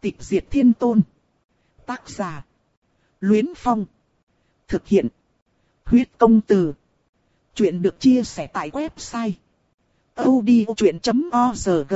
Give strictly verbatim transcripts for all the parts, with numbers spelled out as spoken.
Tịch diệt thiên tôn. Tác giả. Luyến Phong. Thực hiện. Huyết công từ. Chuyện được chia sẻ tại website audiochuyện chấm org.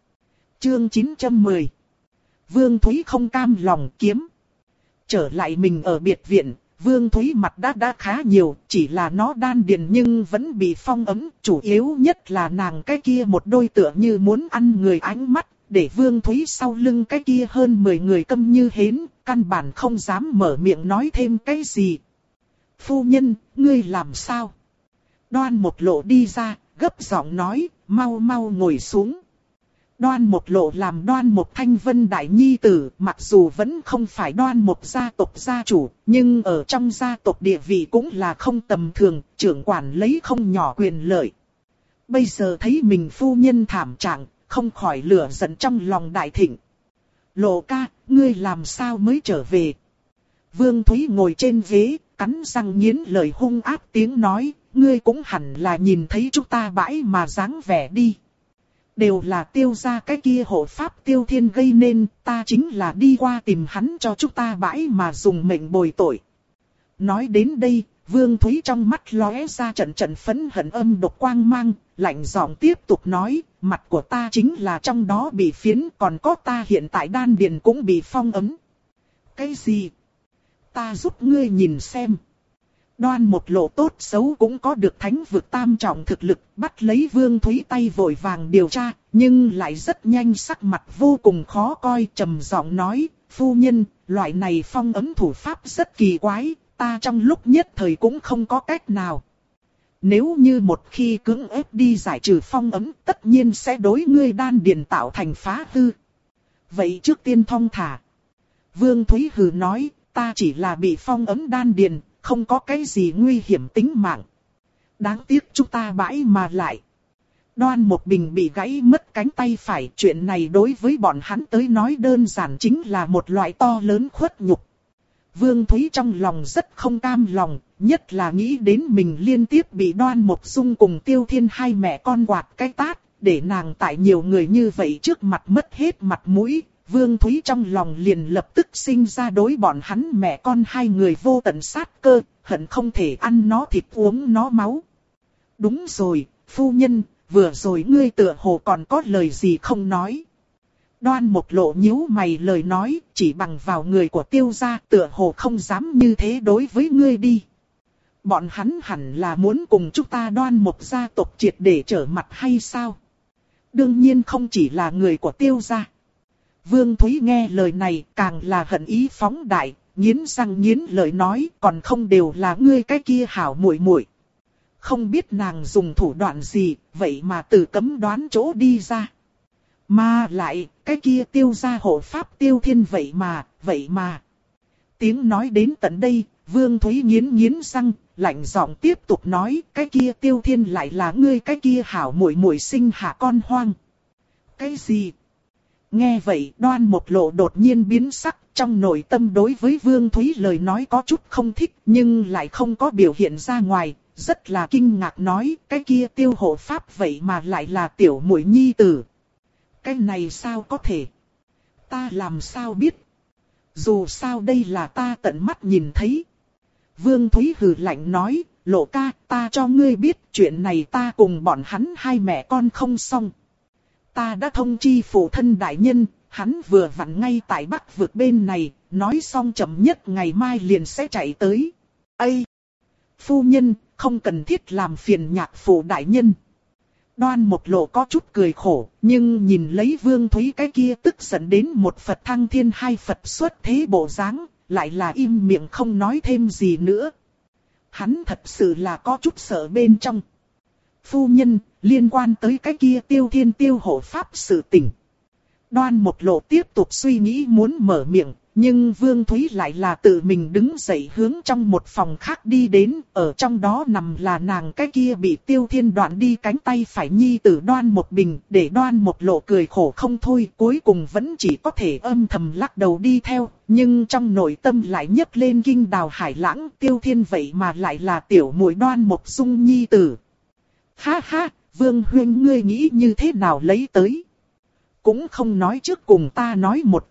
Chương chín trăm mười. Vương Thúy không cam lòng kiếm. Trở lại mình ở biệt viện, Vương Thúy mặt đã đã khá nhiều, chỉ là nó đan điền nhưng vẫn bị phong ấm, chủ yếu nhất là nàng cái kia một đôi tựa như muốn ăn người ánh mắt, để Vương Thúy sau lưng cái kia hơn mười người câm như hến, căn bản không dám mở miệng nói thêm cái gì. Phu nhân, ngươi làm sao? Đoan Một Lộ đi ra, gấp giọng nói, mau mau ngồi xuống. Đoan Một Lộ làm Đoan Một Thanh Vân đại nhi tử, mặc dù vẫn không phải Đoan Một gia tộc gia chủ, nhưng ở trong gia tộc địa vị cũng là không tầm thường, trưởng quản lấy không nhỏ quyền lợi. Bây giờ thấy mình phu nhân thảm trạng, không khỏi lửa giận trong lòng đại thịnh. Lộ ca, ngươi làm sao mới trở về? Vương Thúy ngồi trên ghế, cắn răng nghiến lời hung ác tiếng nói, ngươi cũng hẳn là nhìn thấy chúng ta bãi mà dáng vẻ đi. Đều là Tiêu gia cái kia hộ pháp Tiêu Thiên gây nên, ta chính là đi qua tìm hắn cho chúng ta bãi mà dùng mệnh bồi tội. Nói đến đây, Vương Thúy trong mắt lóe ra trận trận phẫn hận âm độc quang mang, lạnh giọng tiếp tục nói, mặt của ta chính là trong đó bị phiến, còn có ta hiện tại đan điền cũng bị phong ấm. Cái gì? Ta giúp ngươi nhìn xem. Đoan Một Lộ tốt xấu cũng có được thánh vực tam trọng thực lực, bắt lấy Vương Thúy tay vội vàng điều tra, nhưng lại rất nhanh sắc mặt vô cùng khó coi, trầm giọng nói, phu nhân, loại này phong ấm thủ pháp rất kỳ quái, ta trong lúc nhất thời cũng không có cách nào. Nếu như một khi cưỡng ép đi giải trừ phong ấm, tất nhiên sẽ đối ngươi đan điền tạo thành phá hư. Vậy trước tiên thong thả. Vương Thúy hừ nói, ta chỉ là bị phong ấm đan điền, không có cái gì nguy hiểm tính mạng. Đáng tiếc chúng ta bãi mà lại. Đoan Một Bình bị gãy mất cánh tay phải, chuyện này đối với bọn hắn tới nói đơn giản chính là một loại to lớn khuất nhục. Vương Thúy trong lòng rất không cam lòng, nhất là nghĩ đến mình liên tiếp bị Đoan Một Dung cùng Tiêu Thiên hai mẹ con quạt cái tát, để nàng tại nhiều người như vậy trước mặt mất hết mặt mũi. Vương Thúy trong lòng liền lập tức sinh ra đối bọn hắn mẹ con hai người vô tận sát cơ, hận không thể ăn nó thịt uống nó máu. Đúng rồi, phu nhân, vừa rồi ngươi tựa hồ còn có lời gì không nói. Đoan Một Lộ nhíu mày lời nói, chỉ bằng vào người của Tiêu gia tựa hồ không dám như thế đối với ngươi đi. Bọn hắn hẳn là muốn cùng chúng ta Đoan Một gia tộc triệt để trở mặt hay sao? Đương nhiên không chỉ là người của Tiêu gia. Vương Thúy nghe lời này càng là hận ý phóng đại, nghiến răng nghiến lợi nói, còn không đều là ngươi cái kia hảo muội muội. Không biết nàng dùng thủ đoạn gì, vậy mà từ cấm đoán chỗ đi ra. Mà lại, cái kia Tiêu gia hộ pháp Tiêu Thiên vậy mà, vậy mà. Tiếng nói đến tận đây, Vương Thúy nghiến nghiến răng, lạnh giọng tiếp tục nói, cái kia Tiêu Thiên lại là ngươi cái kia hảo muội muội sinh hạ con hoang. Cái gì? Nghe vậy Đoan Một Lộ đột nhiên biến sắc, trong nội tâm đối với Vương Thúy lời nói có chút không thích, nhưng lại không có biểu hiện ra ngoài, rất là kinh ngạc nói, cái kia Tiêu hộ pháp vậy mà lại là tiểu muội nhi tử. Cái này sao có thể? Ta làm sao biết? Dù sao đây là ta tận mắt nhìn thấy. Vương Thúy hừ lạnh nói, Lộ ca, ta cho ngươi biết chuyện này ta cùng bọn hắn hai mẹ con không xong. Ta đã thông chi phụ thân đại nhân, hắn vừa vặn ngay tại Bắc vực bên này, nói xong chậm nhất ngày mai liền sẽ chạy tới. Ây! Phu nhân, không cần thiết làm phiền nhạc phụ đại nhân. Đoan Một Lộ có chút cười khổ, nhưng nhìn lấy Vương Thúy cái kia tức giận đến một Phật thăng thiên hai Phật xuất thế bộ dáng, lại là im miệng không nói thêm gì nữa. Hắn thật sự là có chút sợ bên trong. Phu nhân, liên quan tới cái kia Tiêu Thiên Tiêu hộ pháp sự tình. Đoan Một Lộ tiếp tục suy nghĩ muốn mở miệng, nhưng Vương Thúy lại là tự mình đứng dậy hướng trong một phòng khác đi đến, ở trong đó nằm là nàng cái kia bị Tiêu Thiên đoạn đi cánh tay phải nhi tử Đoan Một Bình, để Đoan Một Lộ cười khổ không thôi, cuối cùng vẫn chỉ có thể âm thầm lắc đầu đi theo, nhưng trong nội tâm lại nhấc lên kinh đào hải lãng, Tiêu Thiên vậy mà lại là tiểu muội Đoan Một Dung nhi tử. Ha ha, Vương huynh ngươi nghĩ như thế nào lấy tới? Cũng không nói trước cùng ta nói một tiếng,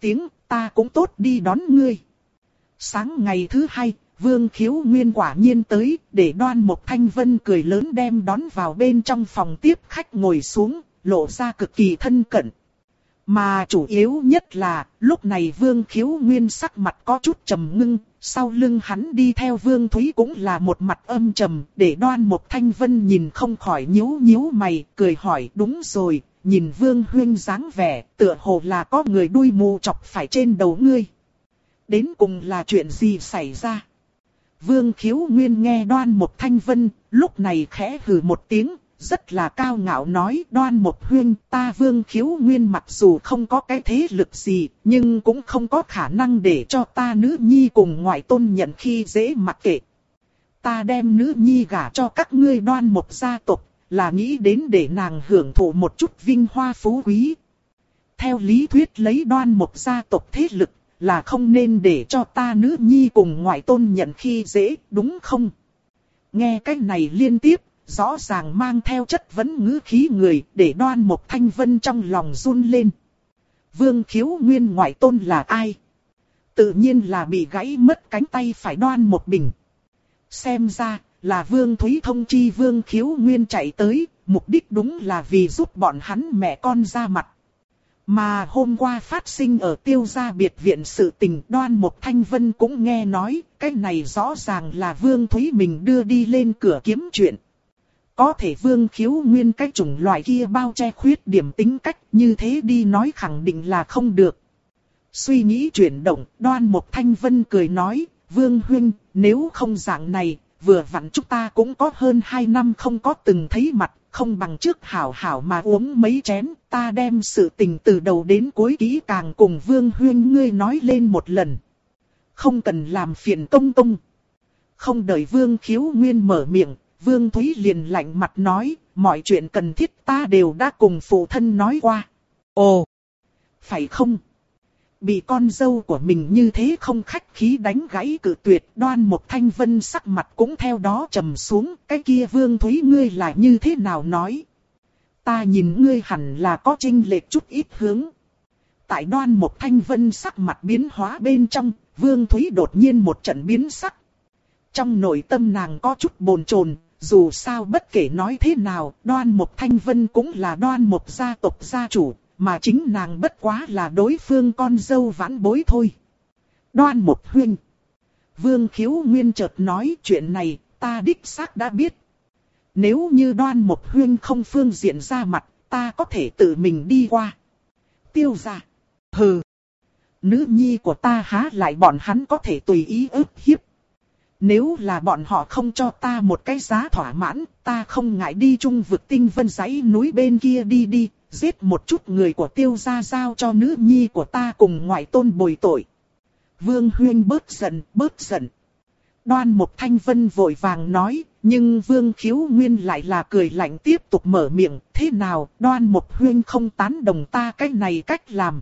ta cũng tốt đi đón ngươi. Sáng ngày thứ hai, Vương Khiếu Nguyên quả nhiên tới, để Đoan Mục Thanh Vân cười lớn đem đón vào bên trong phòng tiếp khách ngồi xuống, lộ ra cực kỳ thân cận. Mà chủ yếu nhất là, lúc này Vương Khiếu Nguyên sắc mặt có chút trầm ngưng, sau lưng hắn đi theo Vương Thúy cũng là một mặt âm trầm, để Đoan Mục Thanh Vân nhìn không khỏi nhíu nhíu mày, cười hỏi đúng rồi, nhìn Vương Huynh dáng vẻ, tựa hồ là có người đuôi mù chọc phải trên đầu ngươi. Đến cùng là chuyện gì xảy ra? Vương Khiếu Nguyên nghe Đoan Mục Thanh Vân, lúc này khẽ hừ một tiếng, rất là cao ngạo nói Đoan Mục Huynh, ta Vương Khiếu Nguyên mặc dù không có cái thế lực gì, nhưng cũng không có khả năng để cho ta nữ nhi cùng ngoại tôn nhận khi dễ mặc kệ. Ta đem nữ nhi gả cho các ngươi Đoan Mục gia tộc, là nghĩ đến để nàng hưởng thụ một chút vinh hoa phú quý. Theo lý thuyết lấy Đoan Mục gia tộc thế lực, là không nên để cho ta nữ nhi cùng ngoại tôn nhận khi dễ, đúng không? Nghe cái này liên tiếp, rõ ràng mang theo chất vấn ngữ khí người, để Đoan Mục Thanh Vân trong lòng run lên. Vương Khiếu Nguyên ngoại tôn là ai? Tự nhiên là bị gãy mất cánh tay phải Đoan Mục Bình. Xem ra, là Vương Thúy thông chi Vương Khiếu Nguyên chạy tới, mục đích đúng là vì giúp bọn hắn mẹ con ra mặt. Mà hôm qua phát sinh ở Tiêu gia biệt viện sự tình Đoan Mục Thanh Vân cũng nghe nói, cái này rõ ràng là Vương Thúy mình đưa đi lên cửa kiếm chuyện. Có thể Vương Khiếu Nguyên cái chủng loại kia bao che khuyết điểm tính cách như thế đi nói khẳng định là không được. Suy nghĩ chuyển động, Đoan Mục Thanh Vân cười nói, Vương Huynh, nếu không dạng này, vừa vặn chúng ta cũng có hơn hai năm không có từng thấy mặt, không bằng trước hảo hảo mà uống mấy chén, ta đem sự tình từ đầu đến cuối kỹ càng cùng Vương Huynh ngươi nói lên một lần. Không cần làm phiền công công. Không đợi Vương Khiếu Nguyên mở miệng, Vương Thúy liền lạnh mặt nói, mọi chuyện cần thiết ta đều đã cùng phụ thân nói qua. Ồ, phải không? Bị con dâu của mình như thế không khách khí đánh gãy cự tuyệt, Đoan Mục Thanh Vân sắc mặt cũng theo đó trầm xuống, cái kia Vương Thúy ngươi là như thế nào nói? Ta nhìn ngươi hẳn là có chênh lệch chút ít hướng. Tại Đoan Mục Thanh Vân sắc mặt biến hóa bên trong, Vương Thúy đột nhiên một trận biến sắc. Trong nội tâm nàng có chút bồn chồn, dù sao bất kể nói thế nào, Đoan Mục Thanh Vân cũng là Đoan Mục gia tộc gia chủ. Mà chính nàng bất quá là đối phương con dâu vãn bối thôi. Đoan Mục Huynh. Vương Khiếu Nguyên chợt nói chuyện này, ta đích xác đã biết. Nếu như Đoan Mục Huynh không phương diện ra mặt, ta có thể tự mình đi qua. Tiêu gia. Hừ. Nữ nhi của ta há lại bọn hắn có thể tùy ý ức hiếp. Nếu là bọn họ không cho ta một cái giá thỏa mãn, ta không ngại đi chung vực tinh vân dãy núi bên kia đi đi. Giết một chút người của Tiêu gia giao cho nữ nhi của ta cùng ngoại tôn bồi tội. Vương Huynh bớt giận, bớt giận. Đoan Mục Thanh Vân vội vàng nói, nhưng Vương Khiếu Nguyên lại là cười lạnh tiếp tục mở miệng. Thế nào, Đoan Mục Huynh không tán đồng ta cách này cách làm.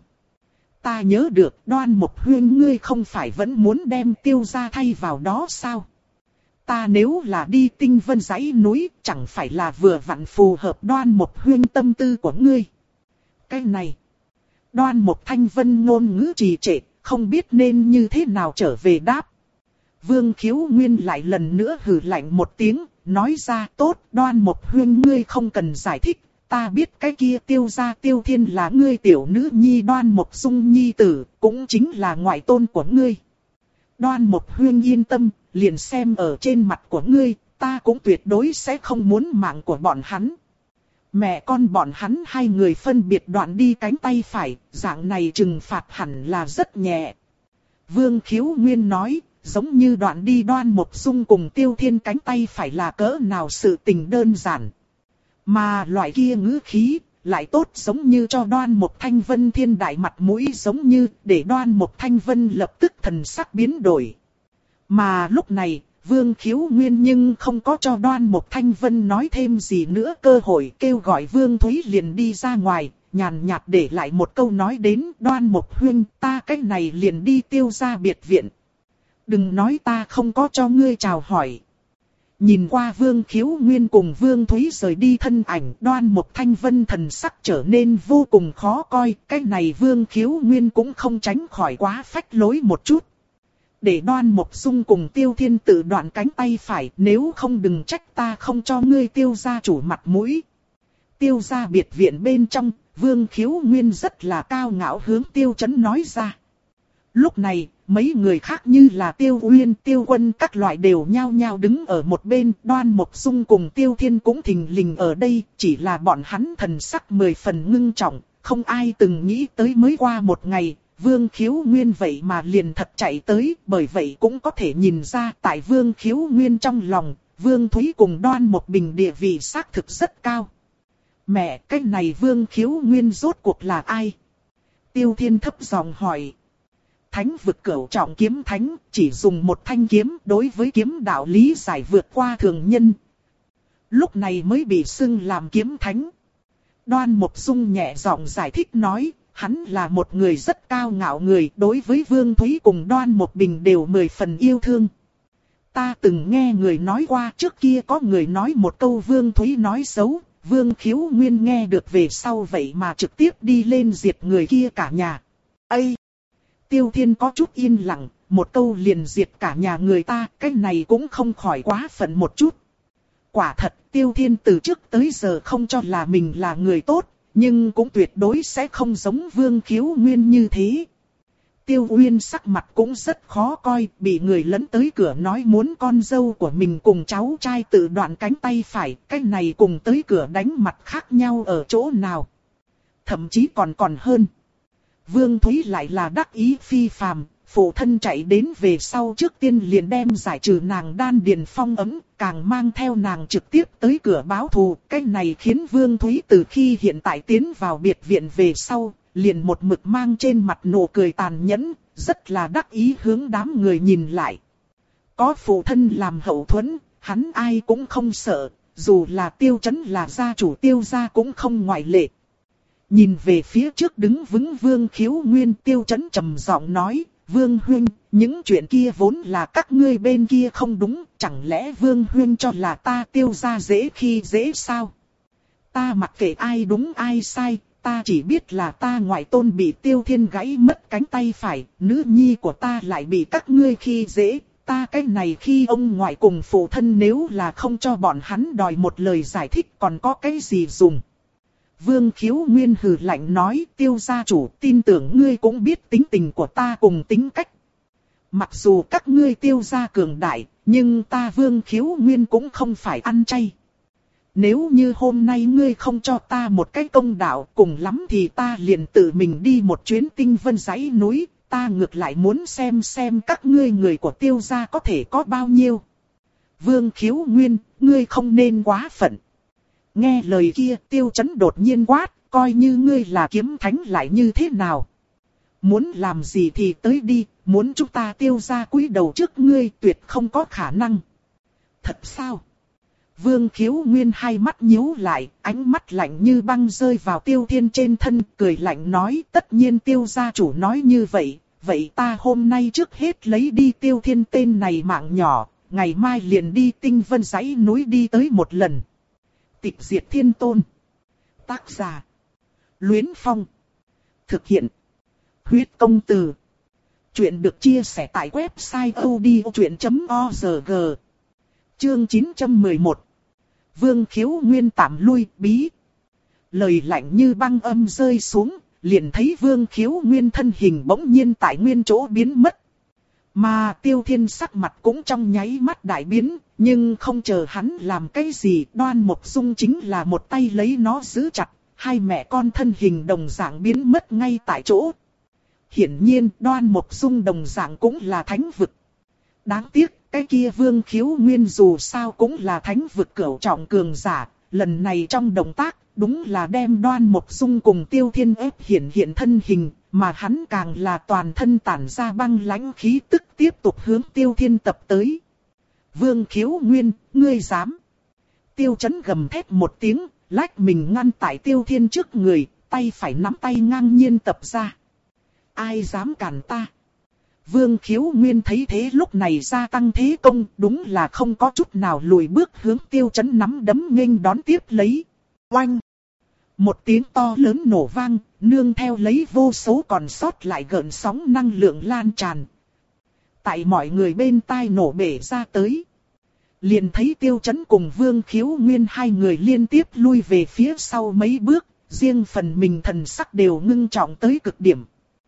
Ta nhớ được Đoan Mục Huynh ngươi không phải vẫn muốn đem Tiêu gia thay vào đó sao? Ta nếu là đi tinh vân dãy núi, chẳng phải là vừa vặn phù hợp Đoan Mục Huynh tâm tư của ngươi. Cái này, Đoan Mục Thanh Vân ngôn ngữ trì trệ, không biết nên như thế nào trở về đáp. Vương Khiếu Nguyên lại lần nữa hừ lạnh một tiếng, nói ra tốt, Đoan Mục Huynh ngươi không cần giải thích, ta biết cái kia Tiêu gia Tiêu Thiên là ngươi tiểu nữ nhi Đoan Mục Dung nhi tử, cũng chính là ngoại tôn của ngươi. Đoan Mục Huynh yên tâm, liền xem ở trên mặt của ngươi, ta cũng tuyệt đối sẽ không muốn mạng của bọn hắn. Mẹ con bọn hắn hai người phân biệt đoạn đi cánh tay phải, dạng này trừng phạt hẳn là rất nhẹ. Vương Khiếu Nguyên nói, giống như đoạn đi Đoan Mục Dung cùng Tiêu Thiên cánh tay phải là cỡ nào sự tình đơn giản. Mà loại kia ngữ khí, lại tốt giống như cho Đoan Mục Thanh Vân thiên đại mặt mũi, giống như để Đoan Mục Thanh Vân lập tức thần sắc biến đổi. Mà lúc này, Vương Khiếu Nguyên nhưng không có cho Đoan Mục Thanh Vân nói thêm gì nữa cơ hội, kêu gọi Vương Thúy liền đi ra ngoài, nhàn nhạt để lại một câu nói đến Đoan Mục Huynh, ta cách này liền đi Tiêu gia biệt viện. Đừng nói ta không có cho ngươi chào hỏi. Nhìn qua Vương Khiếu Nguyên cùng Vương Thúy rời đi thân ảnh, Đoan Mục Thanh Vân thần sắc trở nên vô cùng khó coi. Cái này Vương Khiếu Nguyên cũng không tránh khỏi quá phách lối một chút. Để Đoan Mục Dung cùng Tiêu Thiên tự đoạn cánh tay phải, nếu không đừng trách ta không cho ngươi Tiêu gia chủ mặt mũi. Tiêu gia biệt viện bên trong, Vương Khiếu Nguyên rất là cao ngạo hướng Tiêu Chấn nói ra. Lúc này, mấy người khác như là Tiêu Uyên, Tiêu Quân các loại đều nhao nhao đứng ở một bên, Đoan Mục Dung cùng Tiêu Thiên cũng thình lình ở đây, chỉ là bọn hắn thần sắc mười phần ngưng trọng, không ai từng nghĩ tới mới qua một ngày, Vương Khiếu Nguyên vậy mà liền thật chạy tới, bởi vậy cũng có thể nhìn ra tại Vương Khiếu Nguyên trong lòng, Vương Thúy cùng Đoan Mục Bình địa vị xác thực rất cao. Mẹ, cái này Vương Khiếu Nguyên rốt cuộc là ai? Tiêu Thiên thấp giọng hỏi. Thánh vực cửu trọng kiếm thánh, chỉ dùng một thanh kiếm, đối với kiếm đạo lý giải vượt qua thường nhân. Lúc này mới bị xưng làm kiếm thánh. Đoan Mục Dung nhẹ giọng giải thích nói, hắn là một người rất cao ngạo người, đối với Vương Thúy cùng Đoan Mục Bình đều mười phần yêu thương. Ta từng nghe người nói qua, trước kia có người nói một câu Vương Thúy nói xấu, Vương Khiếu Nguyên nghe được về sau vậy mà trực tiếp đi lên diệt người kia cả nhà. Ây! Tiêu Thiên có chút yên lặng, một câu liền diệt cả nhà người ta, cái này cũng không khỏi quá phận một chút. Quả thật, Tiêu Thiên từ trước tới giờ không cho là mình là người tốt, nhưng cũng tuyệt đối sẽ không giống Vương Khiếu Nguyên như thế. Tiêu Uyên sắc mặt cũng rất khó coi, bị người lấn tới cửa nói muốn con dâu của mình cùng cháu trai tự đoạn cánh tay phải, cái này cùng tới cửa đánh mặt khác nhau ở chỗ nào. Thậm chí còn còn hơn. Vương Thúy lại là đắc ý phi phàm, phụ thân chạy đến về sau trước tiên liền đem giải trừ nàng đan điền phong ấm, càng mang theo nàng trực tiếp tới cửa báo thù. Cái này khiến Vương Thúy từ khi hiện tại tiến vào biệt viện về sau, liền một mực mang trên mặt nụ cười tàn nhẫn, rất là đắc ý hướng đám người nhìn lại. Có phụ thân làm hậu thuẫn, hắn ai cũng không sợ, dù là Tiêu Chấn là gia chủ Tiêu gia cũng không ngoại lệ. Nhìn về phía trước đứng vững Vương Khiếu Nguyên, Tiêu Chấn trầm giọng nói, Vương Huynh, những chuyện kia vốn là các ngươi bên kia không đúng, chẳng lẽ Vương Huynh cho là ta Tiêu gia dễ khi dễ sao? Ta mặc kệ ai đúng ai sai, ta chỉ biết là ta ngoại tôn bị Tiêu Thiên gãy mất cánh tay phải, nữ nhi của ta lại bị các ngươi khi dễ, ta cái này khi ông ngoại cùng phụ thân nếu là không cho bọn hắn đòi một lời giải thích còn có cái gì dùng? Vương Khiếu Nguyên hừ lạnh nói, Tiêu gia chủ, tin tưởng ngươi cũng biết tính tình của ta cùng tính cách. Mặc dù các ngươi Tiêu gia cường đại, nhưng ta Vương Khiếu Nguyên cũng không phải ăn chay. Nếu như hôm nay ngươi không cho ta một cái công đạo, cùng lắm thì ta liền tự mình đi một chuyến tinh vân dãy núi, ta ngược lại muốn xem xem các ngươi người của Tiêu gia có thể có bao nhiêu. Vương Khiếu Nguyên, ngươi không nên quá phận. Nghe lời kia, Tiêu Chấn đột nhiên quát, coi như ngươi là kiếm thánh lại như thế nào. Muốn làm gì thì tới đi, muốn chúng ta Tiêu gia cúi đầu trước ngươi tuyệt không có khả năng. Thật sao? Vương Khiếu Nguyên hai mắt nhíu lại, ánh mắt lạnh như băng rơi vào Tiêu Thiên trên thân, cười lạnh nói, tất nhiên Tiêu gia chủ nói như vậy, vậy ta hôm nay trước hết lấy đi Tiêu Thiên tên này mạng nhỏ, ngày mai liền đi tinh vân dãy núi đi tới một lần. Tịch diệt thiên tôn. Tác giả. Luyến Phong. Thực hiện. Huyết công từ. Chuyện được chia sẻ tại website odchuyện chấm org. Chương chín trăm mười một. Vương Khiếu Nguyên tạm lui bí. Lời lạnh như băng âm rơi xuống, liền thấy Vương Khiếu Nguyên thân hình bỗng nhiên tại nguyên chỗ biến mất. Mà Tiêu Thiên sắc mặt cũng trong nháy mắt đại biến, nhưng không chờ hắn làm cái gì, Đoan Mục Dung chính là một tay lấy nó giữ chặt, hai mẹ con thân hình đồng dạng biến mất ngay tại chỗ. Hiển nhiên Đoan Mục Dung đồng dạng cũng là thánh vực. Đáng tiếc, cái kia Vương Khiếu Nguyên dù sao cũng là thánh vực cửu trọng cường giả, lần này trong động tác, đúng là đem Đoan Mục Dung cùng Tiêu Thiên ép hiện hiện thân hình, mà hắn càng là toàn thân tản ra băng lãnh khí tức tiếp tục hướng Tiêu Thiên tập tới. Vương Khiếu Nguyên, ngươi dám? Tiêu Chấn gầm thét một tiếng, lách mình ngăn tại Tiêu Thiên trước người, tay phải nắm tay ngang nhiên tập ra. Ai dám cản ta? Vương Khiếu Nguyên thấy thế lúc này gia tăng thế công, đúng là không có chút nào lùi bước hướng Tiêu Chấn nắm đấm nghênh đón tiếp lấy. Oanh! Một tiếng to lớn nổ vang, nương theo lấy vô số còn sót lại gợn sóng năng lượng lan tràn. Tại mọi người bên tai nổ bể ra tới. Liền thấy Tiêu Chấn cùng Vương Khiếu Nguyên hai người liên tiếp lui về phía sau mấy bước, riêng phần mình thần sắc đều ngưng trọng tới cực điểm.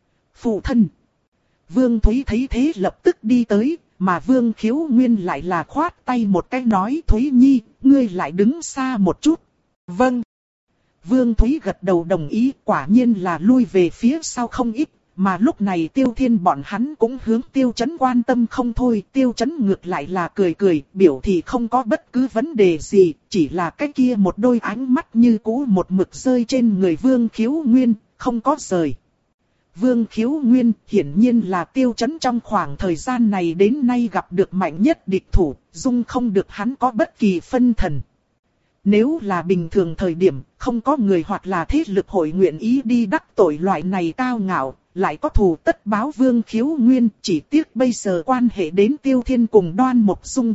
Phụ thân! Vương Thúy thấy thế lập tức đi tới, mà Vương Khiếu Nguyên lại là khoát tay một cái nói Thúy Nhi, ngươi lại đứng xa một chút. Vâng. Vương Thúy gật đầu đồng ý, quả nhiên là lui về phía sau không ít, mà lúc này Tiêu Thiên bọn hắn cũng hướng Tiêu Chấn quan tâm không thôi. Tiêu Chấn ngược lại là cười cười, biểu thì không có bất cứ vấn đề gì, chỉ là cái kia một đôi ánh mắt như cũ một mực rơi trên người Vương Khiếu Nguyên, không có rời. Vương Khiếu Nguyên hiển nhiên là Tiêu Chấn trong khoảng thời gian này đến nay gặp được mạnh nhất địch thủ, dung không được hắn có bất kỳ phân thần. Nếu là bình thường thời điểm, không có người hoặc là thế lực hội nguyện ý đi đắc tội loại này cao ngạo, lại có thù tất báo Vương Khiếu Nguyên, chỉ tiếc bây giờ quan hệ đến Tiêu Thiên cùng Đoan Mộc Dung.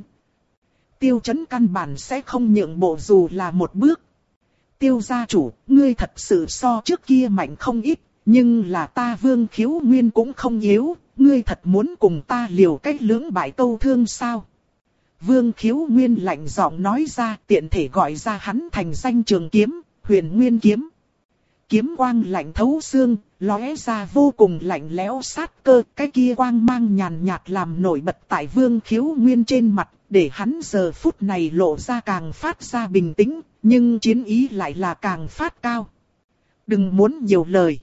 Tiêu Chấn căn bản sẽ không nhượng bộ dù là một bước. Tiêu gia chủ, ngươi thật sự so trước kia mạnh không ít. Nhưng là ta Vương Khiếu Nguyên cũng không yếu, ngươi thật muốn cùng ta liều cách lưỡng bại câu thương sao? Vương Khiếu Nguyên lạnh giọng nói ra, tiện thể gọi ra hắn thành danh trường kiếm, Huyền Nguyên kiếm. Kiếm quang lạnh thấu xương, lóe ra vô cùng lạnh lẽo sát cơ, cái kia quang mang nhàn nhạt làm nổi bật tại Vương Khiếu Nguyên trên mặt, để hắn giờ phút này lộ ra càng phát ra bình tĩnh, nhưng chiến ý lại là càng phát cao. Đừng muốn nhiều lời.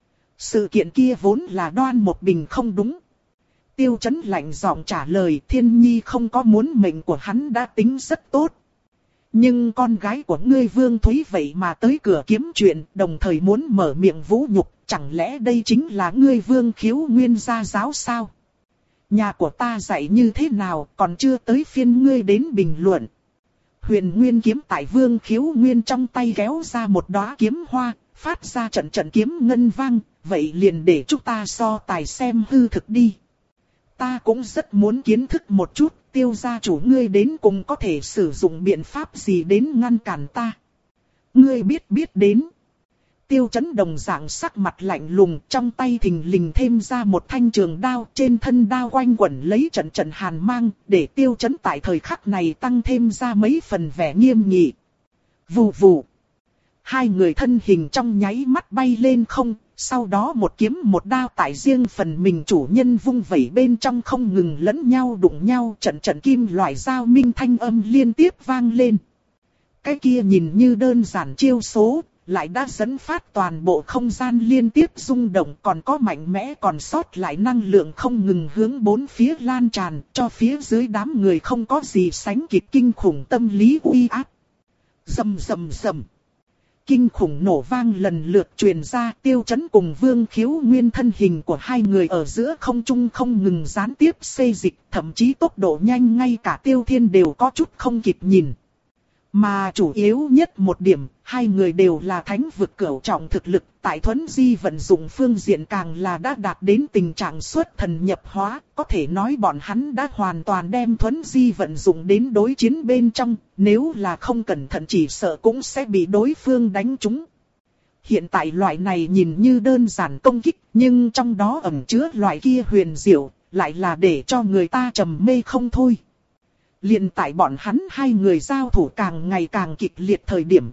Sự kiện kia vốn là Đoan Mộc Bình không đúng. Tiêu Chấn lạnh giọng trả lời, Thiên Nhi không có muốn mệnh của hắn đã tính rất tốt. Nhưng con gái của ngươi Vương Thúy vậy mà tới cửa kiếm chuyện, đồng thời muốn mở miệng vũ nhục, chẳng lẽ đây chính là ngươi Vương Khiếu Nguyên gia giáo sao? Nhà của ta dạy như thế nào, còn chưa tới phiên ngươi đến bình luận. Huyền Nguyên kiếm tại Vương Khiếu Nguyên trong tay kéo ra một đóa kiếm hoa, phát ra trận trận kiếm ngân vang, vậy liền để chúng ta so tài xem hư thực đi. Ta cũng rất muốn kiến thức một chút, Tiêu gia chủ ngươi đến cùng có thể sử dụng biện pháp gì đến ngăn cản ta. Ngươi biết biết đến. Tiêu Chấn đồng dạng sắc mặt lạnh lùng, trong tay thình lình thêm ra một thanh trường đao, trên thân đao quanh quẩn lấy trận trận hàn mang, để Tiêu Chấn tại thời khắc này tăng thêm ra mấy phần vẻ nghiêm nghị. Vù vù. Hai người thân hình trong nháy mắt bay lên không, sau đó một kiếm một đao tại riêng phần mình chủ nhân vung vẩy bên trong không ngừng lẫn nhau đụng nhau, trận trận kim loại dao minh thanh âm liên tiếp vang lên. Cái kia nhìn như đơn giản chiêu số, lại đã dẫn phát toàn bộ không gian liên tiếp rung động, còn có mạnh mẽ còn sót lại năng lượng không ngừng hướng bốn phía lan tràn, cho phía dưới đám người không có gì sánh kịp kinh khủng tâm lý uy áp. Rầm rầm rầm. Kinh khủng nổ vang lần lượt truyền ra, Tiêu Chấn cùng Vương Khiếu Nguyên thân hình của hai người ở giữa không trung không ngừng gián tiếp xê dịch, thậm chí tốc độ nhanh ngay cả Tiêu Thiên đều có chút không kịp nhìn. Mà chủ yếu nhất một điểm, hai người đều là thánh vực cửu trọng thực lực, tại thuấn di vận dụng phương diện càng là đã đạt đến tình trạng xuất thần nhập hóa, có thể nói bọn hắn đã hoàn toàn đem thuấn di vận dụng đến đối chiến bên trong, nếu là không cẩn thận chỉ sợ cũng sẽ bị đối phương đánh trúng. Hiện tại loại này nhìn như đơn giản công kích, nhưng trong đó ẩn chứa loại kia huyền diệu, lại là để cho người ta trầm mê không thôi. Liền tại bọn hắn hai người giao thủ càng ngày càng kịch liệt thời điểm.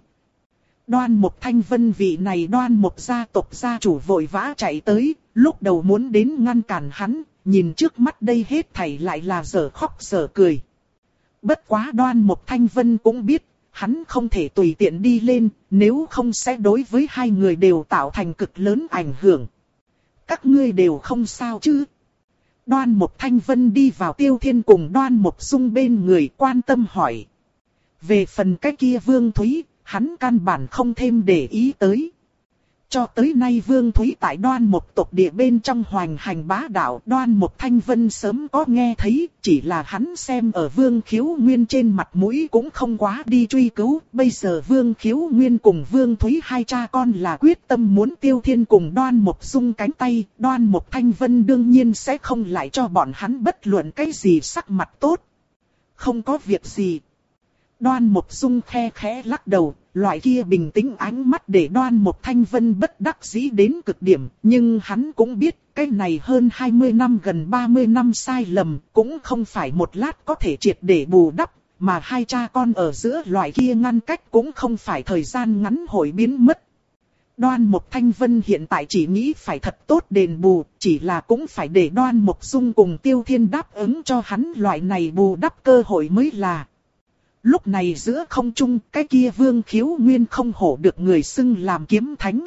Đoan Mộc Thanh Vân vị này Đoan Mộc gia tộc gia chủ vội vã chạy tới, lúc đầu muốn đến ngăn cản hắn, nhìn trước mắt đây hết thảy lại là dở khóc dở cười. Bất quá Đoan Mộc Thanh Vân cũng biết, hắn không thể tùy tiện đi lên, nếu không sẽ đối với hai người đều tạo thành cực lớn ảnh hưởng. Các ngươi đều không sao chứ? Đoan Mộc Thanh Vân đi vào Tiêu Thiên cùng Đoan Mộc Dung bên người quan tâm hỏi. Về phần cái kia Vương Thúy, hắn căn bản không thêm để ý tới. Cho tới nay Vương Thúy tại Đoan Mộc tộc địa bên trong hoành hành bá đạo, Đoan Mộc Thanh Vân sớm có nghe thấy, chỉ là hắn xem ở Vương Khiếu Nguyên trên mặt mũi cũng không quá đi truy cứu. Bây giờ Vương Khiếu Nguyên cùng Vương Thúy hai cha con là quyết tâm muốn Tiêu Thiên cùng Đoan Mộc Dung cánh tay, Đoan Mộc Thanh Vân đương nhiên sẽ không lại cho bọn hắn bất luận cái gì sắc mặt tốt. Không có việc gì. Đoan Mộc Dung khe khẽ lắc đầu, loại kia bình tĩnh ánh mắt để Đoan Mộc Thanh Vân bất đắc dĩ đến cực điểm, nhưng hắn cũng biết cái này hơn hai mươi năm gần ba mươi năm sai lầm cũng không phải một lát có thể triệt để bù đắp, mà hai cha con ở giữa loại kia ngăn cách cũng không phải thời gian ngắn hội biến mất. Đoan Mộc Thanh Vân hiện tại chỉ nghĩ phải thật tốt đền bù, chỉ là cũng phải để Đoan Mộc Dung cùng Tiêu Thiên đáp ứng cho hắn loại này bù đắp cơ hội mới là. Lúc này giữa không trung, cái kia Vương Khiếu Nguyên không hổ được người xưng làm kiếm thánh.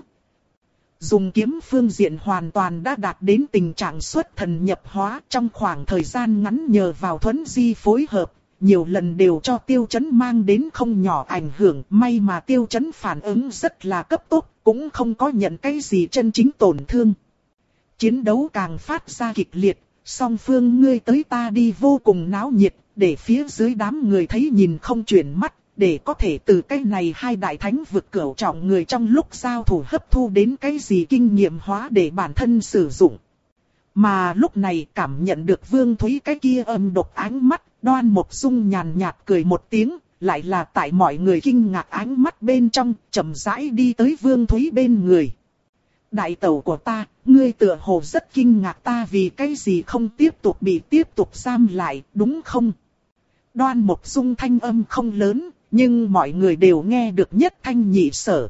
Dùng kiếm phương diện hoàn toàn đã đạt đến tình trạng xuất thần nhập hóa, trong khoảng thời gian ngắn nhờ vào thuấn di phối hợp, nhiều lần đều cho Tiêu Chấn mang đến không nhỏ ảnh hưởng. May mà Tiêu Chấn phản ứng rất là cấp tốc, cũng không có nhận cái gì chân chính tổn thương. Chiến đấu càng phát ra kịch liệt, song phương ngươi tới ta đi vô cùng náo nhiệt, để phía dưới đám người thấy nhìn không chuyển mắt, để có thể từ cái này hai đại thánh vực cửu trọng người trong lúc giao thủ hấp thu đến cái gì kinh nghiệm hóa để bản thân sử dụng. Mà lúc này cảm nhận được Vương Thúy cái kia âm độc ánh mắt, Đoan Mộc Dung nhàn nhạt cười một tiếng, lại là tại mọi người kinh ngạc ánh mắt bên trong, chậm rãi đi tới Vương Thúy bên người. Đại tẩu của ta, ngươi tựa hồ rất kinh ngạc ta vì cái gì không tiếp tục bị tiếp tục giam lại, đúng không? Đoan Mộc Dung thanh âm không lớn, nhưng mọi người đều nghe được nhất thanh nhị sở.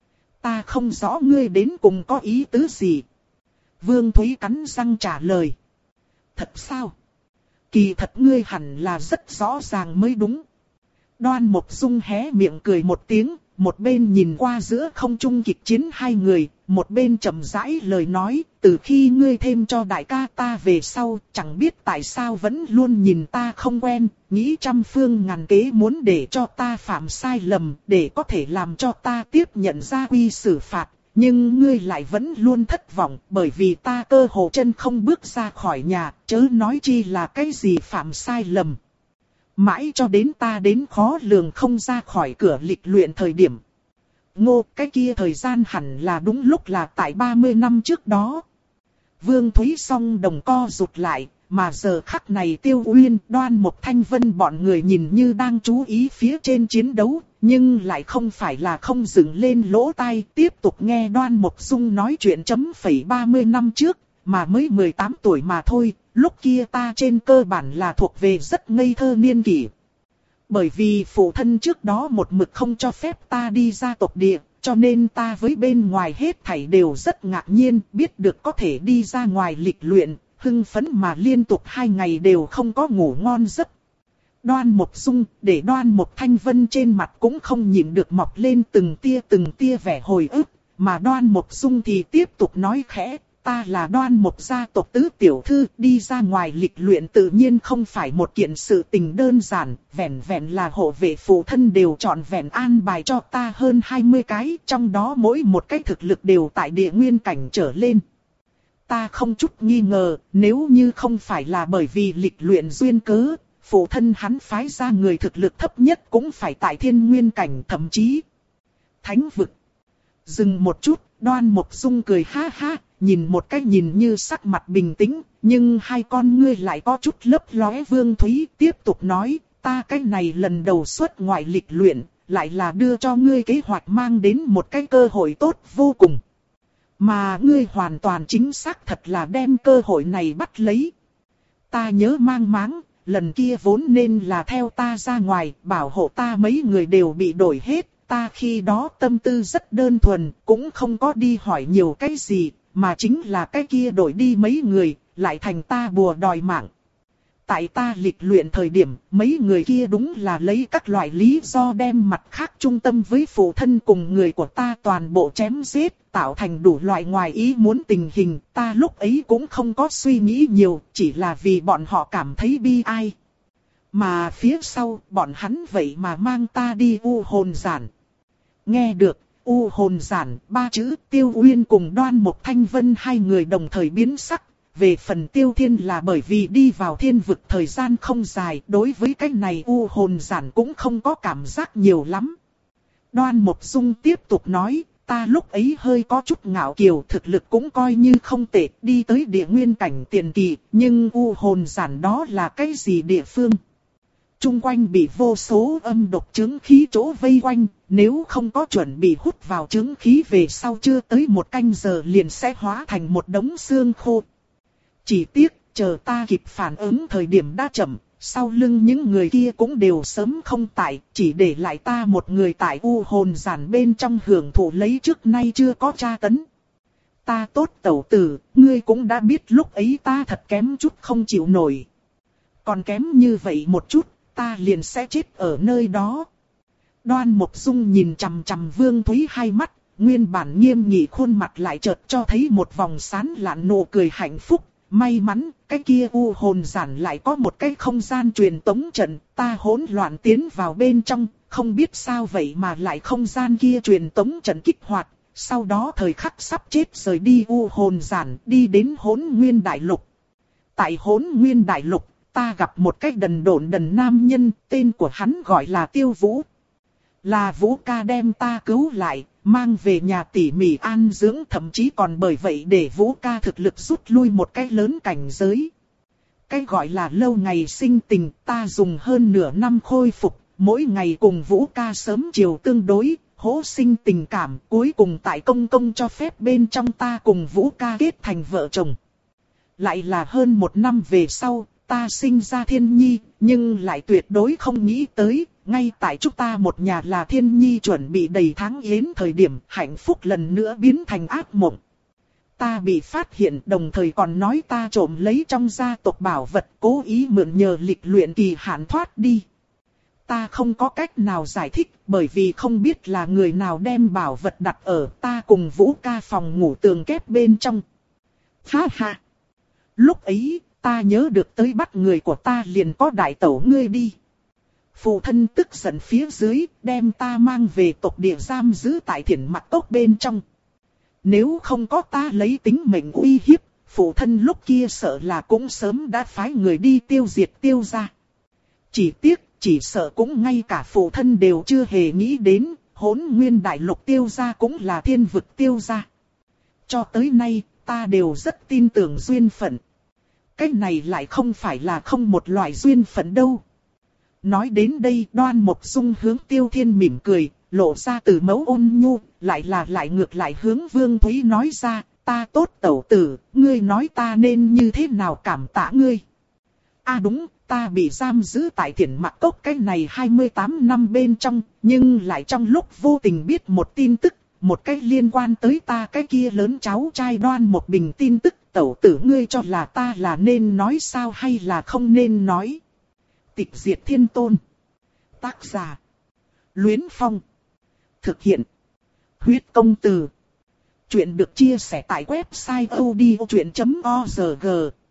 Ta không rõ ngươi đến cùng có ý tứ gì. Vương Thúy cắn răng trả lời. Thật sao? Kỳ thật ngươi hẳn là rất rõ ràng mới đúng. Đoan Mộc Dung hé miệng cười một tiếng, một bên nhìn qua giữa không trung kịch chiến hai người, một bên chậm rãi lời nói, từ khi ngươi thêm cho đại ca ta về sau, chẳng biết tại sao vẫn luôn nhìn ta không quen, nghĩ trăm phương ngàn kế muốn để cho ta phạm sai lầm, để có thể làm cho ta tiếp nhận gia quy xử phạt, nhưng ngươi lại vẫn luôn thất vọng, bởi vì ta cơ hồ chân không bước ra khỏi nhà, chớ nói chi là cái gì phạm sai lầm. Mãi cho đến ta đến khó lường không ra khỏi cửa lịch luyện thời điểm. Ngô, cái kia thời gian hẳn là đúng lúc là tại ba mươi năm trước đó. Vương Thúy song đồng co rụt lại, mà giờ khắc này Tiêu Uyên, Đoan Mộc Thanh Vân bọn người nhìn như đang chú ý phía trên chiến đấu, nhưng lại không phải là không dừng lên lỗ tai, tiếp tục nghe Đoan Mộc Dung nói chuyện chấm phẩy ba mươi năm trước, mà mới mười tám tuổi mà thôi, lúc kia ta trên cơ bản là thuộc về rất ngây thơ niên kỷ. Bởi vì phụ thân trước đó một mực không cho phép ta đi ra tộc địa, cho nên ta với bên ngoài hết thảy đều rất ngạc nhiên, biết được có thể đi ra ngoài lịch luyện, hưng phấn mà liên tục hai ngày đều không có ngủ ngon giấc. Đoan Mộc Dung, để Đoan Mộc Thanh Vân trên mặt cũng không nhịn được mọc lên từng tia từng tia vẻ hồi ức, mà Đoan Mộc Dung thì tiếp tục nói khẽ. Ta là Đoan Mộc gia tộc tứ tiểu thư, đi ra ngoài lịch luyện tự nhiên không phải một kiện sự tình đơn giản, vẹn vẹn là hộ vệ phụ thân đều chọn vẹn an bài cho ta hơn hai mươi cái, trong đó mỗi một cái thực lực đều tại địa nguyên cảnh trở lên. Ta không chút nghi ngờ, nếu như không phải là bởi vì lịch luyện duyên cớ, phụ thân hắn phái ra người thực lực thấp nhất cũng phải tại thiên nguyên cảnh thậm chí thánh vực. Dừng một chút, Đoan Mộc Dung cười ha ha, nhìn một cái nhìn như sắc mặt bình tĩnh, nhưng hai con ngươi lại có chút lấp lóe. Vương Thúy tiếp tục nói, ta cái này lần đầu xuất ngoại lịch luyện, lại là đưa cho ngươi kế hoạch mang đến một cái cơ hội tốt vô cùng. Mà ngươi hoàn toàn chính xác thật là đem cơ hội này bắt lấy. Ta nhớ mang máng, lần kia vốn nên là theo ta ra ngoài, bảo hộ ta mấy người đều bị đổi hết. Ta khi đó tâm tư rất đơn thuần, cũng không có đi hỏi nhiều cái gì, mà chính là cái kia đổi đi mấy người, lại thành ta bùa đòi mạng. Tại ta lịch luyện thời điểm, mấy người kia đúng là lấy các loại lý do đem mặt khác trung tâm với phụ thân cùng người của ta toàn bộ chém giết, tạo thành đủ loại ngoài ý muốn tình hình. Ta lúc ấy cũng không có suy nghĩ nhiều, chỉ là vì bọn họ cảm thấy bi ai. Mà phía sau, bọn hắn vậy mà mang ta đi u hồn giản. Nghe được, U hồn giản, ba chữ Tiêu Uyên cùng Đoan Mộc Thanh Vân hai người đồng thời biến sắc. Về phần Tiêu Thiên là bởi vì đi vào thiên vực thời gian không dài, đối với cái này u hồn giản cũng không có cảm giác nhiều lắm. Đoan Mộc Dung tiếp tục nói, ta lúc ấy hơi có chút ngạo kiều, thực lực cũng coi như không tệ, đi tới địa nguyên cảnh tiền kỳ, nhưng u hồn giản đó là cái gì địa phương? Trung quanh bị vô số âm độc chứng khí chỗ vây quanh, nếu không có chuẩn bị hút vào chứng khí về sau chưa tới một canh giờ liền sẽ hóa thành một đống xương khô. Chỉ tiếc, chờ ta kịp phản ứng thời điểm đã chậm, sau lưng những người kia cũng đều sớm không tại, chỉ để lại ta một người tại u hồn giản bên trong hưởng thụ lấy trước nay chưa có tra tấn. Ta tốt tẩu tử, ngươi cũng đã biết lúc ấy ta thật kém chút không chịu nổi. Còn kém như vậy một chút, ta liền sẽ chết ở nơi đó. Đoan Mộc Dung nhìn chằm chằm Vương Thúy hai mắt, nguyên bản nghiêm nghị khuôn mặt lại chợt cho thấy một vòng sán lạn nụ cười hạnh phúc. May mắn, cái kia u hồn giản lại có một cái không gian truyền tống trận, ta hỗn loạn tiến vào bên trong, không biết sao vậy mà lại không gian kia truyền tống trận kích hoạt, sau đó thời khắc sắp chết rời đi u hồn giản, đi đến Hỗn Nguyên Đại Lục. Tại Hỗn Nguyên Đại Lục, ta gặp một cái đần độn đần nam nhân, tên của hắn gọi là Tiêu Vũ. Là Vũ ca đem ta cứu lại, mang về nhà tỉ mỉ an dưỡng, thậm chí còn bởi vậy để Vũ ca thực lực rút lui một cái lớn cảnh giới. Cái gọi là lâu ngày sinh tình, ta dùng hơn nửa năm khôi phục, mỗi ngày cùng Vũ ca sớm chiều tương đối, hỗ sinh tình cảm, cuối cùng tại công công cho phép bên trong ta cùng Vũ ca kết thành vợ chồng. Lại là hơn một năm về sau, ta sinh ra Thiên Nhi, nhưng lại tuyệt đối không nghĩ tới, ngay tại chúng ta một nhà là Thiên Nhi chuẩn bị đầy tháng yến thời điểm, hạnh phúc lần nữa biến thành ác mộng. Ta bị phát hiện, đồng thời còn nói ta trộm lấy trong gia tộc bảo vật, cố ý mượn nhờ lịch luyện kỳ hạn thoát đi. Ta không có cách nào giải thích, bởi vì không biết là người nào đem bảo vật đặt ở ta cùng Vũ ca phòng ngủ tường kép bên trong. Ha ha! Lúc ấy, ta nhớ được tới bắt người của ta liền có đại tẩu ngươi đi. Phụ thân tức giận phía dưới, đem ta mang về tộc địa giam giữ tại Thiển Mặc Cốc bên trong. Nếu không có ta lấy tính mệnh uy hiếp, phụ thân lúc kia sợ là cũng sớm đã phái người đi tiêu diệt Tiêu gia. Chỉ tiếc, chỉ sợ cũng ngay cả phụ thân đều chưa hề nghĩ đến, Hỗn Nguyên Đại Lục Tiêu gia cũng là thiên vực Tiêu gia. Cho tới nay, ta đều rất tin tưởng duyên phận. Cái này lại không phải là không một loại duyên phận đâu. Nói đến đây, Đoan Mộc Dung hướng Tiêu Thiên mỉm cười, lộ ra từ mẫu ôn nhu, lại là lại ngược lại hướng Vương Thúy nói ra, ta tốt tẩu tử, ngươi nói ta nên như thế nào cảm tạ ngươi. À đúng, ta bị giam giữ tại Thiển Mặc Cốc cái này hai mươi tám năm bên trong, nhưng lại trong lúc vô tình biết một tin tức, một cái liên quan tới ta cái kia lớn cháu trai Đoan Mộc Bình tin tức, tẩu tử ngươi cho là ta là nên nói sao hay là không nên nói. Tịch Diệt Thiên Tôn. Tác giả: Luyến Phong. Thực hiện: Huyết Công Từ. Chuyện được chia sẻ tại website odchuyện chấm org.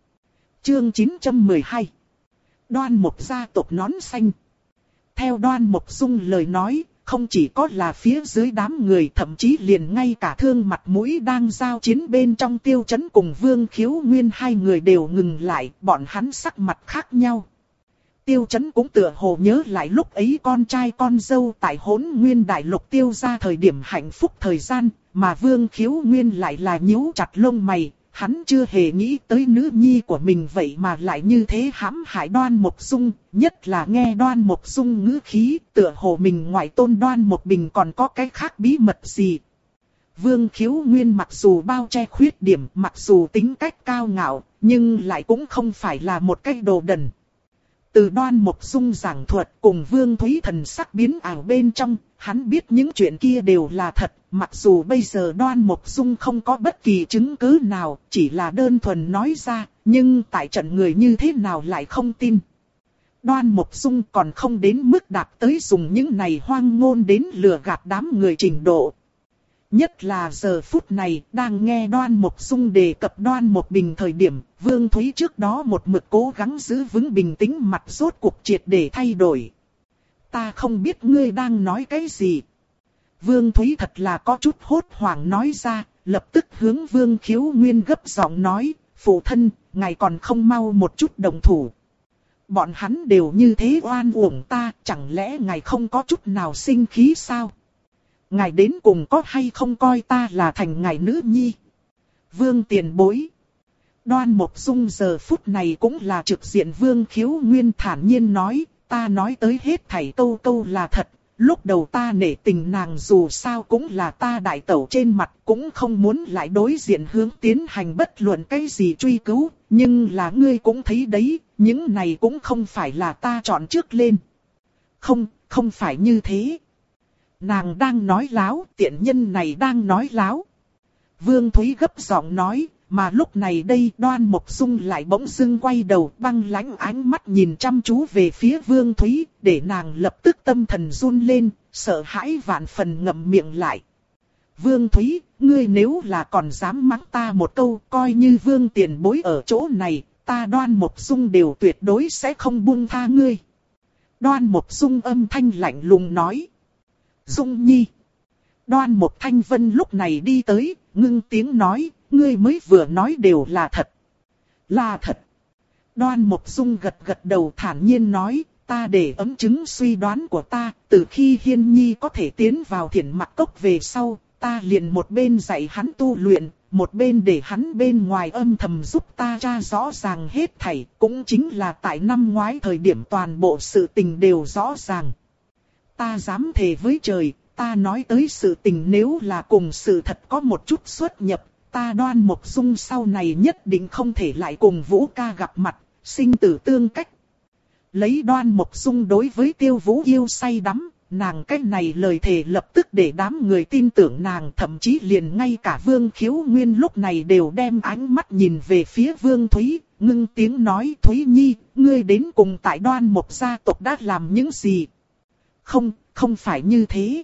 Chương chín trăm mười hai. Đoan Mộc gia tộc nón xanh. Theo Đoan Mộc Dung lời nói, không chỉ có là phía dưới đám người, thậm chí liền ngay cả thương mặt mũi đang giao chiến bên trong Tiêu Chấn cùng Vương Khiếu Nguyên hai người đều ngừng lại, bọn hắn sắc mặt khác nhau. Tiêu Chấn cũng tựa hồ nhớ lại lúc ấy con trai con dâu tại Hỗn Nguyên Đại Lục Tiêu gia thời điểm hạnh phúc thời gian, mà Vương Khiếu Nguyên lại là nhíu chặt lông mày, hắn chưa hề nghĩ tới nữ nhi của mình vậy mà lại như thế hãm hại Đoan Mộc Dung, nhất là nghe Đoan Mộc Dung ngữ khí, tựa hồ mình ngoại tôn Đoan Mộc Bình còn có cái khác bí mật gì. Vương Khiếu Nguyên mặc dù bao che khuyết điểm, mặc dù tính cách cao ngạo, nhưng lại cũng không phải là một cái đồ đần. Từ Đoan Mộc Dung giảng thuật cùng Vương Thúy thần sắc biến ảo bên trong, hắn biết những chuyện kia đều là thật, mặc dù bây giờ Đoan Mộc Dung không có bất kỳ chứng cứ nào, chỉ là đơn thuần nói ra, nhưng tại trận người như thế nào lại không tin. Đoan Mộc Dung còn không đến mức đạt tới dùng những này hoang ngôn đến lừa gạt đám người trình độ. Nhất là giờ phút này, đang nghe Đoan Mộc Dung đề cập Đoan Mộc Bình thời điểm, Vương Thúy trước đó một mực cố gắng giữ vững bình tĩnh mặt rốt cuộc triệt để thay đổi. Ta không biết ngươi đang nói cái gì. Vương Thúy thật là có chút hốt hoảng nói ra, lập tức hướng Vương Khiếu Nguyên gấp giọng nói, phụ thân, ngài còn không mau một chút đồng thủ. Bọn hắn đều như thế oan uổng ta, chẳng lẽ ngài không có chút nào sinh khí sao? Ngài đến cùng có hay không coi ta là thành ngài nữ nhi? Vương tiền bối. Đoan Mộc Dung giờ phút này cũng là trực diện Vương Khiếu Nguyên thản nhiên nói, ta nói tới hết thảy câu câu là thật. Lúc đầu ta nể tình nàng dù sao cũng là ta đại tẩu trên mặt, cũng không muốn lại đối diện hướng tiến hành bất luận cái gì truy cứu, nhưng là ngươi cũng thấy đấy, những này cũng không phải là ta chọn trước lên. Không, không phải như thế. Nàng đang nói láo, tiện nhân này đang nói láo. Vương Thúy gấp giọng nói, mà lúc này đây Đoan Mộc Dung lại bỗng dưng quay đầu băng lãnh ánh mắt nhìn chăm chú về phía Vương Thúy, để nàng lập tức tâm thần run lên, sợ hãi vạn phần ngậm miệng lại. Vương Thúy, ngươi nếu là còn dám mắng ta một câu, coi như Vương tiền bối ở chỗ này, ta Đoan Mộc Dung đều tuyệt đối sẽ không buông tha ngươi. Đoan Mộc Dung âm thanh lạnh lùng nói. Dung nhi. Đoan Mộc Thanh Vân lúc này đi tới, ngưng tiếng nói, ngươi mới vừa nói đều là thật. Là thật. Đoan Mộc Dung gật gật đầu thản nhiên nói, ta để ấm chứng suy đoán của ta, từ khi Hiên Nhi có thể tiến vào Thiển Mặc Cốc về sau, ta liền một bên dạy hắn tu luyện, một bên để hắn bên ngoài âm thầm giúp ta tra rõ ràng hết thảy, cũng chính là tại năm ngoái thời điểm toàn bộ sự tình đều rõ ràng. Ta dám thề với trời, ta nói tới sự tình nếu là cùng sự thật có một chút xuất nhập, ta Đoan Mộc Dung sau này nhất định không thể lại cùng Vũ ca gặp mặt, sinh tử tương cách. Lấy Đoan Mộc Dung đối với Tiêu Vũ yêu say đắm, nàng cái này lời thề lập tức để đám người tin tưởng nàng, thậm chí liền ngay cả Vương Khiếu Nguyên lúc này đều đem ánh mắt nhìn về phía Vương Thúy, ngưng tiếng nói, Thúy Nhi, ngươi đến cùng tại Đoan Mộc gia tộc đã làm những gì? Không, không phải như thế.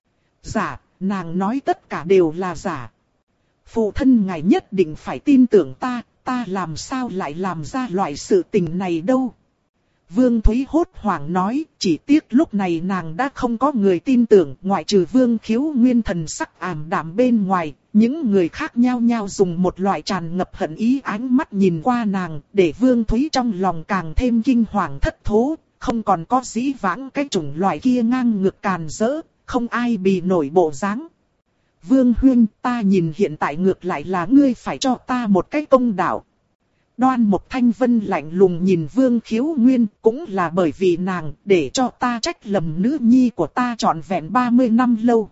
Giả, nàng nói tất cả đều là giả. Phụ thân ngài nhất định phải tin tưởng ta, ta làm sao lại làm ra loại sự tình này đâu. Vương Thúy hốt hoảng nói, chỉ tiếc lúc này nàng đã không có người tin tưởng, ngoại trừ Vương Khiếu Nguyên thần sắc ảm đạm bên ngoài, những người khác nhao nhao dùng một loại tràn ngập hận ý ánh mắt nhìn qua nàng, để Vương Thúy trong lòng càng thêm kinh hoàng thất thố, không còn có dĩ vãng cái chủng loại kia ngang ngược càn rỡ, không ai bì nổi bộ dáng. Vương Huyên, ta nhìn hiện tại ngược lại là ngươi phải cho ta một cái công đạo. Đoan Mộc Thanh Vân lạnh lùng nhìn Vương Khiếu Nguyên, cũng là bởi vì nàng để cho ta trách lầm nữ nhi của ta trọn vẹn ba mươi năm lâu.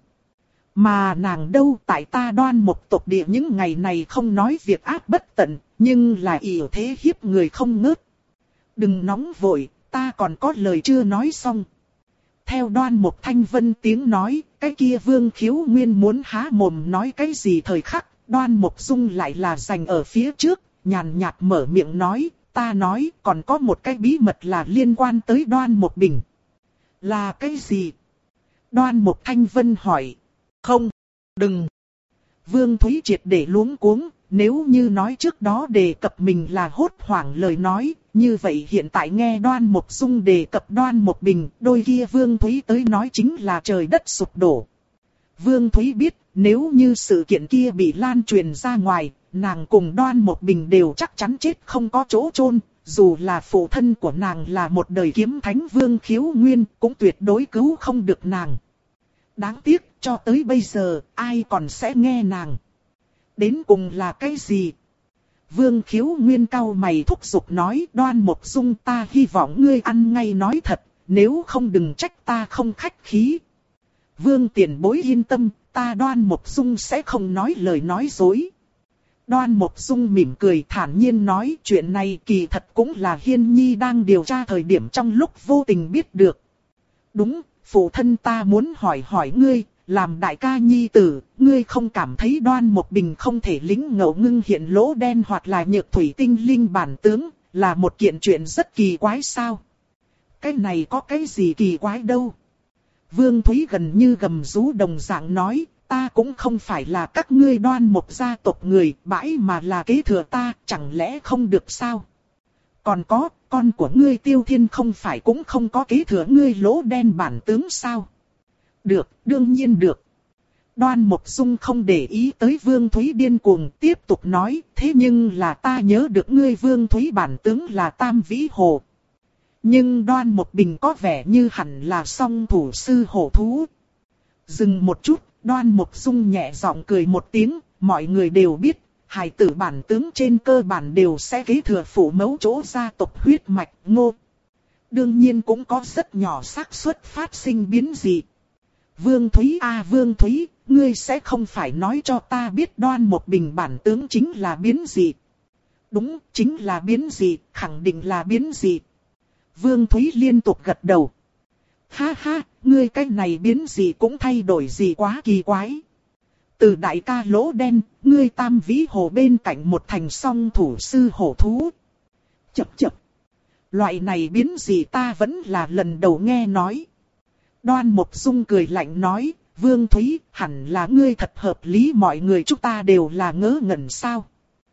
Mà nàng đâu tại ta Đoan Mộc tộc địa những ngày này không nói việc ác bất tận, nhưng là ỷ thế hiếp người không ngớt. Đừng nóng vội, ta còn có lời chưa nói xong. Theo Đoan Mộc Thanh Vân tiếng nói, cái kia Vương Khiếu Nguyên muốn há mồm nói cái gì thời khắc, Đoan Mộc Dung lại là giành ở phía trước, nhàn nhạt mở miệng nói, ta nói còn có một cái bí mật là liên quan tới Đoan Mộc Bình. Là cái gì? Đoan Mộc Thanh Vân hỏi. Không, đừng. Vương Thúy triệt để luống cuống, nếu như nói trước đó đề cập mình là hốt hoảng lời nói, như vậy hiện tại nghe Đoan Mộc Dung đề cập Đoan Mộc Bình, đôi kia Vương Thúy tới nói chính là trời đất sụp đổ. Vương Thúy biết, nếu như sự kiện kia bị lan truyền ra ngoài, nàng cùng Đoan Mộc Bình đều chắc chắn chết không có chỗ chôn, dù là phụ thân của nàng là một đời kiếm thánh Vương Khiếu Nguyên, cũng tuyệt đối cứu không được nàng. Đáng tiếc, cho tới bây giờ, ai còn sẽ nghe nàng? Đến cùng là cái gì? Vương Khiếu Nguyên cau mày thúc giục nói, Đoan Mộc Dung, ta hy vọng ngươi ăn ngay nói thật, nếu không đừng trách ta không khách khí. Vương tiền bối yên tâm, ta Đoan Mộc Dung sẽ không nói lời nói dối. Đoan Mộc Dung mỉm cười thản nhiên nói, chuyện này kỳ thật cũng là Hiên Nhi đang điều tra thời điểm trong lúc vô tình biết được. Đúng, phụ thân ta muốn hỏi hỏi ngươi, làm đại ca nhi tử, ngươi không cảm thấy Đoan Mộc Bình không thể lĩnh ngộ ngưng hiện lỗ đen hoặc là nhược thủy tinh linh bản tướng, là một kiện chuyện rất kỳ quái sao? Cái này có cái gì kỳ quái đâu? Vương Thúy gần như gầm rú đồng dạng nói, ta cũng không phải là các ngươi Đoan Mộc gia tộc người, bãi mà là kế thừa ta, chẳng lẽ không được sao? Còn có, con của ngươi Tiêu Thiên không phải cũng không có kế thừa ngươi lỗ đen bản tướng sao? Được, đương nhiên được. Đoan Mộc Dung không để ý tới Vương Thúy điên cuồng, tiếp tục nói, thế nhưng là ta nhớ được ngươi Vương Thúy bản tướng là Tam Vĩ Hồ. Nhưng Đoan Mộc Bình có vẻ như hẳn là song thủ sư hổ thú. Dừng một chút, Đoan Mộc Dung nhẹ giọng cười một tiếng, mọi người đều biết, hài tử bản tướng trên cơ bản đều sẽ kế thừa phụ mẫu chỗ gia tộc huyết mạch Ngô. Đương nhiên cũng có rất nhỏ xác suất phát sinh biến dị. Vương Thúy a à, Vương Thúy, ngươi sẽ không phải nói cho ta biết Đoan Mộc Bình bản tướng chính là biến dị. Đúng, chính là biến dị, khẳng định là biến dị. Vương Thúy liên tục gật đầu. Ha ha, ngươi cái này biến dị cũng thay đổi gì quá kỳ quái. Từ đại ca lỗ đen, ngươi Tam Vĩ Hồ bên cạnh một thành song thủ sư hổ thú. Chập chập. Loại này biến dị ta vẫn là lần đầu nghe nói. Đoan Mộc Dung cười lạnh nói, Vương Thúy, hẳn là ngươi thật hợp lý, mọi người chúng ta đều là ngớ ngẩn sao.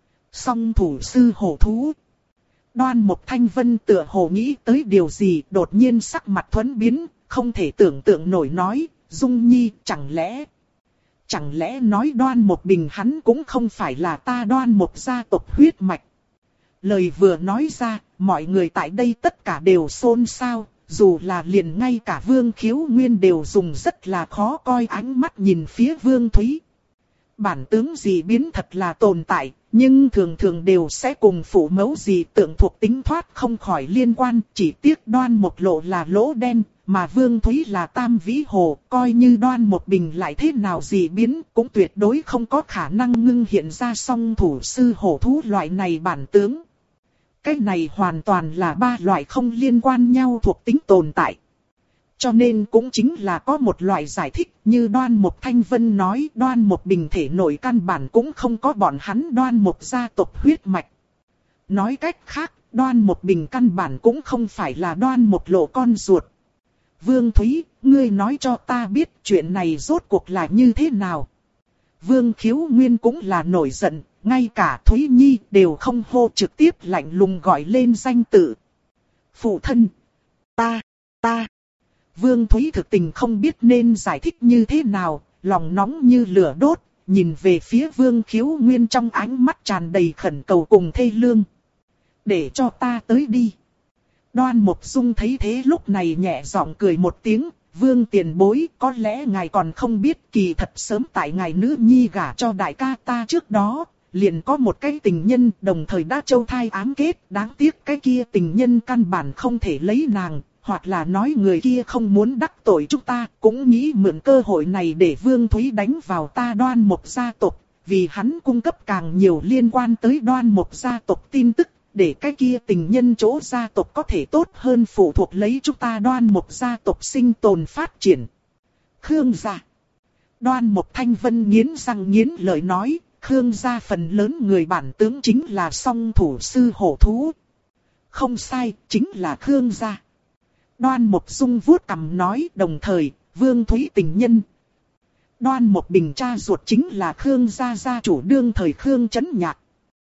Song thủ sư hổ thú. Đoan Mộc Thanh Vân tựa hồ nghĩ tới điều gì, đột nhiên sắc mặt thuẫn biến, không thể tưởng tượng nổi nói, Dung Nhi, chẳng lẽ... Chẳng lẽ nói Đoan Mộc Bình hắn cũng không phải là ta Đoan Mộc gia tộc huyết mạch. Lời vừa nói ra, mọi người tại đây tất cả đều xôn xao, dù là liền ngay cả Vương Khiếu Nguyên đều dùng rất là khó coi ánh mắt nhìn phía Vương Thúy. Bản tướng dị biến thật là tồn tại, nhưng thường thường đều sẽ cùng phụ mẫu dị tượng thuộc tính thoát không khỏi liên quan, chỉ tiếc Đoan Mộc Lộ là lỗ đen, mà Vương Thúy là Tam Vĩ Hồ, coi như Đoan Mộc Bình lại thế nào dị biến, cũng tuyệt đối không có khả năng ngưng hiện ra song thủ sư hổ thú loại này bản tướng. Cái này hoàn toàn là ba loại không liên quan nhau thuộc tính tồn tại. Cho nên cũng chính là có một loại giải thích như Đoan Mộc Thanh Vân nói, Đoan Mộc Bình thể nội căn bản cũng không có bọn hắn Đoan Mộc gia tộc huyết mạch. Nói cách khác, Đoan Mộc Bình căn bản cũng không phải là Đoan Mộc Lộ con ruột. Vương Thúy, ngươi nói cho ta biết chuyện này rốt cuộc là như thế nào. Vương Khiếu Nguyên cũng là nổi giận, ngay cả Thúy Nhi đều không hô, trực tiếp lạnh lùng gọi lên danh tự. Phụ thân, ta, ta. Vương Thúy thực tình không biết nên giải thích như thế nào, lòng nóng như lửa đốt, nhìn về phía Vương Khiếu Nguyên trong ánh mắt tràn đầy khẩn cầu cùng thê lương. Để cho ta tới đi. Đoan Mộc Dung thấy thế lúc này nhẹ giọng cười một tiếng, Vương tiền bối, có lẽ ngài còn không biết, kỳ thật sớm tại ngài nữ nhi gả cho đại ca ta trước đó, liền có một cái tình nhân đồng thời đã châu thai ám kết, đáng tiếc cái kia tình nhân căn bản không thể lấy nàng, hoặc là nói người kia không muốn đắc tội chúng ta, cũng nghĩ mượn cơ hội này để Vương Thúy đánh vào ta Đoan Mộc gia tộc, vì hắn cung cấp càng nhiều liên quan tới Đoan Mộc gia tộc tin tức, để cái kia tình nhân chỗ gia tộc có thể tốt hơn phụ thuộc lấy chúng ta Đoan Mộc gia tộc sinh tồn phát triển. Khương gia. Đoan Mộc Thanh Vân nghiến răng nghiến lợi nói, Khương gia phần lớn người bản tướng chính là song thủ sư hổ thú. Không sai, chính là Khương gia. Đoan Mộc Dung vuốt cằm nói, đồng thời, Vương Thúy tình nhân. Đoan Mộc Bình cha ruột chính là Khương gia gia chủ đương thời Khương Chấn Nhạc. T.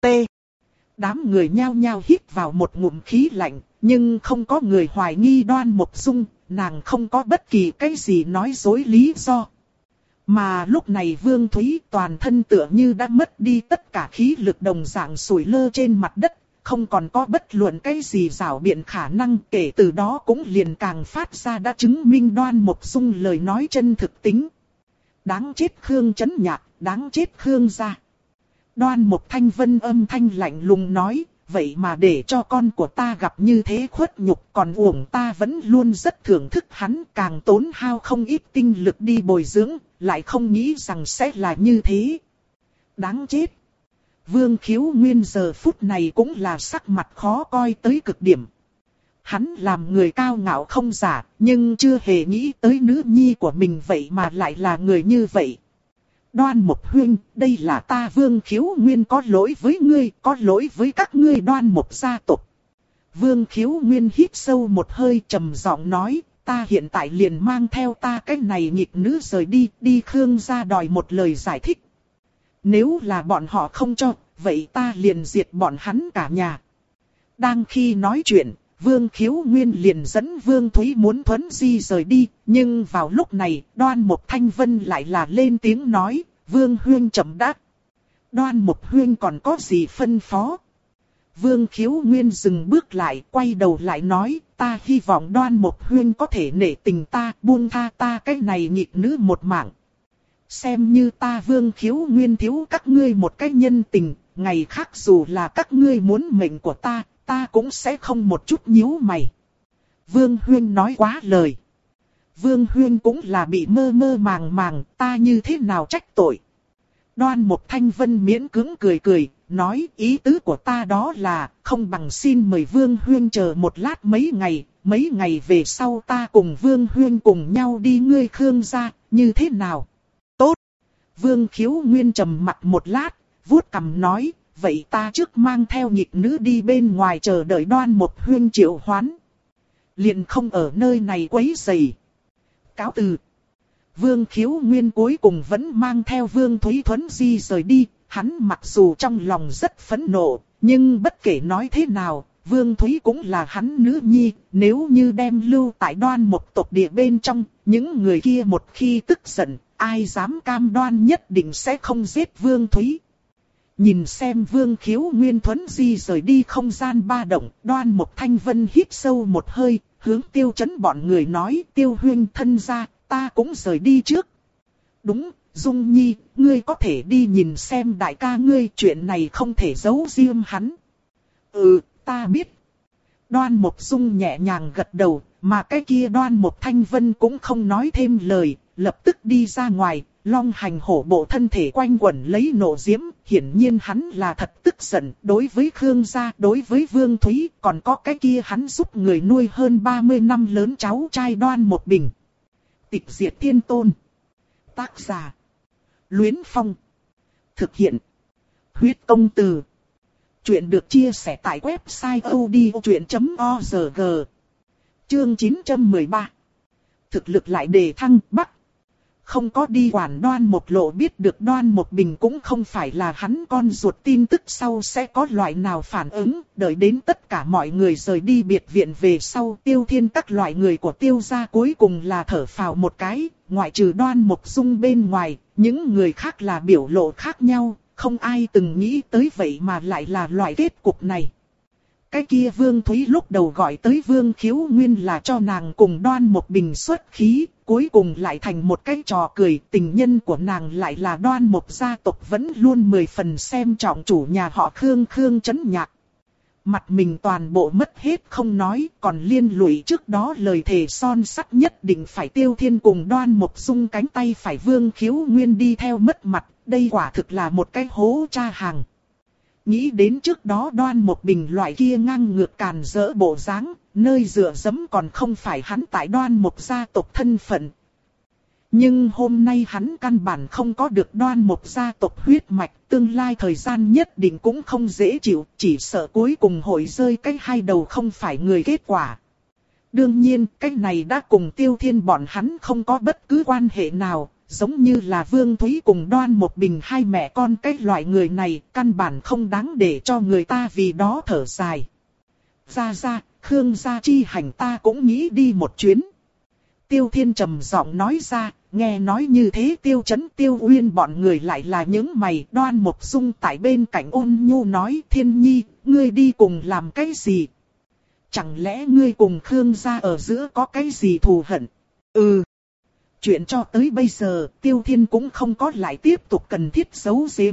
Đám người nhao nhao hít vào một ngụm khí lạnh, nhưng không có người hoài nghi Đoan Mộc Dung, nàng không có bất kỳ cái gì nói dối lý do. Mà lúc này Vương Thúy toàn thân tựa như đã mất đi tất cả khí lực đồng dạng sủi lơ trên mặt đất, không còn có bất luận cái gì rảo biện khả năng, kể từ đó cũng liền càng phát ra đã chứng minh Đoan Mộc Dung lời nói chân thực tính. Đáng chết Khương Chấn Nhạc, đáng chết Khương gia. Đoan Mộc Thanh Vân âm thanh lạnh lùng nói, vậy mà để cho con của ta gặp như thế khuất nhục, còn uổng ta vẫn luôn rất thưởng thức hắn, càng tốn hao không ít tinh lực đi bồi dưỡng, lại không nghĩ rằng sẽ là như thế. Đáng chết. Vương Khiếu Nguyên giờ phút này cũng là sắc mặt khó coi tới cực điểm. Hắn làm người cao ngạo không giả, nhưng chưa hề nghĩ tới nữ nhi của mình vậy mà lại là người như vậy. Đoan Mộc Huynh, đây là ta Vương Khiếu Nguyên có lỗi với ngươi, có lỗi với các ngươi Đoan Mộc gia tộc. Vương Khiếu Nguyên hít sâu một hơi trầm giọng nói, ta hiện tại liền mang theo ta cái này nghịch nữ rời đi, đi Khương gia đòi một lời giải thích. Nếu là bọn họ không cho, vậy ta liền diệt bọn hắn cả nhà. Đang khi nói chuyện, Vương Khiếu Nguyên liền dẫn Vương Thúy muốn Thuấn Di rời đi, nhưng vào lúc này, Đoan Mục Thanh Vân lại là lên tiếng nói, Vương Huyên chậm đã. Đoan Mục Huyên còn có gì phân phó? Vương Khiếu Nguyên dừng bước lại, quay đầu lại nói, ta hy vọng Đoan Mục Huyên có thể nể tình ta, buông tha ta cái này nghịch nữ một mạng. Xem như ta Vương Khiếu Nguyên thiếu các ngươi một cái nhân tình, ngày khác dù là các ngươi muốn mệnh của ta, ta cũng sẽ không một chút nhíu mày. Vương Huyên nói quá lời. Vương Huyên cũng là bị mơ mơ màng màng, ta như thế nào trách tội. Đoan Mục Thanh Vân miễn cưỡng cười cười, nói ý tứ của ta đó là, không bằng xin mời Vương Huyên chờ một lát mấy ngày, mấy ngày về sau ta cùng Vương Huyên cùng nhau đi ngươi Khương gia, như thế nào? Tốt! Vương Khiếu Nguyên trầm mặt một lát, vuốt cằm nói, vậy ta trước mang theo nhịp nữ đi bên ngoài chờ đợi Đoan Mục Huyên triệu hoán. Liền không ở nơi này quấy rầy. Cáo từ. Vương Khiếu Nguyên cuối cùng vẫn mang theo Vương Thúy Thuấn Di rời đi, hắn mặc dù trong lòng rất phẫn nộ, nhưng bất kể nói thế nào, Vương Thúy cũng là hắn nữ nhi, nếu như đem lưu tại Đoan Mục tộc địa bên trong, những người kia một khi tức giận, ai dám cam đoan nhất định sẽ không giết Vương Thúy. Nhìn xem Vương Khiếu Nguyên Thuấn Di rời đi không gian ba động, Đoan Mục Thanh Vân hít sâu một hơi, hướng Tiêu Chấn bọn người nói, Tiêu Huyên thân ra, ta cũng rời đi trước. Đúng, Dung Nhi, ngươi có thể đi nhìn xem đại ca ngươi, chuyện này không thể giấu riêng hắn. Ừ, ta biết. Đoan Mục Dung nhẹ nhàng gật đầu, mà cái kia Đoan Mục Thanh Vân cũng không nói thêm lời, lập tức đi ra ngoài. Long hành hổ bộ thân thể quanh quẩn lấy nộ diễm, hiển nhiên hắn là thật tức giận, đối với Khương gia, đối với Vương Thúy, còn có cái kia hắn giúp người nuôi hơn ba mươi năm lớn cháu trai Đoan Mục Bình. Tịch diệt thiên tôn. Tác giả. Luyến Phong. Thực hiện. Huyết công từ. Chuyện được chia sẻ tại website odchuyện chấm org. Chương chín trăm mười ba. Thực lực lại đề thăng Bắc. Không có đi quản Đoan Mục Lộ biết được Đoan Mục Bình cũng không phải là hắn con ruột, tin tức sau sẽ có loại nào phản ứng, đợi đến tất cả mọi người rời đi biệt viện về sau, Tiêu Thiên các loại người của Tiêu gia cuối cùng là thở phào một cái, ngoại trừ Đoan Mục Dung bên ngoài, những người khác là biểu lộ khác nhau, không ai từng nghĩ tới vậy mà lại là loại kết cục này. Cái kia Vương Thúy lúc đầu gọi tới Vương Khiếu Nguyên là cho nàng cùng Đoan Mục Bình xuất khí, cuối cùng lại thành một cái trò cười, tình nhân của nàng lại là Đoan Mục gia tộc vẫn luôn mười phần xem trọng chủ nhà họ Khương Khương Chấn Nhạc. Mặt mình toàn bộ mất hết không nói, còn liên lụy trước đó lời thề son sắt nhất định phải Tiêu Thiên cùng Đoan Mục Dung cánh tay phải Vương Khiếu Nguyên đi theo mất mặt, đây quả thực là một cái hố cha hàng. Nghĩ đến trước đó Đoan Mục Bình loại kia ngang ngược càn rỡ bộ dáng, nơi dựa dẫm còn không phải hắn tại Đoan Mục gia tộc thân phận. Nhưng hôm nay hắn căn bản không có được Đoan Mục gia tộc huyết mạch, tương lai thời gian nhất định cũng không dễ chịu, chỉ sợ cuối cùng hội rơi cái hai đầu không phải người kết quả. Đương nhiên, cái này đã cùng Tiêu Thiên bọn hắn không có bất cứ quan hệ nào. Giống như là Vương Thúy cùng Đoan Mục Bình hai mẹ con cái loại người này, căn bản không đáng để cho người ta vì đó thở dài. Ra ra, Khương gia chi hành ta cũng nghĩ đi một chuyến. Tiêu Thiên trầm giọng nói ra, nghe nói như thế Tiêu Chấn Tiêu Uyên bọn người lại là những mày. Đoan Mục Dung tại bên cạnh ôn nhu nói, Thiên Nhi, ngươi đi cùng làm cái gì? Chẳng lẽ ngươi cùng Khương gia ở giữa có cái gì thù hận? Ừ. Chuyện cho tới bây giờ, Tiêu Thiên cũng không có lại tiếp tục cần thiết giấu giếm.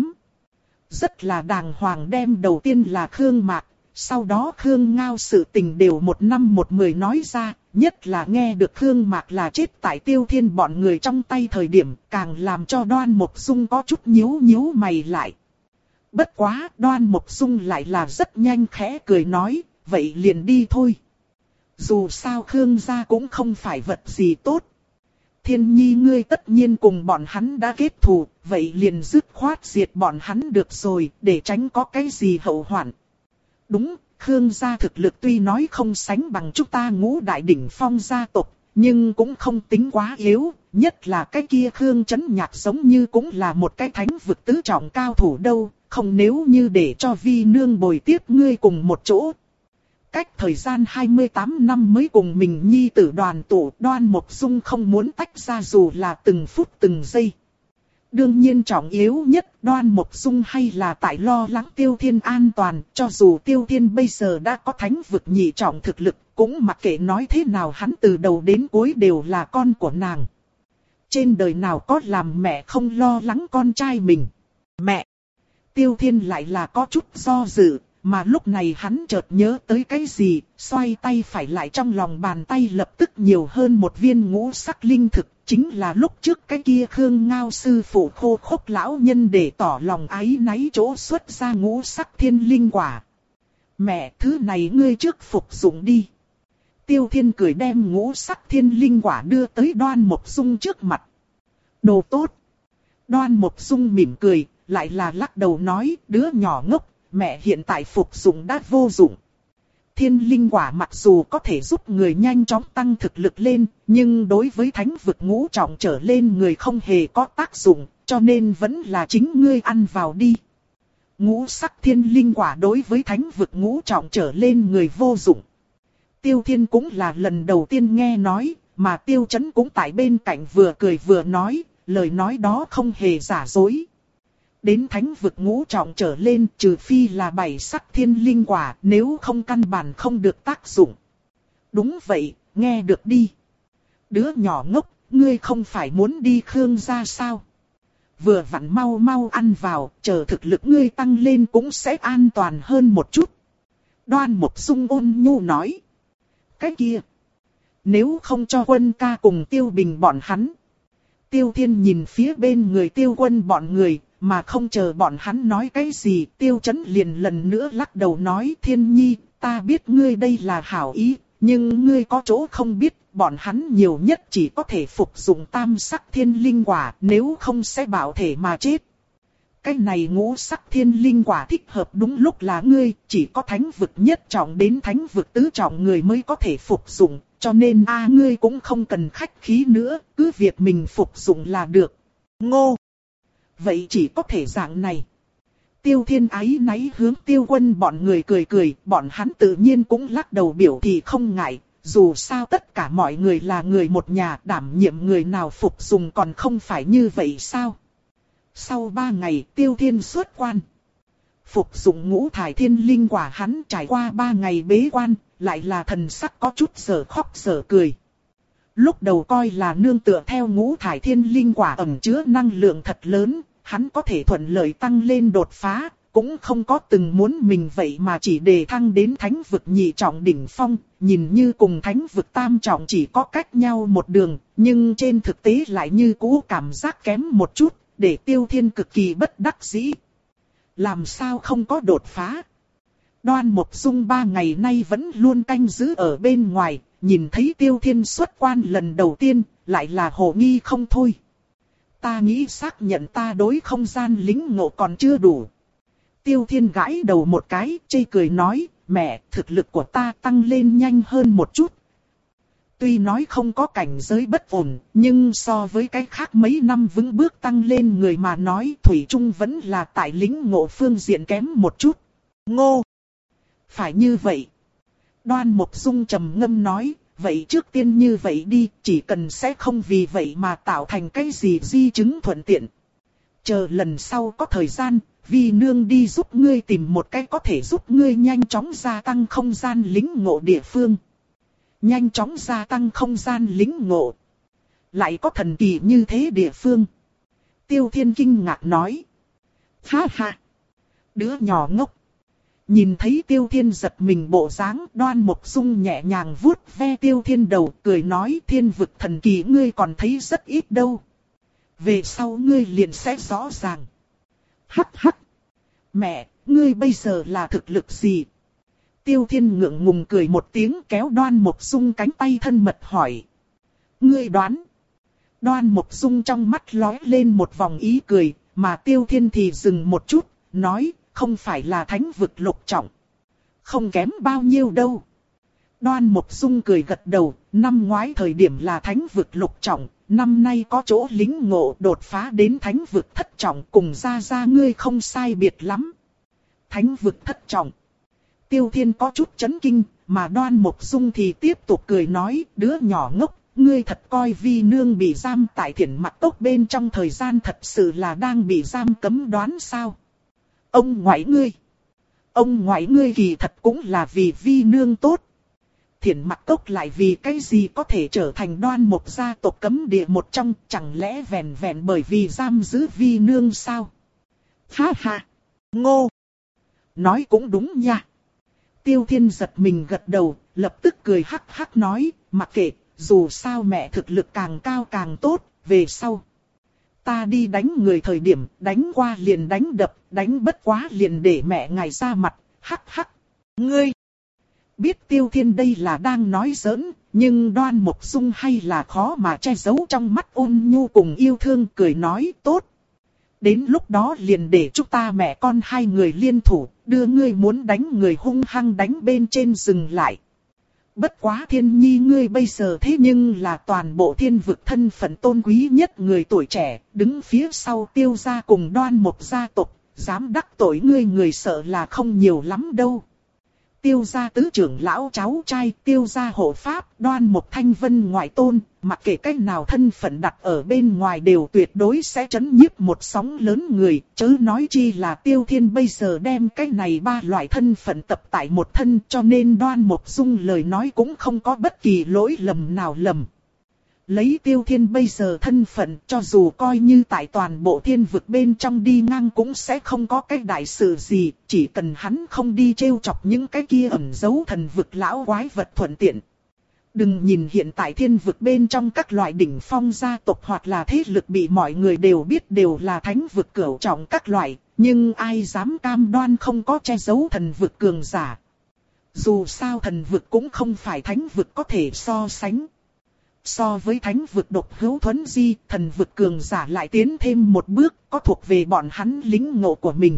Rất là đàng hoàng đem đầu tiên là Khương Mạc, sau đó Khương Ngao sự tình đều một năm một mười nói ra, nhất là nghe được Khương Mạc là chết tại Tiêu Thiên bọn người trong tay thời điểm, càng làm cho Đoan Mục Dung có chút nhíu nhíu mày lại. Bất quá, Đoan Mục Dung lại là rất nhanh khẽ cười nói, vậy liền đi thôi. Dù sao Khương gia cũng không phải vật gì tốt. Thiên Nhi ngươi tất nhiên cùng bọn hắn đã kết thù, vậy liền dứt khoát diệt bọn hắn được rồi, để tránh có cái gì hậu hoạn. Đúng, Khương gia thực lực tuy nói không sánh bằng chúng ta ngũ đại đỉnh phong gia tộc, nhưng cũng không tính quá yếu, nhất là cái kia Khương Chấn Nhạc giống như cũng là một cái thánh vực tứ trọng cao thủ đâu, không nếu như để cho Vi Nương bồi tiếp ngươi cùng một chỗ. cách thời gian hai mươi tám năm mới cùng mình nhi tử đoàn tụ, Đoan Mộc Dung không muốn tách ra dù là từng phút từng giây. Đương nhiên trọng yếu nhất Đoan Mộc Dung hay là tại lo lắng Tiêu Thiên an toàn, cho dù Tiêu Thiên bây giờ đã có thánh vực nhị trọng thực lực, cũng mặc kệ nói thế nào hắn từ đầu đến cuối đều là con của nàng. Trên đời nào có làm mẹ không lo lắng con trai mình. Mẹ! Tiêu Thiên lại là có chút do dự, mà lúc này hắn chợt nhớ tới cái gì, xoay tay phải lại trong lòng bàn tay lập tức nhiều hơn một viên ngũ sắc linh thực, chính là lúc trước cái kia Khương Ngao sư phụ khô khốc lão nhân để tỏ lòng áy náy chỗ xuất ra ngũ sắc thiên linh quả. Mẹ, thứ này ngươi trước phục dụng đi. Tiêu Thiên cười đem ngũ sắc thiên linh quả đưa tới Đoan Mộc Dung trước mặt. Đồ tốt. Đoan Mộc Dung mỉm cười, lại là lắc đầu nói, đứa nhỏ ngốc, mẹ hiện tại phục dụng đã vô dụng. Thiên linh quả mặc dù có thể giúp người nhanh chóng tăng thực lực lên, nhưng đối với thánh vực ngũ trọng trở lên người không hề có tác dụng, cho nên vẫn là chính ngươi ăn vào đi. Ngũ sắc thiên linh quả đối với thánh vực ngũ trọng trở lên người vô dụng. Tiêu Thiên cũng là lần đầu tiên nghe nói, mà Tiêu Chấn cũng tại bên cạnh vừa cười vừa nói, lời nói đó không hề giả dối. Đến thánh vực ngũ trọng trở lên trừ phi là bảy sắc thiên linh quả, nếu không căn bản không được tác dụng. Đúng vậy, nghe được đi. Đứa nhỏ ngốc, ngươi không phải muốn đi Khương gia sao? Vừa vặn mau mau ăn vào, chờ thực lực ngươi tăng lên cũng sẽ an toàn hơn một chút. Đoan Mộc Dung ôn nhu nói. Cái kia, nếu không cho Quân ca cùng Tiêu Bình bọn hắn. Tiêu Thiên nhìn phía bên người Tiêu Quân bọn người, mà không chờ bọn hắn nói cái gì, Tiêu Chấn liền lần nữa lắc đầu nói, Thiên Nhi, ta biết ngươi đây là hảo ý, nhưng ngươi có chỗ không biết, bọn hắn nhiều nhất chỉ có thể phục dụng tam sắc thiên linh quả, nếu không sẽ bảo thể mà chết. Cái này ngũ sắc thiên linh quả thích hợp đúng lúc là ngươi, chỉ có thánh vực nhất trọng đến thánh vực tứ trọng người mới có thể phục dụng, cho nên a ngươi cũng không cần khách khí nữa, cứ việc mình phục dụng là được. Ngô! Vậy chỉ có thể dạng này. Tiêu Thiên áy náy hướng Tiêu Quân bọn người cười cười, bọn hắn tự nhiên cũng lắc đầu biểu thị không ngại, dù sao tất cả mọi người là người một nhà, đảm nhiệm người nào phục dùng còn không phải như vậy sao. Sau ba ngày Tiêu Thiên xuất quan. Phục dụng ngũ thải thiên linh quả hắn trải qua ba ngày bế quan, lại là thần sắc có chút sở khóc sở cười. Lúc đầu coi là nương tựa theo ngũ thải thiên linh quả ẩn chứa năng lượng thật lớn, hắn có thể thuận lợi tăng lên đột phá, cũng không có từng muốn mình vậy mà chỉ đề thăng đến thánh vực nhị trọng đỉnh phong, nhìn như cùng thánh vực tam trọng chỉ có cách nhau một đường, nhưng trên thực tế lại như cũ cảm giác kém một chút, để Tiêu Thiên cực kỳ bất đắc dĩ. Làm sao không có đột phá? Đoan Mộc Dung ba ngày nay vẫn luôn canh giữ ở bên ngoài, nhìn thấy Tiêu Thiên xuất quan lần đầu tiên, lại là hồ nghi không thôi. Ta nghĩ xác nhận ta đối không gian lĩnh ngộ còn chưa đủ. Tiêu Thiên gãi đầu một cái, chê cười nói, mẹ, thực lực của ta tăng lên nhanh hơn một chút. Tuy nói không có cảnh giới bất ổn, nhưng so với cái khác mấy năm vững bước tăng lên người mà nói Thủy Trung vẫn là tại lĩnh ngộ phương diện kém một chút. Ngô! Phải như vậy. Đoan Mộc Dung trầm ngâm nói, vậy trước tiên như vậy đi, chỉ cần sẽ không vì vậy mà tạo thành cái gì di chứng thuận tiện. Chờ lần sau có thời gian, Vi Nương đi giúp ngươi tìm một cái có thể giúp ngươi nhanh chóng gia tăng không gian lĩnh ngộ địa phương. Nhanh chóng gia tăng không gian lĩnh ngộ. Lại có thần kỳ như thế địa phương. Tiêu Thiên kinh ngạc nói. Ha ha! Đứa nhỏ ngốc! Nhìn thấy Tiêu Thiên giật mình bộ dáng, Đoan Mộc Dung nhẹ nhàng vuốt ve Tiêu Thiên đầu, cười nói thiên vực thần kỳ ngươi còn thấy rất ít đâu. Về sau ngươi liền sẽ rõ ràng. Hắc hắc! Mẹ, ngươi bây giờ là thực lực gì? Tiêu Thiên ngượng ngùng cười một tiếng kéo Đoan Mộc Dung cánh tay thân mật hỏi. Ngươi đoán? Đoan Mộc Dung trong mắt lóe lên một vòng ý cười, mà Tiêu Thiên thì dừng một chút, nói, không phải là thánh vực lục trọng. Không kém bao nhiêu đâu. Đoan Mộc Dung cười gật đầu, năm ngoái thời điểm là thánh vực lục trọng, năm nay có chỗ lĩnh ngộ đột phá đến thánh vực thất trọng, cùng ra ra ngươi không sai biệt lắm. Thánh vực thất trọng. Tiêu Thiên có chút chấn kinh, mà Đoan Mộc Dung thì tiếp tục cười nói, đứa nhỏ ngốc, ngươi thật coi vi nương bị giam tại Thiển Mặc Cốc bên trong thời gian thật sự là đang bị giam cấm đoán sao? Ông ngoại ngươi, ông ngoại ngươi kỳ thật cũng là vì vi nương tốt. Thiển Mặc Cốc lại vì cái gì có thể trở thành Đoan Mộc gia tộc cấm địa một trong, chẳng lẽ vẹn vẹn bởi vì giam giữ vi nương sao? Ha ha, ngô, nói cũng đúng nha. Tiêu Thiên giật mình gật đầu, lập tức cười hắc hắc nói, mặc kệ, dù sao mẹ thực lực càng cao càng tốt, về sau. Ta đi đánh người thời điểm, đánh qua liền đánh đập, đánh bất quá liền để mẹ ngài ra mặt, hắc hắc. Ngươi, biết Tiêu Thiên đây là đang nói giỡn, nhưng Đoan Mộc Dung hay là khó mà che giấu trong mắt ôn nhu cùng yêu thương, cười nói tốt. Đến lúc đó liền để chúng ta mẹ con hai người liên thủ, đưa ngươi muốn đánh người hung hăng đánh bên trên dừng lại. Bất quá Thiên Nhi ngươi bây giờ thế nhưng là toàn bộ thiên vực thân phận tôn quý nhất người tuổi trẻ, đứng phía sau Tiêu gia cùng Đoan Mộc gia tộc, dám đắc tội ngươi người sợ là không nhiều lắm đâu. Tiêu gia tứ trưởng lão cháu trai, Tiêu gia hộ pháp, Đoan Mộc Thanh Vân ngoại tôn, mặc kệ cách nào thân phận đặt ở bên ngoài đều tuyệt đối sẽ chấn nhiếp một sóng lớn người, chớ nói chi là Tiêu Thiên bây giờ đem cái này ba loại thân phận tập tại một thân, cho nên Đoan Mộc Dung lời nói cũng không có bất kỳ lỗi lầm nào lầm. Lấy Tiêu Thiên bây giờ thân phận, cho dù coi như tại toàn bộ thiên vực bên trong đi ngang cũng sẽ không có cái đại sự gì, chỉ cần hắn không đi trêu chọc những cái kia ẩn giấu thần vực lão quái vật thuận tiện. Đừng nhìn hiện tại thiên vực bên trong các loại đỉnh phong gia tộc hoặc là thế lực bị mọi người đều biết đều là thánh vực cửu trọng các loại, nhưng ai dám cam đoan không có che giấu thần vực cường giả. Dù sao thần vực cũng không phải thánh vực có thể so sánh. So với thánh vực độc hữu thuấn di, thần vực cường giả lại tiến thêm một bước, có thuộc về bọn hắn lĩnh ngộ của mình.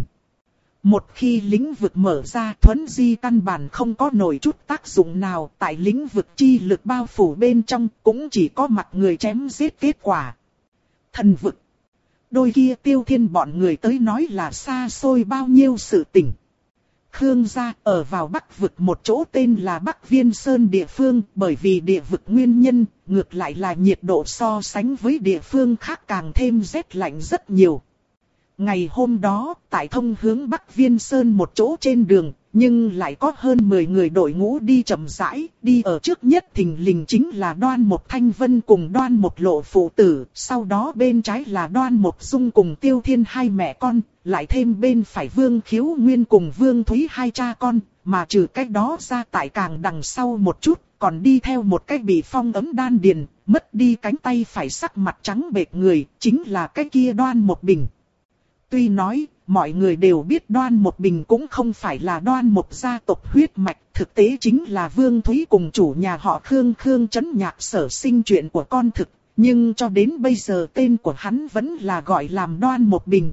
Một khi lĩnh vực mở ra, thuấn di căn bản không có nổi chút tác dụng nào, tại lĩnh vực chi lực bao phủ bên trong, cũng chỉ có mặt người chém giết kết quả. Thần vực. Đôi kia Tiêu Thiên bọn người tới nói là xa xôi bao nhiêu sự tình. Khương gia ở vào Bắc vực một chỗ tên là Bắc Viên Sơn địa phương, bởi vì địa vực nguyên nhân, ngược lại là nhiệt độ so sánh với địa phương khác càng thêm rét lạnh rất nhiều. Ngày hôm đó, tại thông hướng Bắc Viên Sơn một chỗ trên đường, nhưng lại có hơn mười người đội ngũ đi chậm rãi, đi ở trước nhất thình lình chính là Đoan Mộc Thanh Vân cùng Đoan Mộc Lộ phụ tử, sau đó bên trái là Đoan Mộc Dung cùng Tiêu Thiên hai mẹ con, lại thêm bên phải Vương Khiếu Nguyên cùng Vương Thúy hai cha con, mà trừ cách đó ra tại càng đằng sau một chút, còn đi theo một cái bị phong ấm đan điền, mất đi cánh tay phải sắc mặt trắng bệch người, chính là cái kia Đoan Mộc Bình. Tuy nói, mọi người đều biết Đoan Mộc Bình cũng không phải là Đoan Mộc gia tộc huyết mạch, thực tế chính là Vương Thúy cùng chủ nhà họ Khương Khương Chấn Nhạc sở sinh chuyện của con thực, nhưng cho đến bây giờ tên của hắn vẫn là gọi làm Đoan Mộc Bình.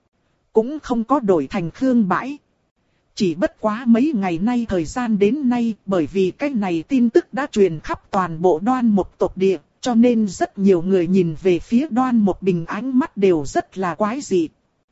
Cũng không có đổi thành Khương Bãi. Chỉ bất quá mấy ngày nay thời gian đến nay, bởi vì cái này tin tức đã truyền khắp toàn bộ Đoan Mộc tộc địa, cho nên rất nhiều người nhìn về phía Đoan Mộc Bình ánh mắt đều rất là quái dị.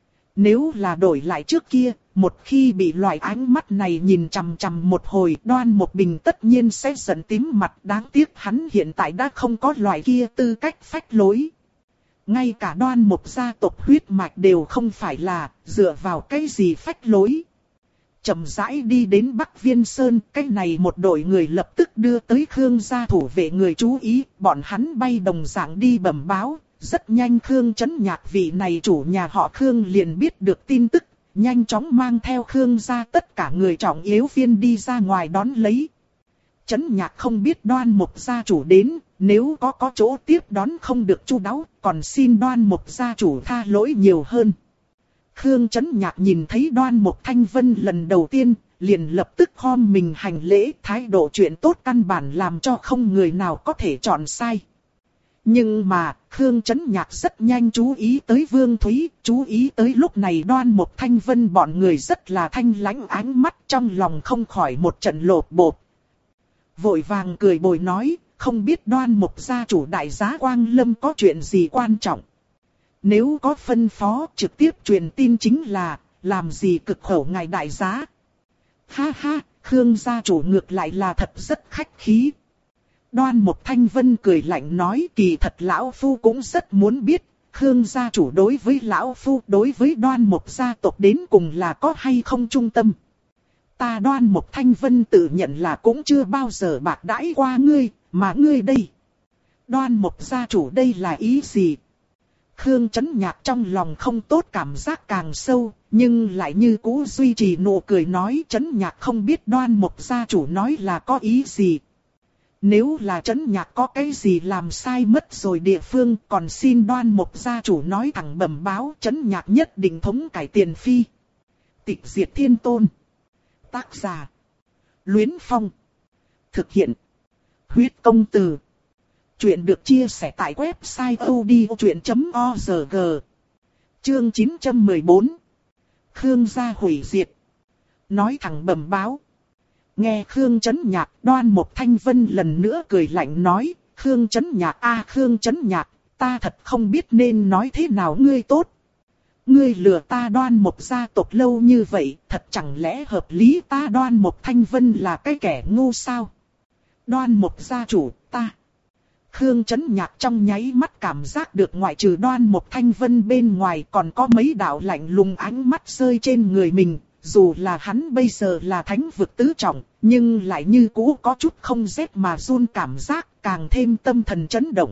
Nếu là đổi lại trước kia, một khi bị loại ánh mắt này nhìn chằm chằm một hồi, Đoan Mộc Bình tất nhiên sẽ giận tím mặt, đáng tiếc hắn hiện tại đã không có loại kia tư cách phách lối. Ngay cả Đoan Mộc gia tộc huyết mạch đều không phải là, dựa vào cái gì phách lối. Chậm rãi đi đến Bắc Viên Sơn, cái này một đội người lập tức đưa tới Khương gia thủ vệ người chú ý, bọn hắn bay đồng dạng đi bẩm báo. Rất nhanh Khương Chấn Nhạc vị này chủ nhà họ Khương liền biết được tin tức, nhanh chóng mang theo Khương gia tất cả người trọng yếu viên đi ra ngoài đón lấy. Chấn Nhạc không biết Đoan Mộc gia chủ đến, nếu có có chỗ tiếp đón không được chu đáo, còn xin Đoan Mộc gia chủ tha lỗi nhiều hơn. Khương Chấn Nhạc nhìn thấy Đoan Mộc Thanh Vân lần đầu tiên, liền lập tức khom mình hành lễ, thái độ chuyện tốt căn bản làm cho không người nào có thể chọn sai. Nhưng mà, Khương Chấn Nhạc rất nhanh chú ý tới Vương Thúy, chú ý tới lúc này Đoan Mộc Thanh Vân bọn người rất là thanh lãnh ánh mắt, trong lòng không khỏi một trận lột bột. Vội vàng cười bồi nói, không biết Đoan Mộc gia chủ đại giá Quang Lâm có chuyện gì quan trọng. Nếu có phân phó trực tiếp truyền tin chính là, làm gì cực khổ ngài đại giá. Ha ha, Khương gia chủ ngược lại là thật rất khách khí. Đoan Mục Thanh Vân cười lạnh nói, kỳ thật lão phu cũng rất muốn biết, Khương gia chủ đối với lão phu, đối với Đoan Mục gia tộc đến cùng là có hay không trung tâm. Ta Đoan Mục Thanh Vân tự nhận là cũng chưa bao giờ bạc đãi qua ngươi, mà ngươi đây. Đoan Mục gia chủ đây là ý gì? Khương Chấn Nhạc trong lòng không tốt, cảm giác càng sâu, nhưng lại như cũ duy trì nụ cười nói, Chấn Nhạc không biết Đoan Mục gia chủ nói là có ý gì. Nếu là Chấn Nhạc có cái gì làm sai mất rồi địa phương, còn xin Đoan Mục gia chủ nói thẳng bẩm báo, Chấn Nhạc nhất định thống cải tiền phi. Tịch diệt thiên tôn. Tác giả: Luyến Phong. Thực hiện: Huyết Công Từ. Chuyện được chia sẻ tại website odchuyện chấm org. Chương chín trăm mười bốn. Khương gia hủy diệt. Nói thẳng bẩm báo. Nghe Khương Chấn Nhạc, Đoan Mục Thanh Vân lần nữa cười lạnh nói, Khương Chấn Nhạc a à, Khương Chấn Nhạc, ta thật không biết nên nói thế nào ngươi tốt. Ngươi lừa ta Đoan Mục gia tộc lâu như vậy, thật chẳng lẽ hợp lý ta Đoan Mục Thanh Vân là cái kẻ ngu sao? Đoan Mục gia chủ, ta. Khương Chấn Nhạc trong nháy mắt cảm giác được ngoại trừ Đoan Mục Thanh Vân bên ngoài còn có mấy đạo lạnh lùng ánh mắt rơi trên người mình. Dù là hắn bây giờ là thánh vực tứ trọng, nhưng lại như cũ có chút không rét mà run cảm giác, càng thêm tâm thần chấn động.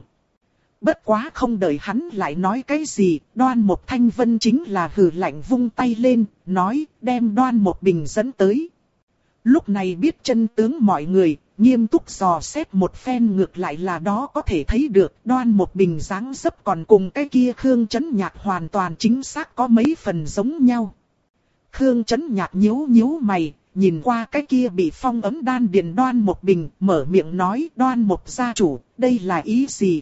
Bất quá không đợi hắn lại nói cái gì, Đoan Mục Thanh Vân chính là hừ lạnh vung tay lên, nói đem Đoan Mục Bình dẫn tới. Lúc này biết chân tướng mọi người, nghiêm túc dò xét một phen ngược lại là đó có thể thấy được Đoan Mục Bình dáng dấp còn cùng cái kia Khương Chấn Nhạc hoàn toàn chính xác có mấy phần giống nhau. Khương Chấn Nhạc nhíu nhíu mày, nhìn qua cái kia bị phong ấm đan điền Đoan Mục Bình, mở miệng nói Đoan Mục gia chủ, đây là ý gì?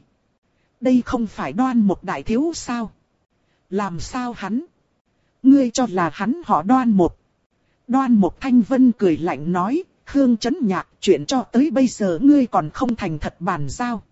Đây không phải Đoan Mục đại thiếu sao? Làm sao hắn? Ngươi cho là hắn họ Đoan Mục? Đoan Mục Thanh Vân cười lạnh nói, Khương Chấn Nhạc, chuyện cho tới bây giờ ngươi còn không thành thật bàn giao.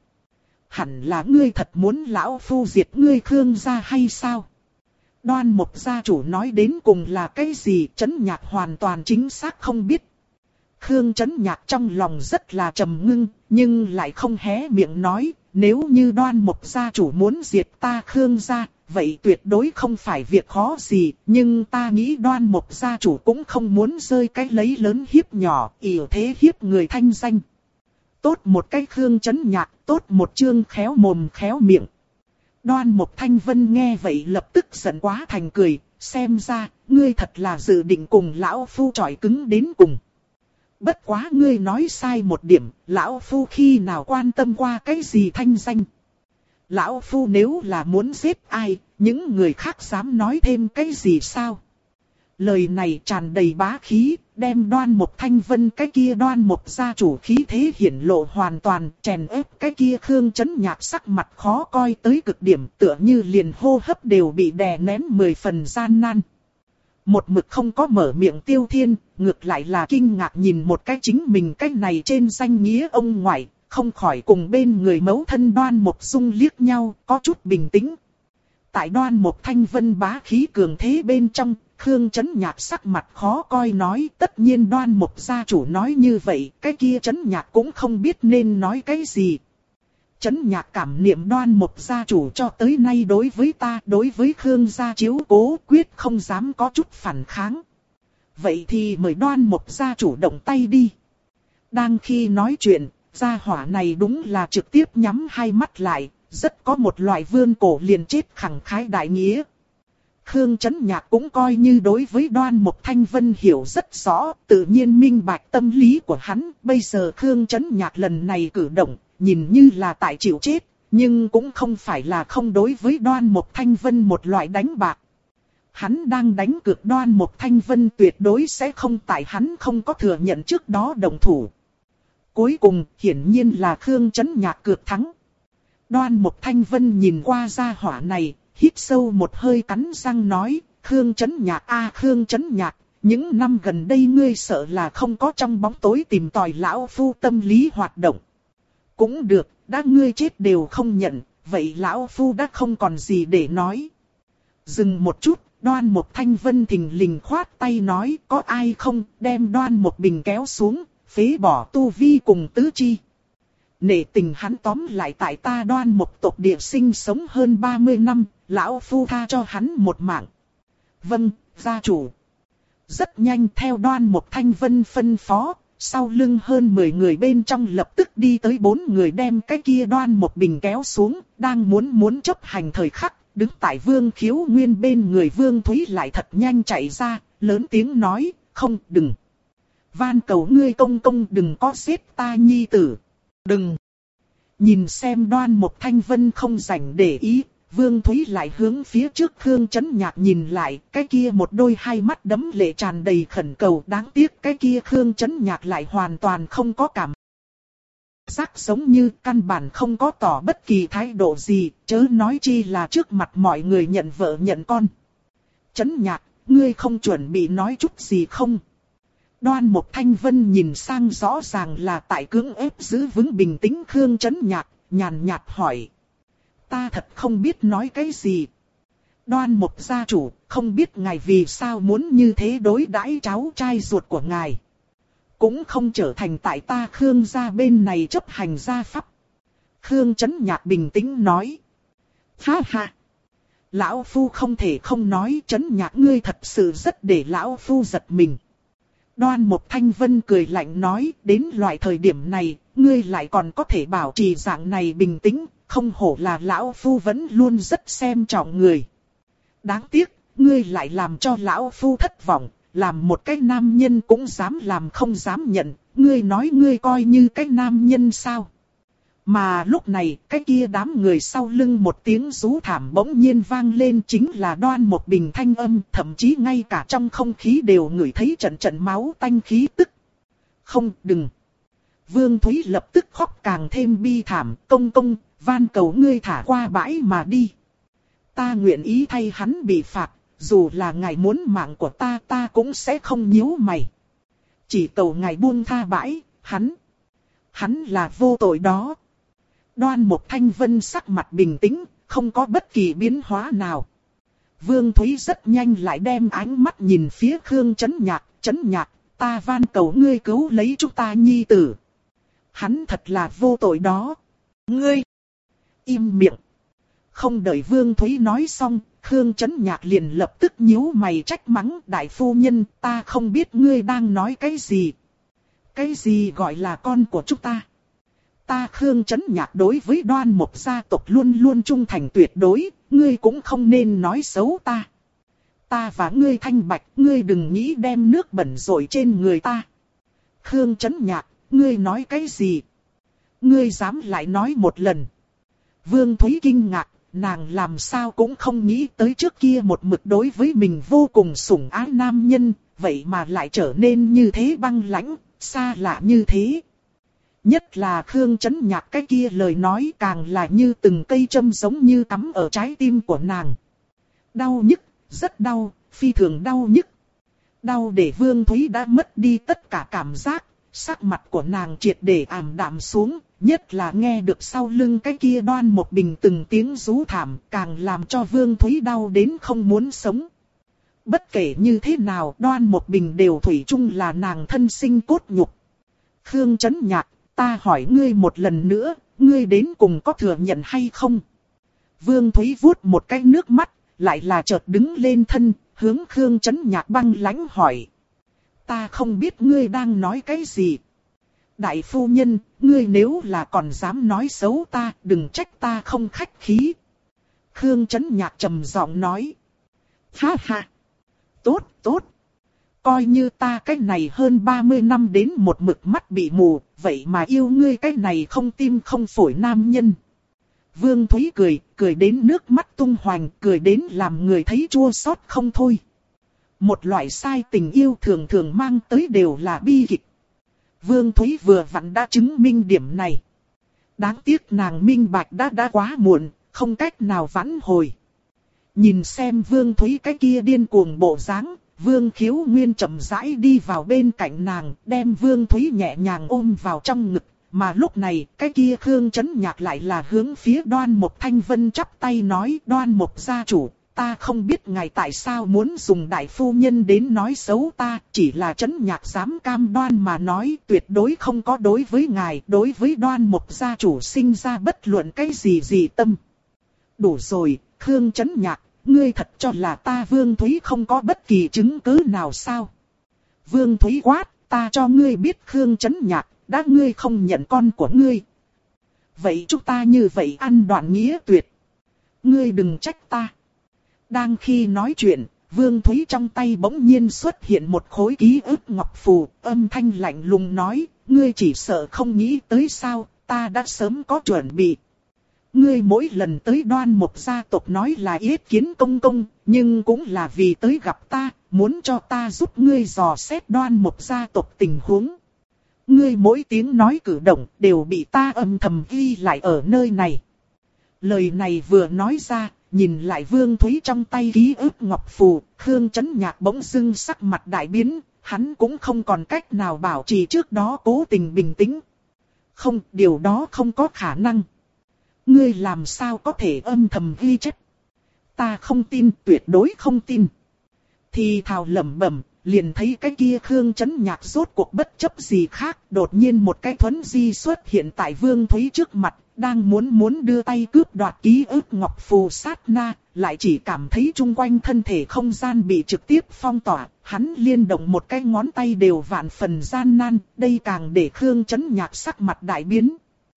Hẳn là ngươi thật muốn lão phu diệt ngươi Khương gia hay sao? Đoan Mục gia chủ nói đến cùng là cái gì, Chấn Nhạc hoàn toàn chính xác không biết. Khương Chấn Nhạc trong lòng rất là trầm ngưng, nhưng lại không hé miệng nói, nếu như Đoan Mục gia chủ muốn diệt ta Khương gia, vậy tuyệt đối không phải việc khó gì, nhưng ta nghĩ Đoan Mục gia chủ cũng không muốn rơi cái lấy lớn hiếp nhỏ, ỷ thế hiếp người thanh danh. Tốt một cái Khương Chấn Nhạc, tốt một chương khéo mồm khéo miệng. Đoan Mục Thanh Vân nghe vậy lập tức giận quá thành cười, xem ra, ngươi thật là dự định cùng lão phu chọi cứng đến cùng. Bất quá ngươi nói sai một điểm, lão phu khi nào quan tâm qua cái gì thanh danh. Lão phu nếu là muốn giết ai, những người khác dám nói thêm cái gì sao? Lời này tràn đầy bá khí, đem Đoan Mục Thanh Vân cái kia Đoan Mục gia chủ khí thế hiển lộ hoàn toàn, chèn ép cái kia Khương Chấn Nhạc sắc mặt khó coi tới cực điểm, tựa như liền hô hấp đều bị đè nén mười phần gian nan. Một mực không có mở miệng Tiêu Thiên, ngược lại là kinh ngạc nhìn một cái chính mình cái này trên danh nghĩa ông ngoại, không khỏi cùng bên người mẫu thân Đoan Mục Dung liếc nhau, có chút bình tĩnh. Tại Đoan Mục Thanh Vân bá khí cường thế bên trong, Khương Chấn Nhạc sắc mặt khó coi nói, tất nhiên Đoan Mục gia chủ nói như vậy, cái kia Chấn Nhạc cũng không biết nên nói cái gì. Chấn Nhạc cảm niệm Đoan Mục gia chủ cho tới nay đối với ta, đối với Khương gia chiếu cố, quyết không dám có chút phản kháng. Vậy thì mời Đoan Mục gia chủ động tay đi. Đang khi nói chuyện, gia hỏa này đúng là trực tiếp nhắm hai mắt lại, rất có một loại vươn cổ liền chết khẳng khái đại nghĩa. Khương Chấn Nhạc cũng coi như đối với Đoan Mục Thanh Vân hiểu rất rõ, tự nhiên minh bạch tâm lý của hắn. Bây giờ Khương Chấn Nhạc lần này cử động, nhìn như là tại chịu chết, nhưng cũng không phải là không đối với Đoan Mục Thanh Vân một loại đánh bạc. Hắn đang đánh cược Đoan Mục Thanh Vân tuyệt đối sẽ không tại hắn không có thừa nhận trước đó đồng thủ. Cuối cùng, hiển nhiên là Khương Chấn Nhạc cược thắng. Đoan Mục Thanh Vân nhìn qua gia hỏa này, hít sâu một hơi cắn răng nói, Khương Chấn Nhạc a à, Khương Chấn Nhạc, những năm gần đây ngươi sợ là không có trong bóng tối tìm tòi lão phu tâm lý hoạt động. Cũng được, đã ngươi chết đều không nhận, vậy lão phu đã không còn gì để nói. Dừng một chút, Đoan Mục Thanh Vân thình lình khoát tay nói, có ai không, đem Đoan Mục Bình kéo xuống, phế bỏ tu vi cùng tứ chi. Nể tình hắn tóm lại tại ta Đoan Mục tộc địa sinh sống hơn ba mươi năm, lão phu tha cho hắn một mạng. Vâng, gia chủ. Rất nhanh theo Đoan Mục Thanh Vân phân phó, sau lưng hơn mười người bên trong lập tức đi tới bốn người đem cái kia Đoan Mục Bình kéo xuống, đang muốn muốn chấp hành thời khắc, đứng tại Vương Khiếu Nguyên bên người Vương Thúy lại thật nhanh chạy ra, lớn tiếng nói, không, đừng. Van cầu ngươi công công đừng có giết ta nhi tử. Đừng. Nhìn xem Đoan Mục Thanh Vân không rảnh để ý, Vương Thúy lại hướng phía trước Khương Chấn Nhạc nhìn lại, cái kia một đôi hai mắt đẫm lệ tràn đầy khẩn cầu, đáng tiếc cái kia Khương Chấn Nhạc lại hoàn toàn không có cảm giác, giống như căn bản không có tỏ bất kỳ thái độ gì, chớ nói chi là trước mặt mọi người nhận vợ nhận con. Chấn Nhạc, ngươi không chuẩn bị nói chút gì không? Đoan Mục Thanh Vân nhìn sang rõ ràng là tại cưỡng ép giữ vững bình tĩnh Khương Chấn Nhạc, nhàn nhạt hỏi. Ta thật không biết nói cái gì. Đoan Mục gia chủ, không biết ngài vì sao muốn như thế đối đãi cháu trai ruột của ngài. Cũng không trở thành tại ta Khương gia bên này chấp hành gia pháp. Khương Chấn Nhạc bình tĩnh nói. Ha ha. Lão Phu không thể không nói, Chấn Nhạc ngươi thật sự rất để Lão Phu giật mình. Đoan Mục Thanh Vân cười lạnh nói, đến loại thời điểm này, ngươi lại còn có thể bảo trì dạng này bình tĩnh, không hổ là Lão Phu vẫn luôn rất xem trọng người. Đáng tiếc, ngươi lại làm cho Lão Phu thất vọng, làm một cái nam nhân cũng dám làm không dám nhận, ngươi nói ngươi coi như cái nam nhân sao. Mà lúc này, cái kia đám người sau lưng một tiếng rú thảm bỗng nhiên vang lên, chính là Đoan Mục Bình thanh âm, thậm chí ngay cả trong không khí đều ngửi thấy trận trận máu tanh khí tức. Không, đừng. Vương Thúy lập tức khóc càng thêm bi thảm, công công, van cầu ngươi thả qua bãi mà đi. Ta nguyện ý thay hắn bị phạt, dù là ngài muốn mạng của ta ta cũng sẽ không nhíu mày. Chỉ cầu ngài buông tha bãi, hắn, hắn là vô tội đó. Đoan Mục Thanh Vân sắc mặt bình tĩnh, không có bất kỳ biến hóa nào. Vương Thúy rất nhanh lại đem ánh mắt nhìn phía Khương Chấn Nhạc, Chấn Nhạc, ta van cầu ngươi cứu lấy chúng ta nhi tử. Hắn thật là vô tội đó. Ngươi, im miệng. Không đợi Vương Thúy nói xong, Khương Chấn Nhạc liền lập tức nhíu mày trách mắng, đại phu nhân, ta không biết ngươi đang nói cái gì. Cái gì gọi là con của chúng ta? Ta Khương Chấn Nhạc đối với Đoan Mục gia tộc luôn luôn trung thành tuyệt đối, ngươi cũng không nên nói xấu ta. Ta và ngươi thanh bạch, ngươi đừng nghĩ đem nước bẩn rội trên người ta. Khương Chấn Nhạc, ngươi nói cái gì? Ngươi dám lại nói một lần. Vương Thúy kinh ngạc, nàng làm sao cũng không nghĩ tới trước kia một mực đối với mình vô cùng sủng ái nam nhân, vậy mà lại trở nên như thế băng lãnh, xa lạ như thế. Nhất là Khương Chấn Nhạc cái kia lời nói càng là như từng cây châm giống như cắm ở trái tim của nàng. Đau nhức, rất đau, phi thường đau nhức. Đau để Vương Thúy đã mất đi tất cả cảm giác, sắc mặt của nàng triệt để ảm đạm xuống, nhất là nghe được sau lưng cái kia Đoan Mục Bình từng tiếng rú thảm, càng làm cho Vương Thúy đau đến không muốn sống. Bất kể như thế nào, Đoan Mục Bình đều thủy chung là nàng thân sinh cốt nhục. Khương Chấn Nhạc, ta hỏi ngươi một lần nữa, ngươi đến cùng có thừa nhận hay không? Vương Thúy vuốt một cái nước mắt, lại là chợt đứng lên thân, hướng Khương Chấn Nhạc băng lãnh hỏi. Ta không biết ngươi đang nói cái gì. Đại phu nhân, ngươi nếu là còn dám nói xấu ta, đừng trách ta không khách khí. Khương Chấn Nhạc trầm giọng nói. Ha ha. Tốt, tốt. Coi như ta cái này hơn ba mươi năm đến một mực mắt bị mù, vậy mà yêu ngươi cái này không tim không phổi nam nhân. Vương Thúy cười, cười đến nước mắt tung hoành, cười đến làm người thấy chua xót không thôi. Một loại sai tình yêu thường thường mang tới đều là bi kịch. Vương Thúy vừa vặn đã chứng minh điểm này. Đáng tiếc nàng minh bạch đã đã quá muộn, không cách nào vãn hồi. Nhìn xem Vương Thúy cái kia điên cuồng bộ dáng, Vương Khiếu Nguyên chậm rãi đi vào bên cạnh nàng, đem Vương Thúy nhẹ nhàng ôm vào trong ngực. Mà lúc này, cái kia Khương Chấn Nhạc lại là hướng phía Đoan Mục Thanh Vân chắp tay nói, Đoan Mục gia chủ, ta không biết ngài tại sao muốn dùng đại phu nhân đến nói xấu ta, chỉ là Trấn Nhạc dám cam đoan mà nói tuyệt đối không có đối với ngài, đối với Đoan Mộc gia chủ sinh ra bất luận cái gì gì tâm. Đủ rồi, Khương Trấn Nhạc, ngươi thật cho là ta Vương Thúy không có bất kỳ chứng cứ nào sao? Vương Thúy quát, ta cho ngươi biết Khương Trấn Nhạc, đã ngươi không nhận con của ngươi. Vậy chúng ta như vậy ăn đoạn nghĩa tuyệt. Ngươi đừng trách ta. Đang khi nói chuyện, Vương Thúy trong tay bỗng nhiên xuất hiện một khối ký ức ngọc phù, âm thanh lạnh lùng nói, ngươi chỉ sợ không nghĩ tới sao, ta đã sớm có chuẩn bị. Ngươi mỗi lần tới Đoan Mộc gia tộc nói là yết kiến công công, nhưng cũng là vì tới gặp ta, muốn cho ta giúp ngươi dò xét Đoan Mộc gia tộc tình huống. Ngươi mỗi tiếng nói cử động đều bị ta âm thầm ghi lại ở nơi này. Lời này vừa nói ra, nhìn lại Vương Thúy trong tay ký ức ngọc phù, Khương Trấn Nhạc bỗng dưng sắc mặt đại biến, hắn cũng không còn cách nào bảo trì trước đó cố tình bình tĩnh. Không, điều đó không có khả năng. Ngươi làm sao có thể âm thầm ghi chép? Ta không tin, tuyệt đối không tin. Thì thào lẩm bẩm, liền thấy cái kia Khương Trấn Nhạc rốt cuộc bất chấp gì khác, đột nhiên một cái thuấn di xuất hiện tại Vương Thúy trước mặt, đang muốn muốn đưa tay cướp đoạt ký ức ngọc phù sát na, lại chỉ cảm thấy chung quanh thân thể không gian bị trực tiếp phong tỏa, hắn liên động một cái ngón tay đều vạn phần gian nan, đây càng để Khương Trấn Nhạc sắc mặt đại biến.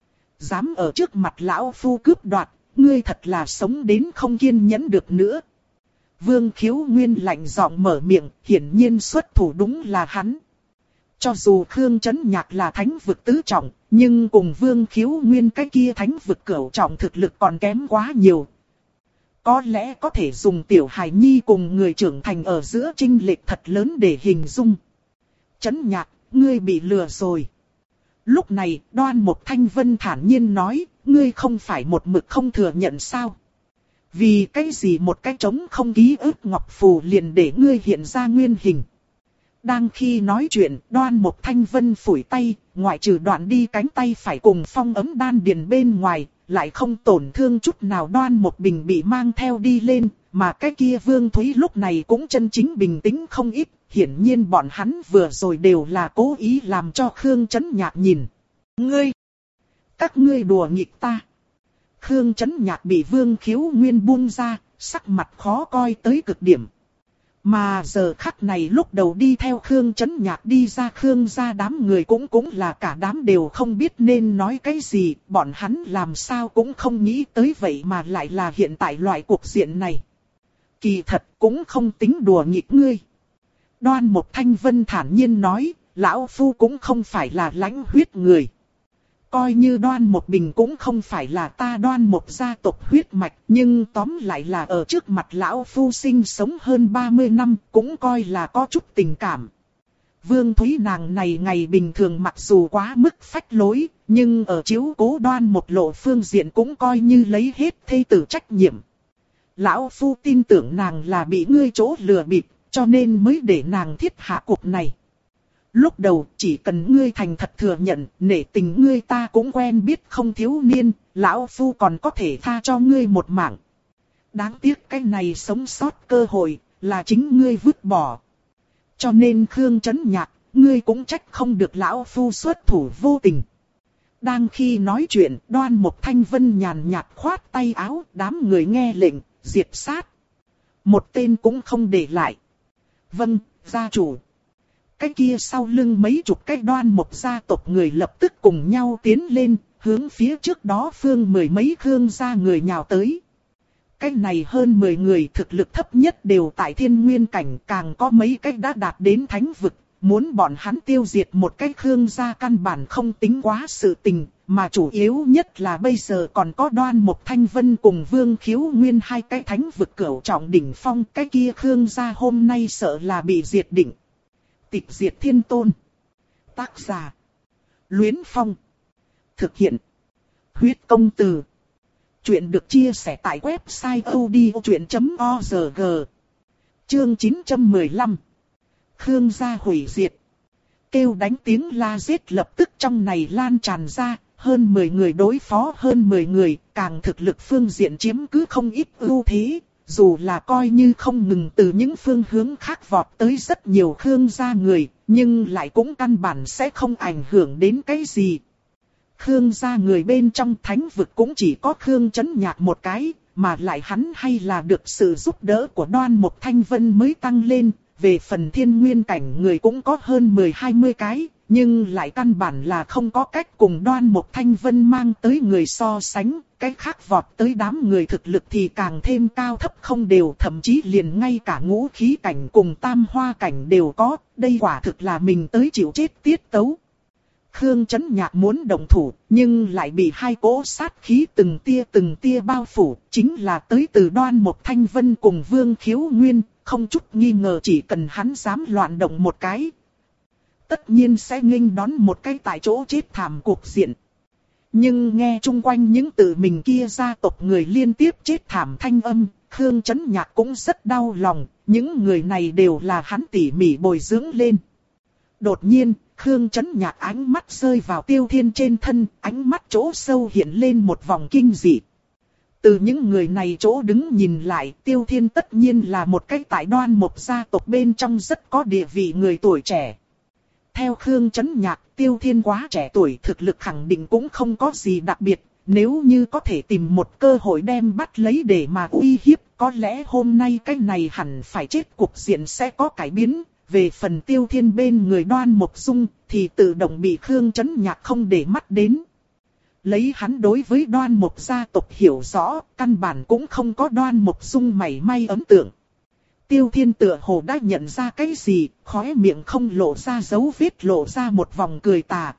Dám ở trước mặt lão phu cướp đoạt, ngươi thật là sống đến không kiên nhẫn được nữa. Vương Khiếu Nguyên lạnh giọng mở miệng, hiển nhiên xuất thủ đúng là hắn. Cho dù Khương Trấn Nhạc là thánh vực tứ trọng, nhưng cùng Vương Khiếu Nguyên cái kia thánh vực cửu trọng thực lực còn kém quá nhiều. Có lẽ có thể dùng tiểu hài nhi cùng người trưởng thành ở giữa chênh lệch thật lớn để hình dung. Trấn Nhạc, ngươi bị lừa rồi. Lúc này, Đoan Mộc Thanh Vân thản nhiên nói, ngươi không phải một mực không thừa nhận sao? Vì cái gì một cái trống không ký ức ngọc phù liền để ngươi hiện ra nguyên hình? Đang khi nói chuyện, Đoan Mộc Thanh Vân phủi tay, ngoại trừ đoạn đi cánh tay phải cùng phong ấm đan điền bên ngoài, lại không tổn thương chút nào. Đoan Mộc Bình bị mang theo đi lên, mà cái kia Vương Thúy lúc này cũng chân chính bình tĩnh không ít. Hiển nhiên bọn hắn vừa rồi đều là cố ý làm cho Khương Trấn Nhạc nhìn. Ngươi! Các ngươi đùa nghịch ta! Khương Trấn Nhạc bị Vương Khiếu Nguyên buông ra, sắc mặt khó coi tới cực điểm. Mà giờ khắc này lúc đầu đi theo Khương Trấn Nhạc đi ra Khương gia đám người cũng cũng là cả đám đều không biết nên nói cái gì, bọn hắn làm sao cũng không nghĩ tới vậy mà lại là hiện tại loại cuộc diện này. Kỳ thật cũng không tính đùa nghịch ngươi. Đoan Mộc Thanh Vân thản nhiên nói, lão phu cũng không phải là lãnh huyết người. Coi như Đoan Mộc Bình cũng không phải là ta Đoan Mộc gia tộc huyết mạch, nhưng tóm lại là ở trước mặt lão phu sinh sống hơn ba mươi năm, cũng coi là có chút tình cảm. Vương Thúy nàng này ngày bình thường mặc dù quá mức phách lối, nhưng ở chiếu cố Đoan Mộc lộ phương diện cũng coi như lấy hết thê tử trách nhiệm. Lão phu tin tưởng nàng là bị ngươi chỗ lừa bịp, cho nên mới để nàng thiết hạ cuộc này. Lúc đầu chỉ cần ngươi thành thật thừa nhận, nể tình ngươi ta cũng quen biết không thiếu niên, lão phu còn có thể tha cho ngươi một mạng. Đáng tiếc cái này sống sót cơ hội, là chính ngươi vứt bỏ. Cho nên Khương Trấn Nhạc, ngươi cũng trách không được lão phu xuất thủ vô tình. Đang khi nói chuyện, Đoan Mộc Thanh Vân nhàn nhạt khoát tay áo, đám người nghe lệnh, diệt sát. Một tên cũng không để lại. Vâng, gia chủ. Cái kia sau lưng mấy chục cái Đoan Mộc gia tộc người lập tức cùng nhau tiến lên, hướng phía trước đó phương mười mấy Khương gia người nhào tới. Cái này hơn mười người thực lực thấp nhất đều tại thiên nguyên cảnh, càng có mấy cái đã đạt đến thánh vực. Muốn bọn hắn tiêu diệt một cái Khương gia căn bản không tính quá sự tình, mà chủ yếu nhất là bây giờ còn có Đoan Mộc Thanh Vân cùng Vương Khiếu Nguyên hai cái thánh vực cửu trọng đỉnh phong, cái kia Khương gia hôm nay sợ là bị diệt định. Tịch diệt thiên tôn. Tác giả: Luyến Phong. Thực hiện: Huyết công từ. Chuyện được chia sẻ tại website odchuyện chấm org. Chương chín trăm mười lăm. Khương gia hủy diệt. Kêu đánh tiếng la giết lập tức trong này lan tràn ra, hơn mười người đối phó hơn mười người, càng thực lực phương diện chiếm cứ không ít ưu thế. dù là coi như không ngừng từ những phương hướng khác vọt tới rất nhiều Khương gia người, nhưng lại cũng căn bản sẽ không ảnh hưởng đến cái gì. Khương gia người bên trong thánh vực cũng chỉ có Khương Chấn Nhạc một cái, mà lại hắn hay là được sự giúp đỡ của Đoan Mục Thanh Vân mới tăng lên, về phần thiên nguyên cảnh người cũng có hơn mười hai mươi cái, nhưng lại căn bản là không có cách cùng Đoan Mục Thanh Vân mang tới người so sánh, cái khác vọt tới đám người thực lực thì càng thêm cao thấp không đều, thậm chí liền ngay cả ngũ khí cảnh cùng tam hoa cảnh đều có, đây quả thực là mình tới chịu chết tiết tấu. Khương Chấn Nhạc muốn động thủ, nhưng lại bị hai cỗ sát khí từng tia từng tia bao phủ, chính là tới từ Đoan Mục Thanh Vân cùng Vương Khiếu Nguyên, không chút nghi ngờ chỉ cần hắn dám loạn động một cái, tất nhiên sẽ nghênh đón một cái tại chỗ chết thảm cuộc diện. Nhưng nghe chung quanh những tự mình kia gia tộc người liên tiếp chết thảm thanh âm, Khương Chấn Nhạc cũng rất đau lòng, những người này đều là hắn tỉ mỉ bồi dưỡng lên. Đột nhiên, Khương Chấn Nhạc ánh mắt rơi vào Tiêu Thiên trên thân, ánh mắt chỗ sâu hiện lên một vòng kinh dị. Từ những người này chỗ đứng nhìn lại, Tiêu Thiên tất nhiên là một cái tại Đoan Mục gia tộc bên trong rất có địa vị người tuổi trẻ. Theo Khương Chấn Nhạc, Tiêu Thiên quá trẻ tuổi, thực lực khẳng định cũng không có gì đặc biệt, nếu như có thể tìm một cơ hội đem bắt lấy để mà uy hiếp, có lẽ hôm nay cái này hẳn phải chết cục diện sẽ có cải biến. Về phần Tiêu Thiên bên người Đoan Mục Dung thì tự động bị Khương Chấn Nhạc không để mắt đến. Lấy hắn đối với Đoan Mục gia tộc hiểu rõ, căn bản cũng không có Đoan Mục Dung mảy may ấn tượng. Tiêu Thiên tựa hồ đã nhận ra cái gì, khóe miệng không lộ ra dấu vết, lộ ra một vòng cười tà.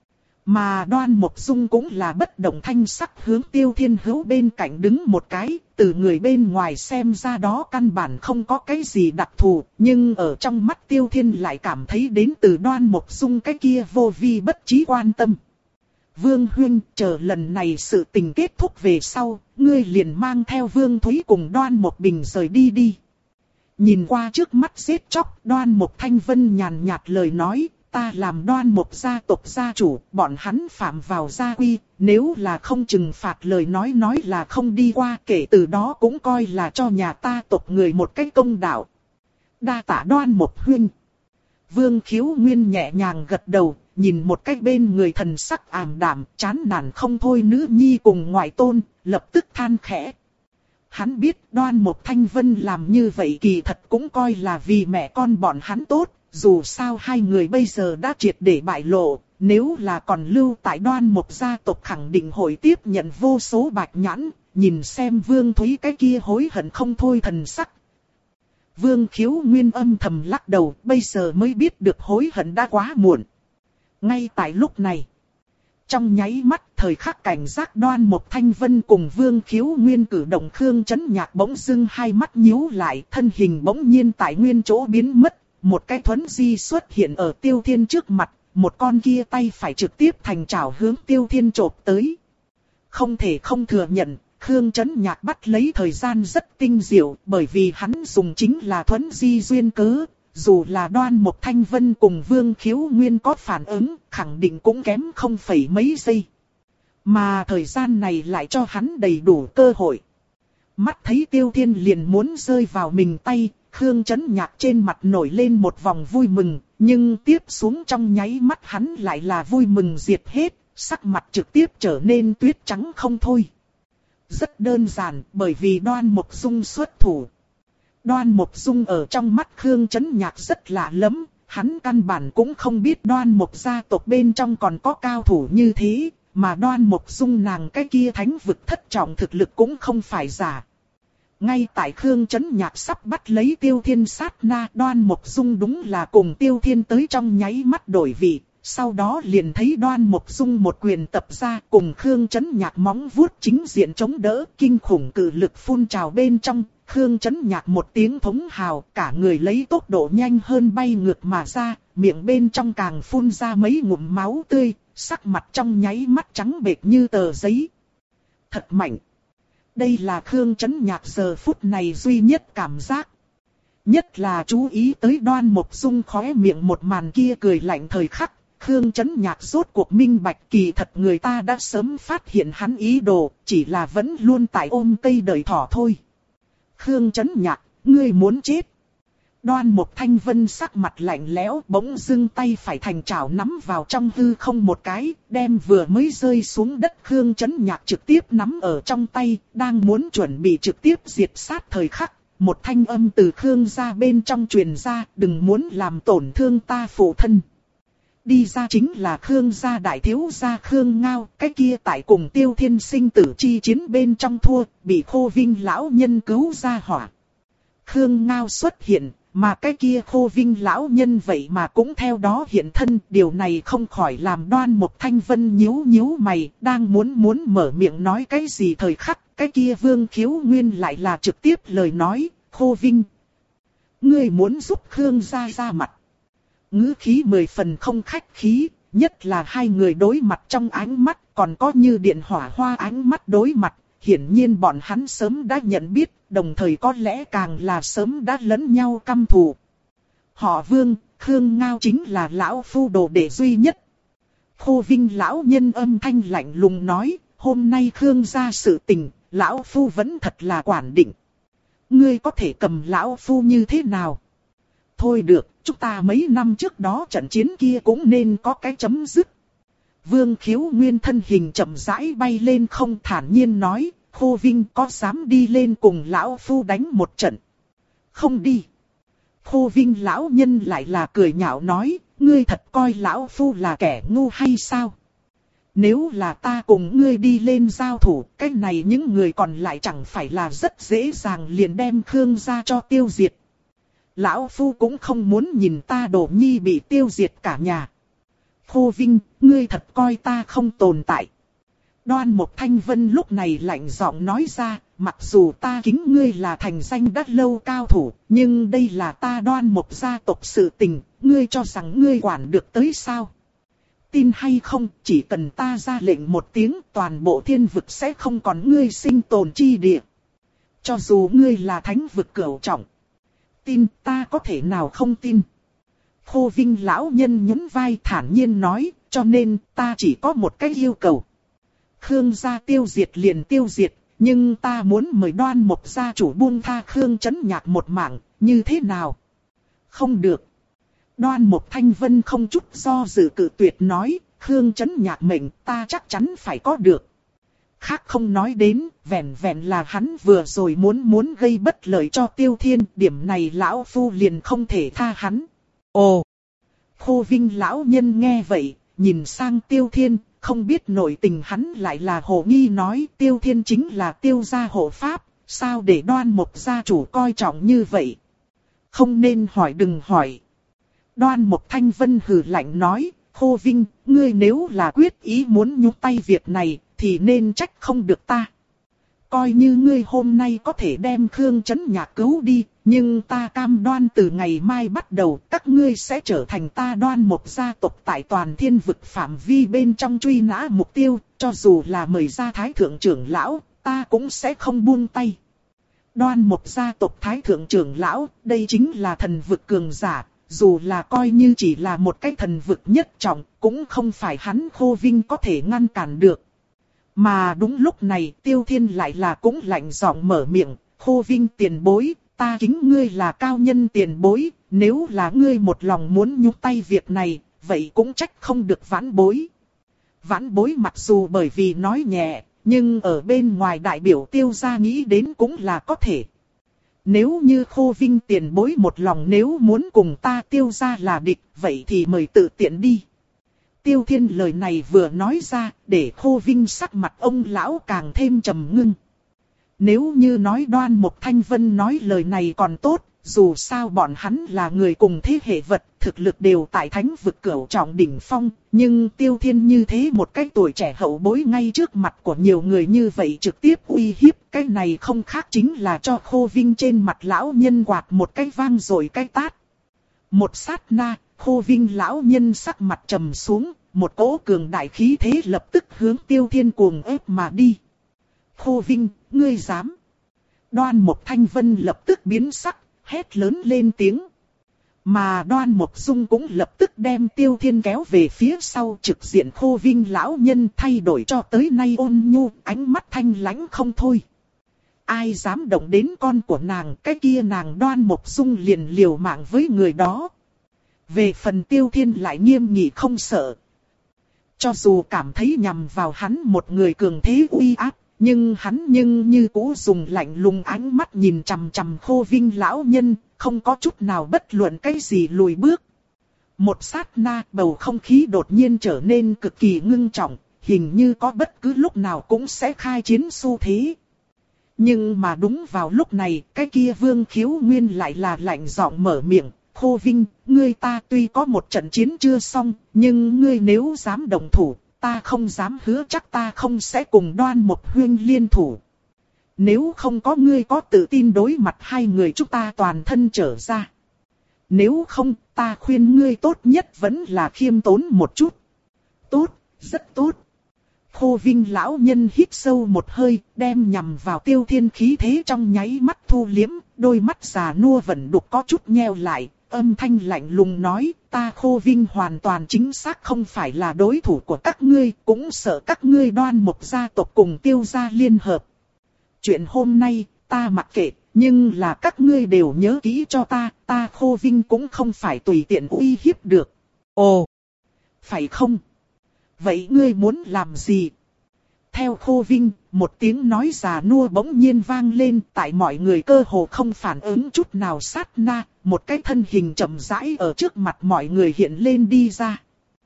Mà Đoan Mục Dung cũng là bất động thanh sắc hướng Tiêu Thiên hữu bên cạnh đứng một cái, từ người bên ngoài xem ra đó căn bản không có cái gì đặc thù, nhưng ở trong mắt Tiêu Thiên lại cảm thấy đến từ Đoan Mục Dung cái kia vô vi bất trí quan tâm. Vương Huynh, chờ lần này sự tình kết thúc về sau, ngươi liền mang theo Vương Thúy cùng Đoan Mục Bình rời đi đi. Nhìn qua trước mắt giết chóc, Đoan Mục Thanh Vân nhàn nhạt lời nói, ta làm Đoan Mục gia tộc gia chủ, bọn hắn phạm vào gia quy, nếu là không trừng phạt lời nói nói là không đi qua, kể từ đó cũng coi là cho nhà ta tộc người một cách công đạo. Đa tạ Đoan Mục Huynh. Vương Khiếu Nguyên nhẹ nhàng gật đầu, nhìn một cách bên người thần sắc ảm đạm, chán nản không thôi nữ nhi cùng ngoại tôn, lập tức than khẽ. Hắn biết Đoan Mục Thanh Vân làm như vậy kỳ thật cũng coi là vì mẹ con bọn hắn tốt, dù sao hai người bây giờ đã triệt để bại lộ, nếu là còn lưu tại Đoan Mục gia tộc khẳng định hội tiếp nhận vô số bạch nhãn, nhìn xem Vương Thúy cái kia hối hận không thôi thần sắc. Vương Khiếu Nguyên âm thầm lắc đầu, bây giờ mới biết được hối hận đã quá muộn. Ngay tại lúc này, trong nháy mắt thời khắc cảnh giác Đoan Mục Thanh Vân cùng Vương Khiếu Nguyên cử động, Khương Chấn Nhạc bỗng dưng hai mắt nhíu lại, thân hình bỗng nhiên tại nguyên chỗ biến mất, một cái thuấn di xuất hiện ở Tiêu Thiên trước mặt, một con kia tay phải trực tiếp thành chảo hướng Tiêu Thiên chộp tới. Không thể không thừa nhận, Khương Chấn Nhạc bắt lấy thời gian rất tinh diệu, bởi vì hắn dùng chính là thuấn di duyên cớ. Dù là Đoan Mục Thanh Vân cùng Vương Khiếu Nguyên có phản ứng, khẳng định cũng kém không phẩy mấy giây. Mà thời gian này lại cho hắn đầy đủ cơ hội. Mắt thấy Tiêu Thiên liền muốn rơi vào mình tay, Khương Chấn Nhạc trên mặt nổi lên một vòng vui mừng, nhưng tiếp xuống trong nháy mắt hắn lại là vui mừng diệt hết, sắc mặt trực tiếp trở nên tuyết trắng không thôi. Rất đơn giản, bởi vì Đoan Mục Dung xuất thủ. Đoan Mục Dung ở trong mắt Khương Chấn Nhạc rất lạ lẫm, hắn căn bản cũng không biết Đoan Mục gia tộc bên trong còn có cao thủ như thế, mà Đoan Mục Dung nàng cái kia thánh vực thất trọng thực lực cũng không phải giả. Ngay tại Khương Chấn Nhạc sắp bắt lấy Tiêu Thiên sát na, Đoan Mục Dung đúng là cùng Tiêu Thiên tới trong nháy mắt đổi vị, sau đó liền thấy Đoan Mục Dung một quyền tập ra cùng Khương Chấn Nhạc móng vuốt chính diện chống đỡ, kinh khủng cự lực phun trào bên trong. Khương Chấn Nhạc một tiếng thống hào, cả người lấy tốc độ nhanh hơn bay ngược mà ra, miệng bên trong càng phun ra mấy ngụm máu tươi, sắc mặt trong nháy mắt trắng bệch như tờ giấy. Thật mạnh. Đây là Khương Chấn Nhạc giờ phút này duy nhất cảm giác. Nhất là chú ý tới Đoan Mục Dung khóe miệng một màn kia cười lạnh thời khắc, Khương Chấn Nhạc rốt cuộc minh bạch kỳ thật người ta đã sớm phát hiện hắn ý đồ, chỉ là vẫn luôn tại ôm cây đợi thỏ thôi. Khương Chấn Nhạc, ngươi muốn chết. Đoan Mục Thanh Vân sắc mặt lạnh lẽo, bỗng dưng tay phải thành chảo nắm vào trong hư không một cái, đem vừa mới rơi xuống đất Khương Chấn Nhạc trực tiếp nắm ở trong tay, đang muốn chuẩn bị trực tiếp diệt sát thời khắc. Một thanh âm từ Khương gia bên trong truyền ra, đừng muốn làm tổn thương ta phụ thân. Đi ra chính là Khương gia đại thiếu gia Khương Ngao, cái kia tại cùng Tiêu Thiên sinh tử chi chiến bên trong thua, bị Khô Vinh lão nhân cứu ra hỏa. Khương Ngao xuất hiện, mà cái kia Khô Vinh lão nhân vậy mà cũng theo đó hiện thân, điều này không khỏi làm Đoan Mục Thanh Vân nhíu nhíu mày, đang muốn muốn mở miệng nói cái gì thời khắc, cái kia Vương Khiếu Nguyên lại là trực tiếp lời nói, Khô Vinh, ngươi muốn giúp Khương gia ra mặt. Ngữ khí mười phần không khách khí, nhất là hai người đối mặt trong ánh mắt, còn có như điện hỏa hoa ánh mắt đối mặt, hiển nhiên bọn hắn sớm đã nhận biết, đồng thời có lẽ càng là sớm đã lẫn nhau căm thù. Họ Vương, Khương Ngao chính là lão phu đồ đệ duy nhất. Khô Vinh lão nhân âm thanh lạnh lùng nói, hôm nay Khương gia sự tình, lão phu vẫn thật là quản định. Ngươi có thể cầm lão phu như thế nào? Thôi được, chúng ta mấy năm trước đó trận chiến kia cũng nên có cái chấm dứt. Vương Khiếu Nguyên thân hình chậm rãi bay lên không, thản nhiên nói, Khô Vinh có dám đi lên cùng lão phu đánh một trận? Không đi. Khô Vinh lão nhân lại là cười nhạo nói, ngươi thật coi lão phu là kẻ ngu hay sao? Nếu là ta cùng ngươi đi lên giao thủ, cái này những người còn lại chẳng phải là rất dễ dàng liền đem Khương gia cho tiêu diệt. Lão phu cũng không muốn nhìn ta Đồ Nhi bị tiêu diệt cả nhà. Khô Vinh, ngươi thật coi ta không tồn tại. Đoan Mục Thanh Vân lúc này lạnh giọng nói ra, mặc dù ta kính ngươi là thành danh đất lâu cao thủ, nhưng đây là ta Đoan Mục gia tộc sự tình, ngươi cho rằng ngươi quản được tới sao? Tin hay không, chỉ cần ta ra lệnh một tiếng, toàn bộ thiên vực sẽ không còn ngươi sinh tồn chi địa. Cho dù ngươi là thánh vực cửu trọng. Tin, ta có thể nào không tin? Khô Vinh lão nhân nhún vai thản nhiên nói, cho nên ta chỉ có một cái yêu cầu. Khương gia tiêu diệt liền tiêu diệt, nhưng ta muốn mời Đoan Mục gia chủ buông tha Khương Chấn Nhạc một mạng, như thế nào? Không được. Đoan Mục Thanh Vân không chút do dự cự tuyệt nói, Khương Chấn Nhạc mệnh ta chắc chắn phải có được. Khác không nói đến, vẹn vẹn là hắn vừa rồi muốn muốn gây bất lợi cho Tiêu Thiên, điểm này lão phu liền không thể tha hắn. Ồ! Khô Vinh lão nhân nghe vậy, nhìn sang Tiêu Thiên, không biết nội tình hắn lại là hồ nghi nói Tiêu Thiên chính là Tiêu gia hộ pháp, sao để Đoan Mục gia chủ coi trọng như vậy? Không nên hỏi đừng hỏi. Đoan Mục Thanh Vân hừ lạnh nói, Khô Vinh, ngươi nếu là quyết ý muốn nhúng tay việc này, thì nên trách không được ta. Coi như ngươi hôm nay có thể đem Khương Chấn Nhạc cứu đi, nhưng ta cam đoan từ ngày mai bắt đầu các ngươi sẽ trở thành ta Đoan Mục gia tộc tại toàn thiên vực phạm vi bên trong truy nã mục tiêu, cho dù là mời ra thái thượng trưởng lão, ta cũng sẽ không buông tay. Đoan Mục gia tộc thái thượng trưởng lão, đây chính là thần vực cường giả, dù là coi như chỉ là một cái thần vực nhất trọng, cũng không phải hắn Khô Vinh có thể ngăn cản được. Mà đúng lúc này Tiêu Thiên lại là cũng lạnh giọng mở miệng, Khô Vinh tiền bối, ta kính ngươi là cao nhân tiền bối, nếu là ngươi một lòng muốn nhúng tay việc này, vậy cũng trách không được vãn bối. Vãn bối mặc dù bởi vì nói nhẹ, nhưng ở bên ngoài đại biểu Tiêu gia nghĩ đến cũng là có thể. Nếu như Khô Vinh tiền bối một lòng nếu muốn cùng ta Tiêu gia là địch, vậy thì mời tự tiện đi. Tiêu Thiên lời này vừa nói ra, để Khô Vinh sắc mặt ông lão càng thêm trầm ngưng. Nếu như nói Đoan Mục Thanh Vân nói lời này còn tốt, dù sao bọn hắn là người cùng thế hệ vật, thực lực đều tại thánh vực cửu trọng đỉnh phong, nhưng Tiêu Thiên như thế một cái tuổi trẻ hậu bối ngay trước mặt của nhiều người như vậy trực tiếp uy hiếp, cái này không khác chính là cho Khô Vinh trên mặt lão nhân quạt một cái vang rồi cái tát. Một sát na, Khô Vinh lão nhân sắc mặt trầm xuống, một cỗ cường đại khí thế lập tức hướng Tiêu Thiên cuồng ép mà đi. Khô Vinh, ngươi dám? Đoan Mục Thanh Vân lập tức biến sắc, hét lớn lên tiếng. Mà Đoan Mục Dung cũng lập tức đem Tiêu Thiên kéo về phía sau, trực diện Khô Vinh lão nhân thay đổi cho tới nay ôn nhu, ánh mắt thanh lãnh không thôi. ai dám động đến con của nàng, cái kia nàng Đoan Mộc Dung liền liều mạng với người đó. Về phần Tiêu Thiên lại nghiêm nghị không sợ. Cho dù cảm thấy nhằm vào hắn một người cường thế uy áp, nhưng hắn nhưng như cũ dùng lạnh lùng ánh mắt nhìn chằm chằm Khô Vinh lão nhân, không có chút nào bất luận cái gì lùi bước. Một sát na, bầu không khí đột nhiên trở nên cực kỳ ngưng trọng, hình như có bất cứ lúc nào cũng sẽ khai chiến xu thế. Nhưng mà đúng vào lúc này, cái kia Vương Khiếu Nguyên lại là lạnh giọng mở miệng, Khô Vinh, ngươi ta tuy có một trận chiến chưa xong, nhưng ngươi nếu dám đồng thủ, ta không dám hứa chắc ta không sẽ cùng Đoan Mộc Huynh liên thủ. Nếu không có ngươi có tự tin đối mặt hai người chúng ta toàn thân trở ra. Nếu không, ta khuyên ngươi tốt nhất vẫn là khiêm tốn một chút. Tốt, rất tốt. Khô Vinh lão nhân hít sâu một hơi, đem nhằm vào Tiêu Thiên khí thế trong nháy mắt thu liếm, đôi mắt già nua vẫn đục có chút nheo lại, âm thanh lạnh lùng nói, ta Khô Vinh hoàn toàn chính xác không phải là đối thủ của các ngươi, cũng sợ các ngươi Đoan Mộc gia tộc cùng Tiêu gia liên hợp. Chuyện hôm nay, ta mặc kệ, nhưng là các ngươi đều nhớ kỹ cho ta, ta Khô Vinh cũng không phải tùy tiện uy hiếp được. Ồ, phải không? Vậy ngươi muốn làm gì? Theo Khô Vinh, một tiếng nói già nua bỗng nhiên vang lên, tại mọi người cơ hồ không phản ứng chút nào sát na, một cái thân hình chậm rãi ở trước mặt mọi người hiện lên đi ra.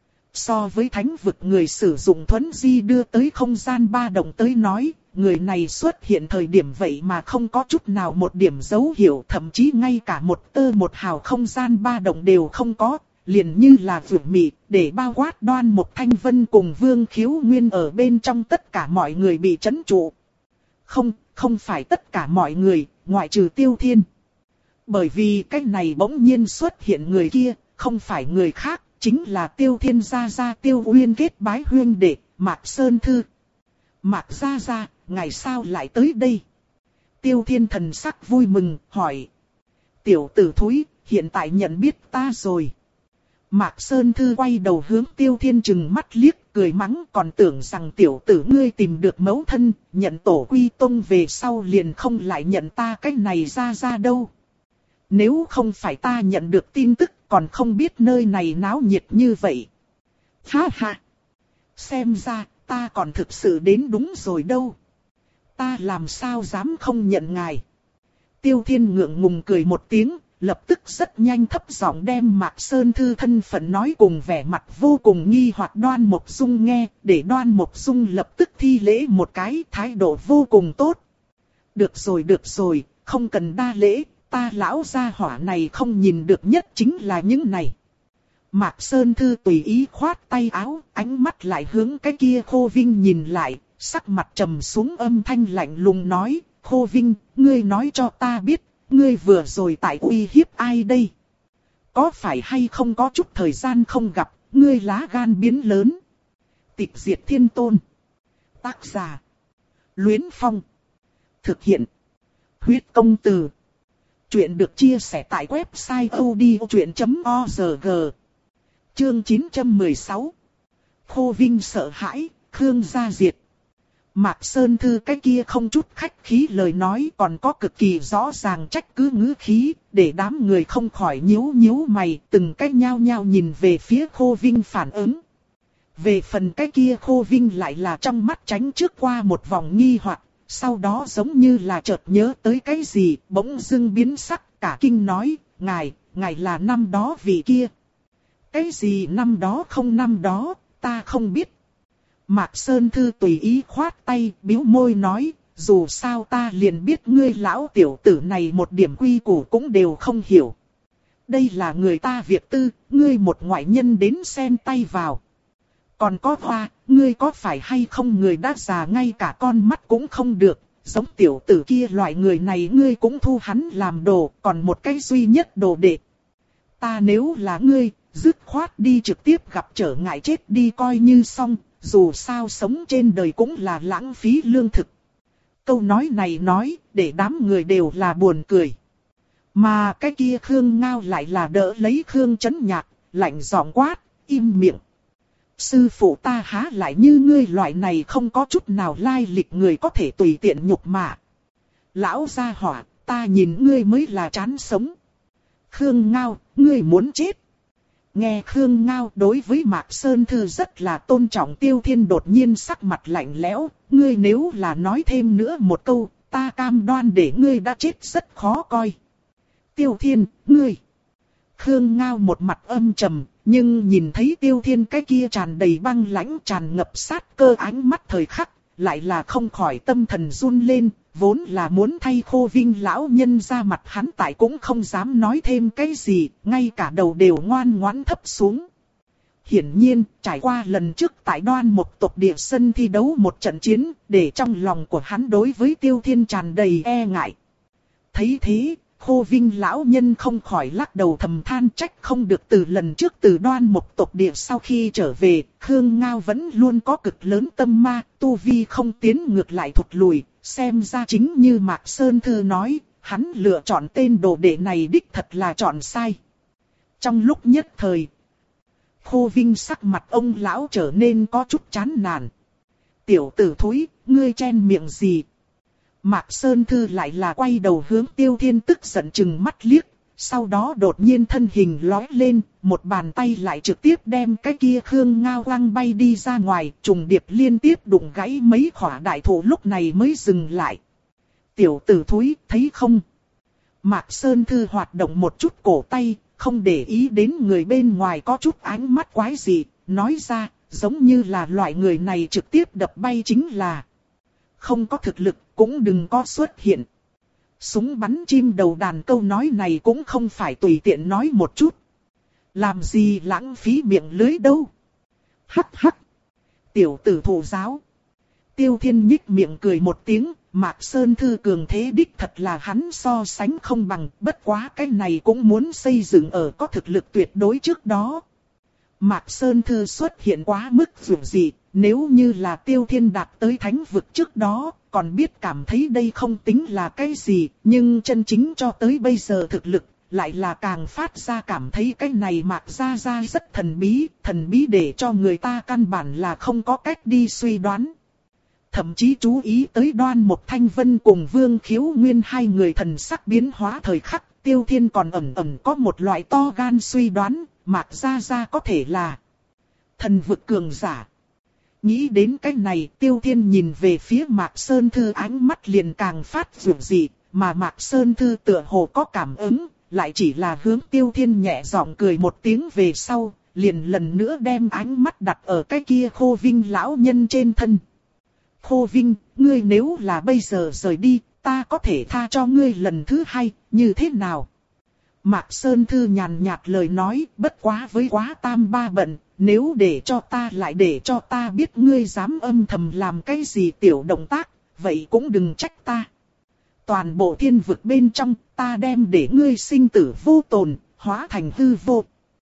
So với thánh vực người sử dụng thuấn di đưa tới không gian ba động tới nói, người này xuất hiện thời điểm vậy mà không có chút nào một điểm dấu hiệu, thậm chí ngay cả một tơ một hào không gian ba động đều không có. Liền như là vượt mị, để bao quát Đoan Mộc Thanh Vân cùng Vương Khiếu Nguyên ở bên trong tất cả mọi người bị trấn trụ. Không, không phải tất cả mọi người, ngoại trừ Tiêu Thiên. Bởi vì cái này bỗng nhiên xuất hiện người kia, không phải người khác, chính là Tiêu Thiên gia gia Tiêu Uyên kết bái huyên đệ, Mạc Sơn Thư. Mạc gia gia, ngày sao lại tới đây? Tiêu Thiên thần sắc vui mừng, hỏi. Tiểu tử thúi, hiện tại nhận biết ta rồi. Mạc Sơn Thư quay đầu hướng Tiêu Thiên trừng mắt liếc, cười mắng, còn tưởng rằng tiểu tử ngươi tìm được mẫu thân, nhận tổ quy tông về sau liền không lại nhận ta cái này ra ra đâu. Nếu không phải ta nhận được tin tức, còn không biết nơi này náo nhiệt như vậy. Ha ha! Xem ra, ta còn thực sự đến đúng rồi đâu. Ta làm sao dám không nhận ngài. Tiêu Thiên ngượng ngùng cười một tiếng. Lập tức rất nhanh thấp giọng đem Mạc Sơn Thư thân phận nói cùng vẻ mặt vô cùng nghi hoặc Đoan Mộc Dung nghe, để Đoan Mộc Dung lập tức thi lễ một cái, thái độ vô cùng tốt. Được rồi được rồi, không cần đa lễ, ta lão gia hỏa này không nhìn được nhất chính là những này. Mạc Sơn Thư tùy ý khoát tay áo, ánh mắt lại hướng cái kia Khô Vinh nhìn lại, sắc mặt trầm xuống âm thanh lạnh lùng nói, Khô Vinh, ngươi nói cho ta biết. Ngươi vừa rồi tại uy hiếp ai đây? Có phải hay không có chút thời gian không gặp, ngươi lá gan biến lớn. Tịch diệt thiên tôn. Tác giả. Luyến Phong. Thực hiện. Huyết công từ. Chuyện được chia sẻ tại website odchuyện chấm org. Chương chín trăm mười sáu. Khô Vinh sợ hãi, Khương gia diệt. Mạc Sơn Thư cái kia không chút khách khí lời nói còn có cực kỳ rõ ràng trách cứ ngữ khí, để đám người không khỏi nhíu nhíu mày, từng cái nhao nhao nhìn về phía Khô Vinh phản ứng. Về phần cái kia Khô Vinh lại là trong mắt tránh trước qua một vòng nghi hoặc, sau đó giống như là chợt nhớ tới cái gì, bỗng dưng biến sắc, cả kinh nói, ngài, ngài là năm đó vị kia. Cái gì năm đó không năm đó, ta không biết. Mạc Sơn Thư tùy ý khoát tay, bĩu môi nói, dù sao ta liền biết ngươi lão tiểu tử này một điểm quy củ cũng đều không hiểu. Đây là người ta việc tư, ngươi một ngoại nhân đến xen tay vào. Còn có Hoa, ngươi có phải hay không người đã già ngay cả con mắt cũng không được, giống tiểu tử kia loại người này ngươi cũng thu hắn làm đồ, còn một cái duy nhất đồ đệ. Ta nếu là ngươi, dứt khoát đi trực tiếp gặp trở ngại chết đi coi như xong. Dù sao sống trên đời cũng là lãng phí lương thực. Câu nói này nói, để đám người đều là buồn cười. Mà cái kia Khương Ngao lại là đỡ lấy Khương Chấn Nhạc, lạnh giọng quát, im miệng. Sư phụ ta há lại như ngươi loại này không có chút nào lai lịch người có thể tùy tiện nhục mạ. Lão gia hỏa, ta nhìn ngươi mới là chán sống. Khương Ngao, ngươi muốn chết. Nghe Khương Ngao đối với Mạc Sơn Thư rất là tôn trọng, Tiêu Thiên đột nhiên sắc mặt lạnh lẽo. Ngươi nếu là nói thêm nữa một câu, ta cam đoan để ngươi đã chết rất khó coi. Tiêu Thiên, ngươi. Khương Ngao một mặt âm trầm, nhưng nhìn thấy Tiêu Thiên cái kia tràn đầy băng lãnh tràn ngập sát cơ ánh mắt thời khắc, lại là không khỏi tâm thần run lên, vốn là muốn thay Khô Vinh lão nhân ra mặt, hắn tại cũng không dám nói thêm cái gì, ngay cả đầu đều ngoan ngoãn thấp xuống. Hiển nhiên, trải qua lần trước tại Đoan Mộc tộc địa sân thi đấu một trận chiến, để trong lòng của hắn đối với Tiêu Thiên tràn đầy e ngại. Thấy thế, Khô Vinh lão nhân không khỏi lắc đầu thầm than, trách không được từ lần trước từ Đoan Mộc tộc địa sau khi trở về, Khương Ngao vẫn luôn có cực lớn tâm ma, tu vi không tiến ngược lại thụt lùi, xem ra chính như Mạc Sơn Thư nói, hắn lựa chọn tên đồ đệ này đích thật là chọn sai. Trong lúc nhất thời, Khô Vinh sắc mặt ông lão trở nên có chút chán nản. Tiểu tử thúi, ngươi chen miệng gì? Mạc Sơn Thư lại là quay đầu hướng Tiêu Thiên tức giận chừng mắt liếc, sau đó đột nhiên thân hình lói lên, một bàn tay lại trực tiếp đem cái kia Khương Ngao quăng bay đi ra ngoài, trùng điệp liên tiếp đụng gãy mấy khỏa đại thụ, lúc này mới dừng lại. Tiểu tử thúi, thấy không? Mạc Sơn Thư hoạt động một chút cổ tay, không để ý đến người bên ngoài có chút ánh mắt quái gì, nói ra, giống như là loại người này trực tiếp đập bay chính là không có thực lực, cũng đừng có xuất hiện. Súng bắn chim đầu đàn, câu nói này cũng không phải tùy tiện nói một chút. Làm gì lãng phí miệng lưới đâu. Hắc hắc. Tiểu tử thụ giáo. Tiêu Thiên nhích miệng cười một tiếng, Mạc Sơn Thư cường thế đích thật là hắn so sánh không bằng, bất quá cái này cũng muốn xây dựng ở có thực lực tuyệt đối trước đó. Mạc Sơn Thư xuất hiện quá mức dù gì, nếu như là Tiêu Thiên đạt tới thánh vực trước đó, còn biết cảm thấy đây không tính là cái gì, nhưng chân chính cho tới bây giờ thực lực, lại là càng phát ra cảm thấy cái này Mạc Gia Gia rất thần bí, thần bí để cho người ta căn bản là không có cách đi suy đoán. Thậm chí chú ý tới Đoan Mộc Thanh Vân cùng Vương Khiếu Nguyên hai người thần sắc biến hóa thời khắc, Tiêu Thiên còn ẩn ẩn có một loại to gan suy đoán, Mạc Gia Gia có thể là thần vực cường giả. Nghĩ đến cái này, Tiêu Thiên nhìn về phía Mạc Sơn Thư, ánh mắt liền càng phát dịu dị, mà Mạc Sơn Thư tựa hồ có cảm ứng, lại chỉ là hướng Tiêu Thiên nhẹ giọng cười một tiếng về sau, liền lần nữa đem ánh mắt đặt ở cái kia Khô Vinh lão nhân trên thân. Khô Vinh, ngươi nếu là bây giờ rời đi, ta có thể tha cho ngươi lần thứ hai, như thế nào? Mạc Sơn Thư nhàn nhạt lời nói, bất quá với quá tam ba bận, nếu để cho ta lại để cho ta biết ngươi dám âm thầm làm cái gì tiểu động tác, vậy cũng đừng trách ta. Toàn bộ thiên vực bên trong, ta đem để ngươi sinh tử vô tồn, hóa thành hư vô.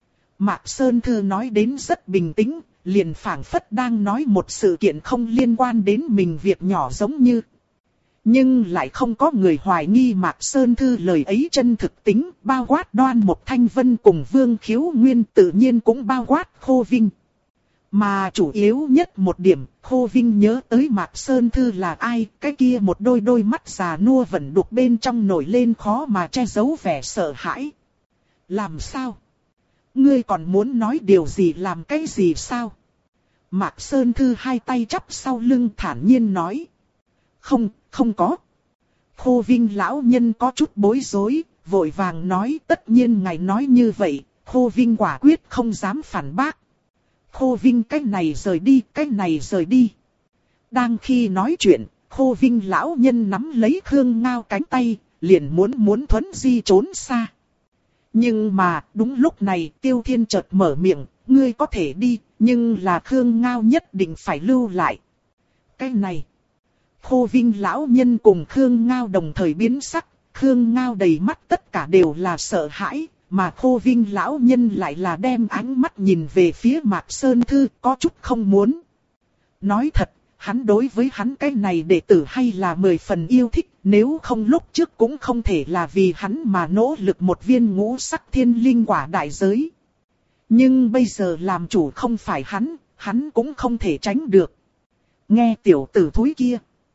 Mạc Sơn Thư nói đến rất bình tĩnh, liền phảng phất đang nói một sự kiện không liên quan đến mình việc nhỏ giống như. Nhưng lại không có người hoài nghi Mạc Sơn Thư lời ấy chân thực tính, bao quát Đoan Mộc Thanh Vân cùng Vương Khiếu Nguyên, tự nhiên cũng bao quát Khô Vinh. Mà chủ yếu nhất một điểm, Khô Vinh nhớ tới Mạc Sơn Thư là ai, cái kia một đôi đôi mắt già nua vẫn đục bên trong nổi lên khó mà che giấu vẻ sợ hãi. Làm sao? Ngươi còn muốn nói điều gì làm cái gì sao? Mạc Sơn Thư hai tay chắp sau lưng thản nhiên nói. Không, không có. Khô Vinh lão nhân có chút bối rối, vội vàng nói, tất nhiên ngài nói như vậy, Khô Vinh quả quyết không dám phản bác. Khô Vinh cái này rời đi, cái này rời đi. Đang khi nói chuyện, Khô Vinh lão nhân nắm lấy Khương Ngao cánh tay, liền muốn muốn thuấn di trốn xa. Nhưng mà, đúng lúc này, Tiêu Thiên chợt mở miệng, ngươi có thể đi, nhưng là Khương Ngao nhất định phải lưu lại. Cái này, Khô Vinh lão nhân cùng Khương Ngao đồng thời biến sắc, Khương Ngao đầy mắt tất cả đều là sợ hãi, mà Khô Vinh lão nhân lại là đem ánh mắt nhìn về phía Mạc Sơn Thư, có chút không muốn. Nói thật, hắn đối với hắn cái này đệ tử hay là mười phần yêu thích, nếu không lúc trước cũng không thể là vì hắn mà nỗ lực một viên ngũ sắc thiên linh quả đại giới. Nhưng bây giờ làm chủ không phải hắn, hắn cũng không thể tránh được. Nghe tiểu tử thúi kia.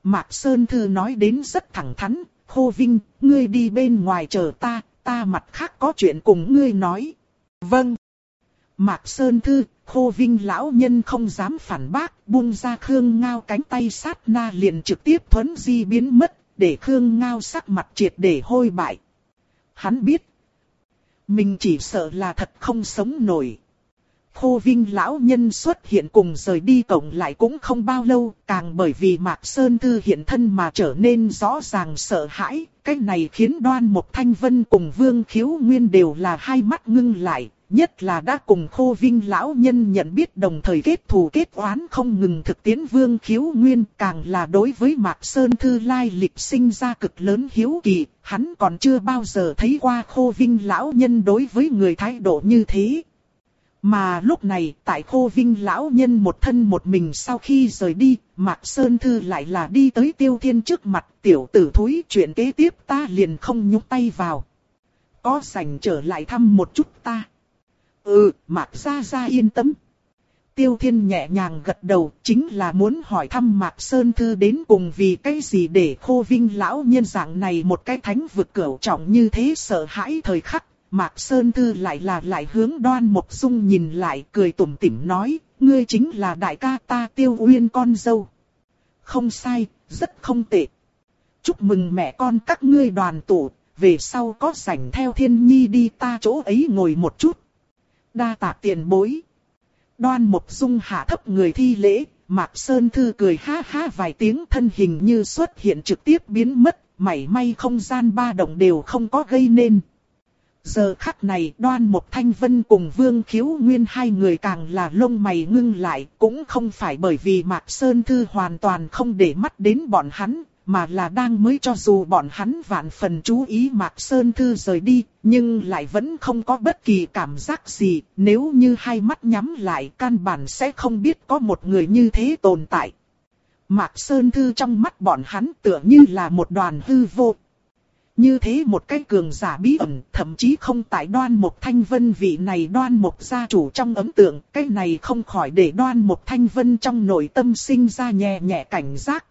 Mạc Sơn Thư nói đến rất thẳng thắn, Khô Vinh, ngươi đi bên ngoài chờ ta, ta mặt khác có chuyện cùng ngươi nói. Vâng. Mạc Sơn Thư, Khô Vinh lão nhân không dám phản bác, buông ra Khương Ngao cánh tay sát na liền trực tiếp thuấn di biến mất, để Khương Ngao sắc mặt triệt để hôi bại. Hắn biết, mình chỉ sợ là thật không sống nổi. Khô Vinh lão nhân xuất hiện cùng rời đi cổng lại cũng không bao lâu, càng bởi vì Mạc Sơn Thư hiện thân mà trở nên rõ ràng sợ hãi. Cái này khiến Đoan Mộc Thanh Vân cùng Vương Khiếu Nguyên đều là hai mắt ngưng lại, nhất là đã cùng Khô Vinh lão nhân nhận biết đồng thời kết thù kết oán không ngừng thực tiễn Vương Khiếu Nguyên, càng là đối với Mạc Sơn Thư lai lịch sinh ra cực lớn hiếu kỳ. Hắn còn chưa bao giờ thấy qua Khô Vinh lão nhân đối với người thái độ như thế. Mà lúc này, tại Khô Vinh lão nhân một thân một mình sau khi rời đi, Mạc Sơn Thư lại là đi tới Tiêu Thiên trước mặt, tiểu tử thúi, chuyện kế tiếp ta liền không nhúc tay vào. Có rảnh trở lại thăm một chút ta. Ừ, Mạc gia gia yên tâm. Tiêu Thiên nhẹ nhàng gật đầu, chính là muốn hỏi thăm Mạc Sơn Thư đến cùng vì cái gì để Khô Vinh lão nhân dạng này một cái thánh vực cửu trọng như thế sợ hãi thời khắc. Mạc Sơn Thư lại là lại hướng Đoan Mộc Dung nhìn lại, cười tủm tỉm nói, ngươi chính là đại ca ta Tiêu Uyên con dâu. Không sai, rất không tệ. Chúc mừng mẹ con các ngươi đoàn tụ, về sau có rảnh theo Thiên Nhi đi ta chỗ ấy ngồi một chút. Đa tạ tiền bối. Đoan Mộc Dung hạ thấp người thi lễ, Mạc Sơn Thư cười ha ha vài tiếng, thân hình như xuất hiện trực tiếp biến mất, mảy may không gian ba động đều không có gây nên. Giờ khắc này Đoan Mộc Thanh Vân cùng Vương Khiếu Nguyên hai người càng là lông mày ngưng lại, cũng không phải bởi vì Mạc Sơn Thư hoàn toàn không để mắt đến bọn hắn, mà là đang mới cho dù bọn hắn vạn phần chú ý Mạc Sơn Thư rời đi, nhưng lại vẫn không có bất kỳ cảm giác gì, nếu như hai mắt nhắm lại căn bản sẽ không biết có một người như thế tồn tại. Mạc Sơn Thư trong mắt bọn hắn tựa như là một đoàn hư vô. Như thế một cái cường giả bí ẩn, thậm chí không tại Đoan Mộc Thanh Vân vị này Đoan Mộc gia chủ trong ấn tượng, cái này không khỏi để Đoan Mộc Thanh Vân trong nội tâm sinh ra nhẹ nhẹ cảnh giác.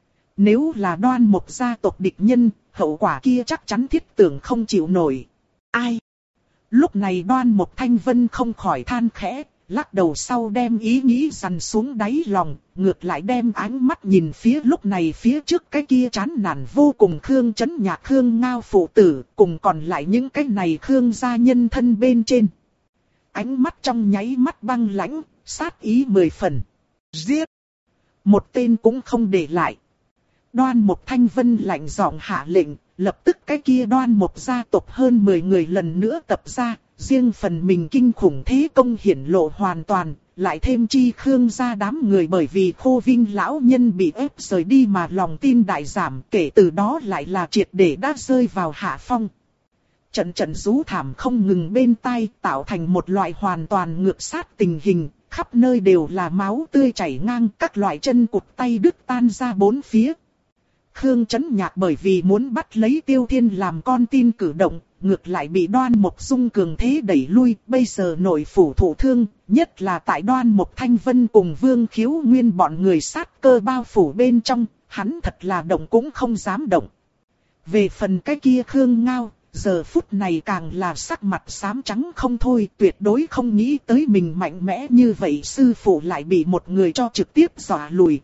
Nếu là Đoan Mộc gia tộc địch nhân, hậu quả kia chắc chắn thiết tưởng không chịu nổi. Ai? Lúc này Đoan Mộc Thanh Vân không khỏi than khẽ, lắc đầu sau đem ý nghĩ dằn xuống đáy lòng, ngược lại đem ánh mắt nhìn phía lúc này phía trước cái kia chán nản vô cùng Khương Chấn Nhạc Khương Ngao phụ tử, cùng còn lại những cái này Khương gia nhân thân bên trên. Ánh mắt trong nháy mắt băng lãnh, sát ý mười phần. Giết! Một tên cũng không để lại. Đoan Mộc Thanh Vân lạnh giọng hạ lệnh, lập tức cái kia Đoan Mộc gia tộc hơn mười người lần nữa tập ra. Riêng phần mình kinh khủng thế công hiển lộ hoàn toàn, lại thêm chi Khương gia đám người bởi vì Khô Vinh lão nhân bị ép rời đi mà lòng tin đại giảm, kể từ đó lại là triệt để đã rơi vào hạ phong. Trận trận rú thảm không ngừng bên tai, tạo thành một loại hoàn toàn ngược sát tình hình, khắp nơi đều là máu tươi chảy ngang, các loại chân cụt tay đứt tan ra bốn phía. Khương Chấn Nhạc bởi vì muốn bắt lấy Tiêu Thiên làm con tin cử động, ngược lại bị Đoan Mộc Dung cường thế đẩy lui, bây giờ nội phủ thụ thương, nhất là tại Đoan Mộc Thanh Vân cùng Vương Khiếu Nguyên bọn người sát cơ bao phủ bên trong, hắn thật là động cũng không dám động. Về phần cái kia Khương Ngao, giờ phút này càng là sắc mặt xám trắng không thôi, tuyệt đối không nghĩ tới mình mạnh mẽ như vậy, sư phụ lại bị một người cho trực tiếp dọa lùi.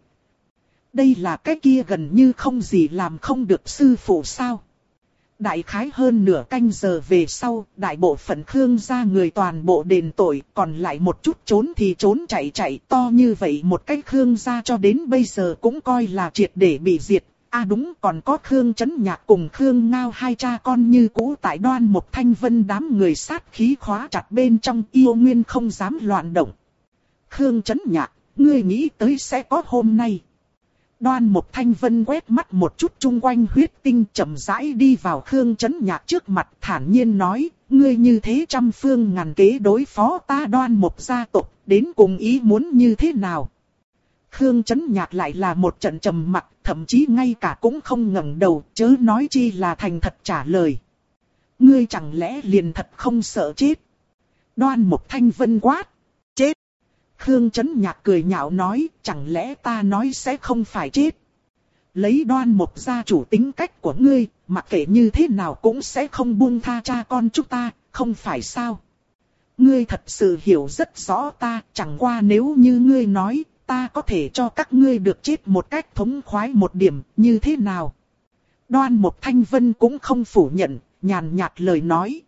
Đây là cái kia gần như không gì làm không được sư phụ sao? Đại khái hơn nửa canh giờ về sau, đại bộ phận Khương gia người toàn bộ đền tội, còn lại một chút trốn thì trốn chạy chạy, to như vậy một cái Khương gia cho đến bây giờ cũng coi là triệt để bị diệt. À đúng, còn có Khương Chấn Nhạc cùng Khương Ngao hai cha con như cũ tại Đoan Mộc Thanh Vân đám người sát khí khóa chặt bên trong, yêu nguyên không dám loạn động. Khương Chấn Nhạc, ngươi nghĩ tới sẽ có hôm nay. Đoan Mộc Thanh Vân quét mắt một chút chung quanh huyết tinh, chậm rãi đi vào Khương Chấn Nhạc trước mặt, thản nhiên nói, ngươi như thế trăm phương ngàn kế đối phó ta Đoan Mộc gia tộc, đến cùng ý muốn như thế nào? Khương Chấn Nhạc lại là một trận trầm mặc, thậm chí ngay cả cũng không ngẩng đầu, chớ nói chi là thành thật trả lời. Ngươi chẳng lẽ liền thật không sợ chết? Đoan Mộc Thanh Vân quát, chết. Khương Chấn Nhạc cười nhạo nói, chẳng lẽ ta nói sẽ không phải chết? Lấy Đoan Mộc gia chủ tính cách của ngươi, mặc kệ như thế nào cũng sẽ không buông tha cha con chúng ta, không phải sao? Ngươi thật sự hiểu rất rõ ta, chẳng qua nếu như ngươi nói, ta có thể cho các ngươi được chết một cách thống khoái một điểm, như thế nào? Đoan Mộc Thanh Vân cũng không phủ nhận, nhàn nhạt lời nói.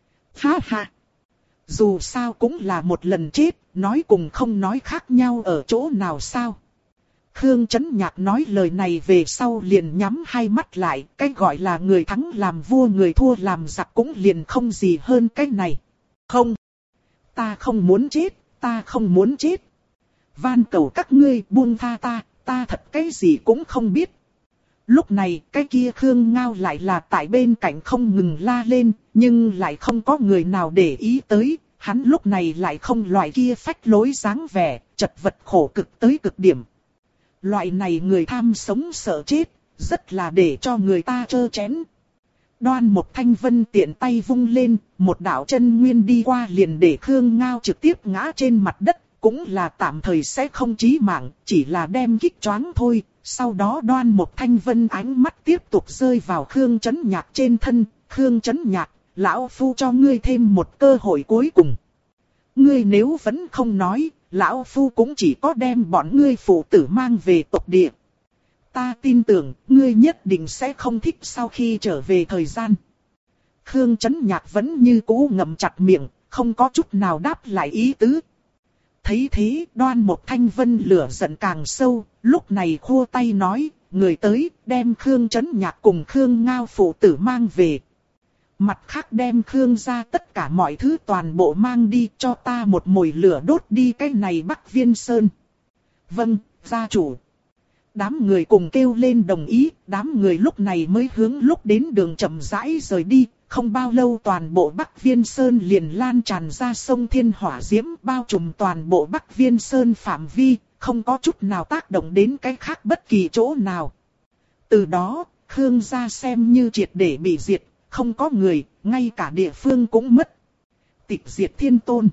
Ha ha! Dù sao cũng là một lần chết, nói cùng không nói khác nhau ở chỗ nào sao? Khương Chấn Nhạc nói lời này về sau liền nhắm hai mắt lại, cái gọi là người thắng làm vua người thua làm giặc cũng liền không gì hơn cái này. Không! Ta không muốn chết, ta không muốn chết. Van cầu các ngươi buông tha ta, ta thật cái gì cũng không biết. Lúc này cái kia Khương Ngao lại là tại bên cạnh không ngừng la lên, nhưng lại không có người nào để ý tới. Hắn lúc này lại không loại kia phách lối dáng vẻ, chật vật khổ cực tới cực điểm. Loại này người tham sống sợ chết, rất là để cho người ta trơ chén. Đoan Mộc Thanh Vân tiện tay vung lên, một đạo chân nguyên đi qua liền để Khương Ngao trực tiếp ngã trên mặt đất, cũng là tạm thời sẽ không chí mạng, chỉ là đem kích choáng thôi. Sau đó Đoan Mộc Thanh Vân ánh mắt tiếp tục rơi vào Khương Chấn Nhạc trên thân. Khương Chấn Nhạc, lão phu cho ngươi thêm một cơ hội cuối cùng. Ngươi nếu vẫn không nói, lão phu cũng chỉ có đem bọn ngươi phụ tử mang về tộc địa. Ta tin tưởng, ngươi nhất định sẽ không thích sau khi trở về thời gian. Khương Chấn Nhạc vẫn như cũ ngậm chặt miệng, không có chút nào đáp lại ý tứ. Thấy thế, Đoan Mộc Thanh Vân lửa giận càng sâu, lúc này khua tay nói, người tới, đem Khương Chấn Nhạc cùng Khương Ngao phụ tử mang về. Mặt khác đem Khương ra tất cả mọi thứ toàn bộ mang đi, cho ta một mồi lửa đốt đi cái này Bắc Viên Sơn. Vâng, gia chủ. Đám người cùng kêu lên đồng ý, đám người lúc này mới hướng lúc đến đường chậm rãi rời đi. Không bao lâu toàn bộ Bắc Viên Sơn liền lan tràn ra sông Thiên Hỏa Diễm, bao trùm toàn bộ Bắc Viên Sơn phạm vi, không có chút nào tác động đến cái khác bất kỳ chỗ nào. Từ đó, Khương gia xem như triệt để bị diệt, không có người, ngay cả địa phương cũng mất. Tịch diệt thiên tôn.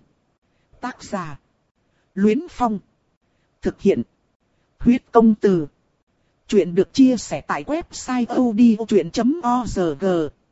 Tác giả: Luyến Phong. Thực hiện: Huyết Công Từ. Chuyện được chia sẻ tại website odchuyện chấm org.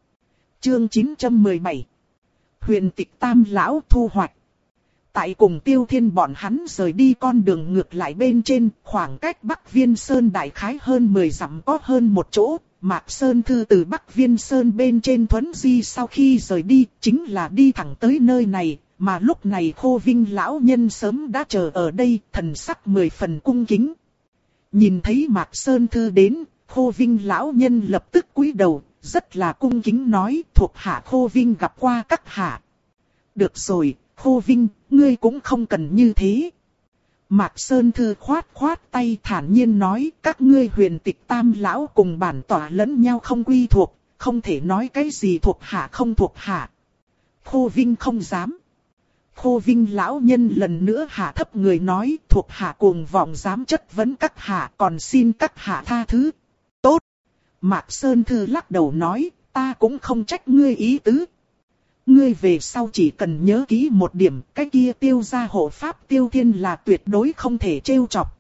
Chương chín trăm mười bảy. Huyền Tịch Tam Lão thu hoạch. Tại cùng Tiêu Thiên bọn hắn rời đi con đường ngược lại bên trên, khoảng cách Bắc Viên Sơn đại khái hơn mười dặm có hơn một chỗ. Mạc Sơn Thư từ Bắc Viên Sơn bên trên thuấn di sau khi rời đi, chính là đi thẳng tới nơi này, mà lúc này Khô Vinh lão nhân sớm đã chờ ở đây, thần sắc mười phần cung kính. Nhìn thấy Mạc Sơn Thư đến, Khô Vinh lão nhân lập tức cúi đầu, rất là cung kính nói, thuộc hạ Khô Vinh gặp qua các hạ. Được rồi, Khô Vinh, ngươi cũng không cần như thế. Mạc Sơn Thư khoát khoát tay thản nhiên nói, các ngươi Huyền Tịch Tam Lão cùng bản tỏa lẫn nhau không quy thuộc, không thể nói cái gì thuộc hạ không thuộc hạ. Khô Vinh không dám. Khô Vinh lão nhân lần nữa hạ thấp người nói, thuộc hạ cuồng vọng dám chất vấn các hạ, còn xin các hạ tha thứ. Tốt. Mạc Sơn Thư lắc đầu nói, ta cũng không trách ngươi ý tứ. Ngươi về sau chỉ cần nhớ kỹ một điểm, cái kia Tiêu gia hộ pháp Tiêu Thiên là tuyệt đối không thể trêu chọc.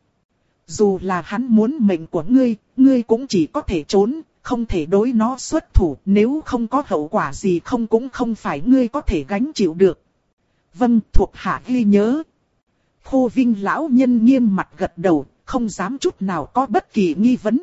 Dù là hắn muốn mệnh của ngươi, ngươi cũng chỉ có thể trốn, không thể đối nó xuất thủ, nếu không có hậu quả gì không cũng không phải ngươi có thể gánh chịu được. Vâng, thuộc hạ ghi nhớ. Khô Vinh lão nhân nghiêm mặt gật đầu, không dám chút nào có bất kỳ nghi vấn.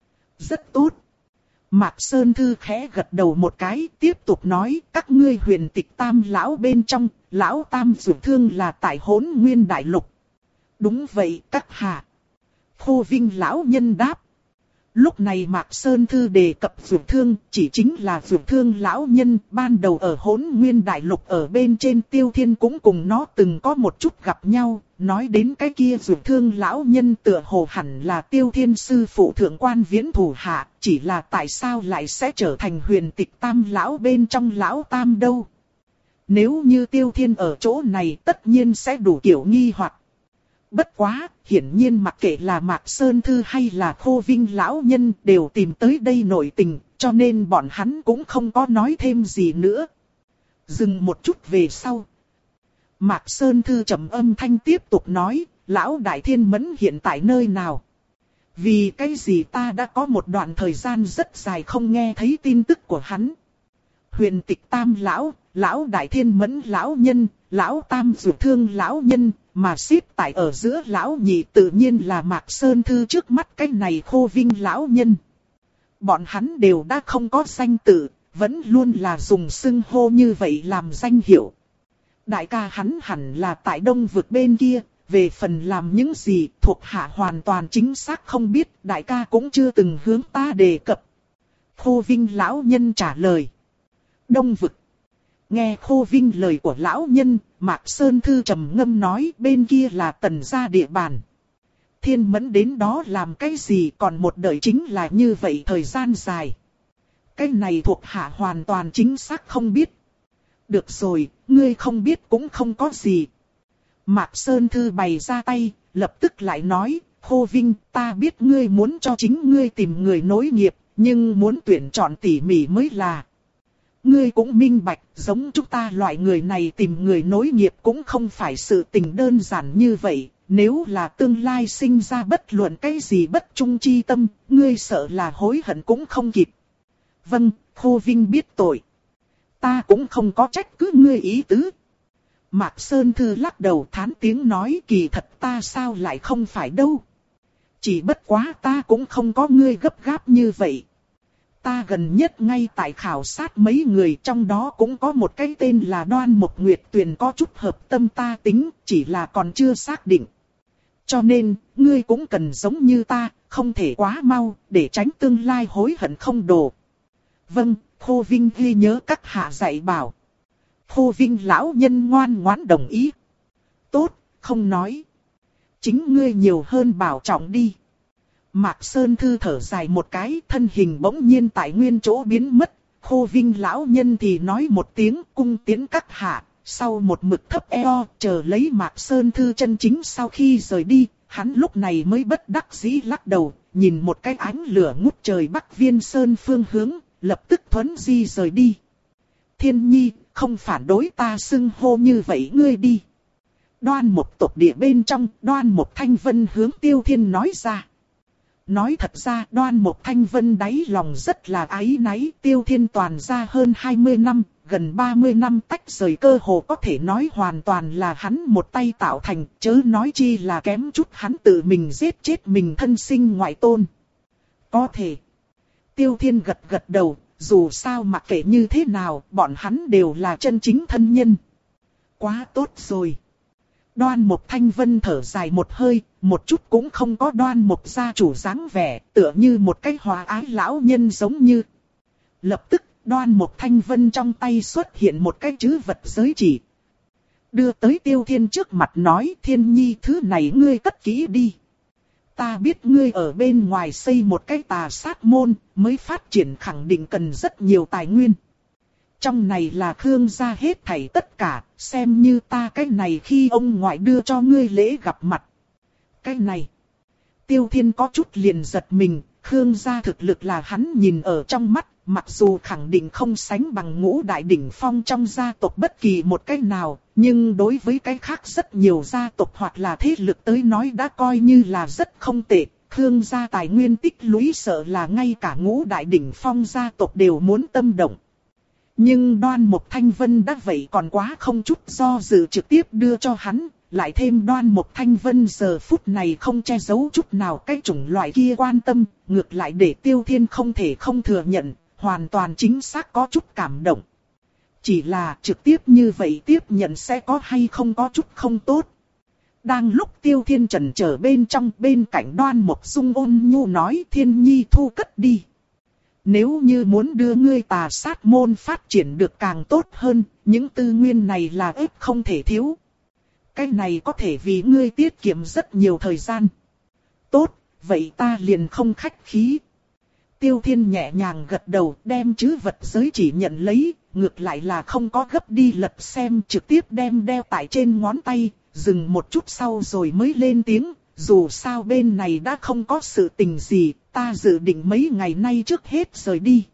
Rất tốt. Mạc Sơn Thư khẽ gật đầu một cái, tiếp tục nói, các ngươi Huyền Tịch Tam Lão bên trong, Lão Tam Dược Thương là tại Hỗn Nguyên Đại Lục. Đúng vậy, các hạ. Khô Vinh lão nhân đáp. Lúc này Mạc Sơn Thư đề cập Dược Thương, chỉ chính là Dược Thương lão nhân, ban đầu ở Hỗn Nguyên Đại Lục ở bên trên Tiêu Thiên cũng cùng nó từng có một chút gặp nhau, nói đến cái kia Dược Thương lão nhân tựa hồ hẳn là Tiêu Thiên sư phụ thượng quan viễn thủ hạ, chỉ là tại sao lại sẽ trở thành Huyền Tịch Tam Lão bên trong Lão Tam đâu. Nếu như Tiêu Thiên ở chỗ này tất nhiên sẽ đủ kiểu nghi hoặc. Bất quá, hiển nhiên mặc kệ là Mạc Sơn Thư hay là Khô Vinh lão nhân đều tìm tới đây nội tình, cho nên bọn hắn cũng không có nói thêm gì nữa. Dừng một chút về sau. Mạc Sơn Thư trầm âm thanh tiếp tục nói, Lão Đại Thiên Mẫn hiện tại nơi nào? Vì cái gì ta đã có một đoạn thời gian rất dài không nghe thấy tin tức của hắn. Huyền Tịch Tam lão, lão Đại Thiên Mẫn lão nhân, lão Tam Dược Thương lão nhân, mà xếp tại ở giữa lão nhị tự nhiên là Mạc Sơn Thư trước mắt cái này Khô Vinh lão nhân. Bọn hắn đều đã không có danh tự, vẫn luôn là dùng xưng hô như vậy làm danh hiệu. Đại ca hắn hẳn là tại Đông Vực bên kia, về phần làm những gì thuộc hạ hoàn toàn chính xác không biết, đại ca cũng chưa từng hướng ta đề cập. Khô Vinh lão nhân trả lời. Đông Vực. Nghe Khô Vinh lời của lão nhân, Mạc Sơn Thư trầm ngâm nói bên kia là Tần gia địa bàn. Thiên Mẫn đến đó làm cái gì còn một đời chính là như vậy thời gian dài. Cái này thuộc hạ hoàn toàn chính xác không biết. Được rồi, ngươi không biết cũng không có gì. Mạc Sơn Thư bày ra tay, lập tức lại nói, Khô Vinh, ta biết ngươi muốn cho chính ngươi tìm người nối nghiệp, nhưng muốn tuyển chọn tỉ mỉ mới là. Ngươi cũng minh bạch, giống chúng ta loại người này tìm người nối nghiệp cũng không phải sự tình đơn giản như vậy. Nếu là tương lai sinh ra bất luận cái gì bất trung chi tâm, ngươi sợ là hối hận cũng không kịp. Vâng, Khô Vinh biết tội. Ta cũng không có trách cứ ngươi ý tứ. Mạc Sơn Thư lắc đầu thán tiếng nói kỳ thật ta sao lại không phải đâu. Chỉ bất quá ta cũng không có ngươi gấp gáp như vậy. Ta gần nhất ngay tại khảo sát mấy người trong đó cũng có một cái tên là Đoan Mộc Nguyệt Tuyền có chút hợp tâm ta tính, chỉ là còn chưa xác định. Cho nên, ngươi cũng cần giống như ta, không thể quá mau, để tránh tương lai hối hận không đồ. Vâng, Khô Vinh ghi nhớ các hạ dạy bảo. Khô Vinh lão nhân ngoan ngoãn đồng ý. Tốt, không nói. Chính ngươi nhiều hơn bảo trọng đi. Mạc Sơn Thư thở dài một cái, thân hình bỗng nhiên tại nguyên chỗ biến mất. Khô Vinh lão nhân thì nói một tiếng cung tiến các hạ. Sau một mực thấp eo, chờ lấy Mạc Sơn Thư chân chính sau khi rời đi, hắn lúc này mới bất đắc dĩ lắc đầu, nhìn một cái ánh lửa ngút trời Bắc Viên Sơn phương hướng, lập tức thuấn di rời đi. Thiên Nhi, không phản đối ta xưng hô như vậy ngươi đi. Đoan Mộc tộc địa bên trong, Đoan Mộc Thanh Vân hướng Tiêu Thiên nói ra. Nói thật ra Đoan Mộc Thanh Vân đáy lòng rất là áy náy. Tiêu Thiên toàn ra hơn hai mươi năm, gần ba mươi năm tách rời cơ hồ có thể nói hoàn toàn là hắn một tay tạo thành. Chớ nói chi là kém chút hắn tự mình giết chết mình thân sinh ngoại tôn. Có thể. Tiêu Thiên gật gật đầu, dù sao mặc kệ như thế nào, bọn hắn đều là chân chính thân nhân. Quá tốt rồi. Đoan Mộc Thanh Vân thở dài một hơi, một chút cũng không có Đoan Mộc gia chủ dáng vẻ, tựa như một cái hòa ái lão nhân giống như. Lập tức, Đoan Mộc Thanh Vân trong tay xuất hiện một cái chữ vật giới chỉ. Đưa tới Tiêu Thiên trước mặt nói, Thiên Nhi thứ này ngươi cất kỹ đi. Ta biết ngươi ở bên ngoài xây một cái tà sát môn, mới phát triển khẳng định cần rất nhiều tài nguyên. Trong này là Khương gia hết thảy tất cả, xem như ta cái này khi ông ngoại đưa cho ngươi lễ gặp mặt. Cái này, Tiêu Thiên có chút liền giật mình, Khương gia thực lực là hắn nhìn ở trong mắt, mặc dù khẳng định không sánh bằng ngũ đại đỉnh phong trong gia tộc bất kỳ một cái nào, nhưng đối với cái khác rất nhiều gia tộc hoặc là thế lực tới nói đã coi như là rất không tệ. Khương gia tài nguyên tích lũy sợ là ngay cả ngũ đại đỉnh phong gia tộc đều muốn tâm động. Nhưng Đoan Mộc Thanh Vân đã vậy còn quá không chút do dự trực tiếp đưa cho hắn, lại thêm Đoan Mộc Thanh Vân giờ phút này không che giấu chút nào cái chủng loại kia quan tâm, ngược lại để Tiêu Thiên không thể không thừa nhận, hoàn toàn chính xác có chút cảm động. Chỉ là trực tiếp như vậy tiếp nhận sẽ có hay không có chút không tốt. Đang lúc Tiêu Thiên chần chờ bên trong, bên cạnh Đoan Mộc Dung ôn nhu nói, Thiên Nhi thu cất đi. Nếu như muốn đưa ngươi tà sát môn phát triển được càng tốt hơn, những tư nguyên này là ép không thể thiếu. Cái này có thể vì ngươi tiết kiệm rất nhiều thời gian. Tốt, vậy ta liền không khách khí. Tiêu Thiên nhẹ nhàng gật đầu, đem chữ vật giới chỉ nhận lấy, ngược lại là không có gấp đi lật xem, trực tiếp đem đeo tại trên ngón tay, dừng một chút sau rồi mới lên tiếng. Dù sao bên này đã không có sự tình gì, ta dự định mấy ngày nay trước hết rời đi.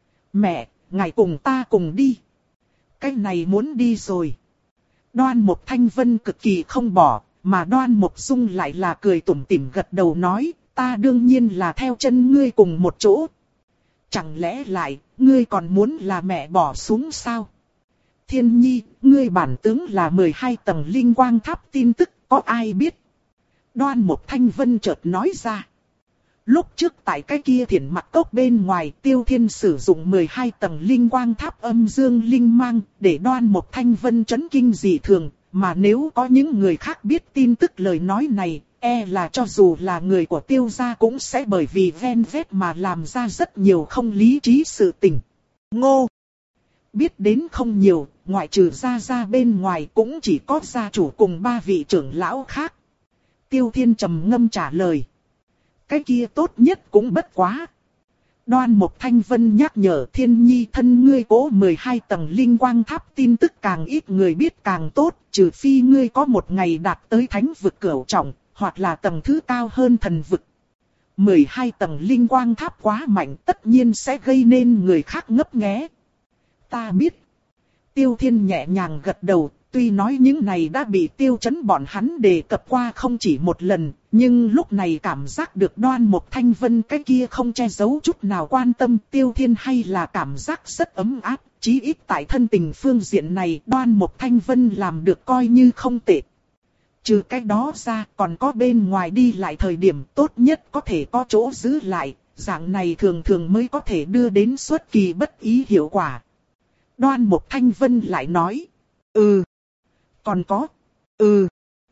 Mẹ, ngài cùng ta cùng đi. Cái này muốn đi rồi. Đoan Mộc Thanh Vân cực kỳ không bỏ, mà Đoan Mộc Dung lại là cười tủm tỉm gật đầu nói, ta đương nhiên là theo chân ngươi cùng một chỗ. Chẳng lẽ lại, ngươi còn muốn là mẹ bỏ xuống sao? Thiên nhi, ngươi bản tướng là mười hai tầng linh quang tháp tin tức, có ai biết? Đoan Mục Thanh Vân chợt nói ra. Lúc trước tại cái kia Thiển Mặc Cốc bên ngoài, Tiêu Thiên sử dụng mười hai tầng linh quang tháp âm dương linh mang, để Đoan Mục Thanh Vân chấn kinh dị thường, mà nếu có những người khác biết tin tức lời nói này, e là cho dù là người của Tiêu gia cũng sẽ bởi vì ven vét mà làm ra rất nhiều không lý trí sự tình. Ngô! Biết đến không nhiều, ngoại trừ gia gia bên ngoài cũng chỉ có gia chủ cùng ba vị trưởng lão khác. Tiêu Thiên trầm ngâm trả lời. Cái kia tốt nhất cũng bất quá. Đoan Mục Thanh Vân nhắc nhở Thiên nhi thân ngươi cố mười hai tầng linh quang tháp tin tức càng ít người biết càng tốt, trừ phi ngươi có một ngày đạt tới thánh vực cửu trọng, hoặc là tầng thứ cao hơn thần vực. mười hai tầng linh quang tháp quá mạnh tất nhiên sẽ gây nên người khác ngấp nghé. Ta biết. Tiêu Thiên nhẹ nhàng gật đầu, tuy nói những này đã bị Tiêu Chấn bọn hắn đề cập qua không chỉ một lần, nhưng lúc này cảm giác được Đoan Mục Thanh Vân cái kia không che giấu chút nào quan tâm Tiêu Thiên hay là cảm giác rất ấm áp, chí ít tại thân tình phương diện này Đoan Mục Thanh Vân làm được coi như không tệ. Trừ cái đó ra còn có bên ngoài đi lại thời điểm tốt nhất có thể có chỗ giữ lại, dạng này thường thường mới có thể đưa đến xuất kỳ bất ý hiệu quả. Đoan Mục Thanh Vân lại nói, ừ, còn có, ừ,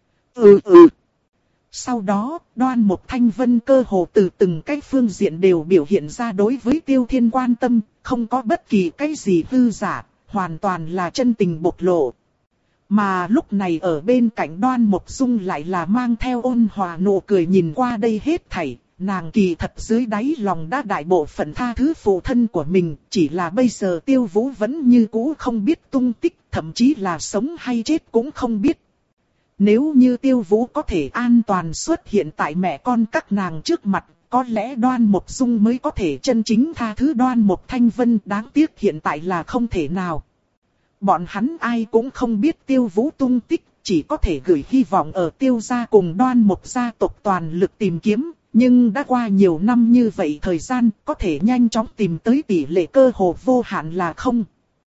ừ ừ. Sau đó, Đoan Mục Thanh Vân cơ hồ từ từng cái phương diện đều biểu hiện ra đối với Tiêu Thiên quan tâm, không có bất kỳ cái gì hư giả, hoàn toàn là chân tình bộc lộ. Mà lúc này ở bên cạnh Đoan Mục Dung lại là mang theo ôn hòa nụ cười nhìn qua đây hết thảy, nàng kỳ thật dưới đáy lòng đã đại bộ phận tha thứ phụ thân của mình, chỉ là bây giờ Tiêu Vũ vẫn như cũ không biết tung tích, thậm chí là sống hay chết cũng không biết. Nếu như Tiêu Vũ có thể an toàn xuất hiện tại mẹ con các nàng trước mặt, có lẽ Đoan Mục Dung mới có thể chân chính tha thứ Đoan Mục Thanh Vân, đáng tiếc hiện tại là không thể nào. Bọn hắn ai cũng không biết Tiêu Vũ tung tích, chỉ có thể gửi hy vọng ở Tiêu gia cùng Đoan Mục gia tộc toàn lực tìm kiếm, nhưng đã qua nhiều năm như vậy thời gian, có thể nhanh chóng tìm tới tỷ lệ cơ hồ vô hạn là không.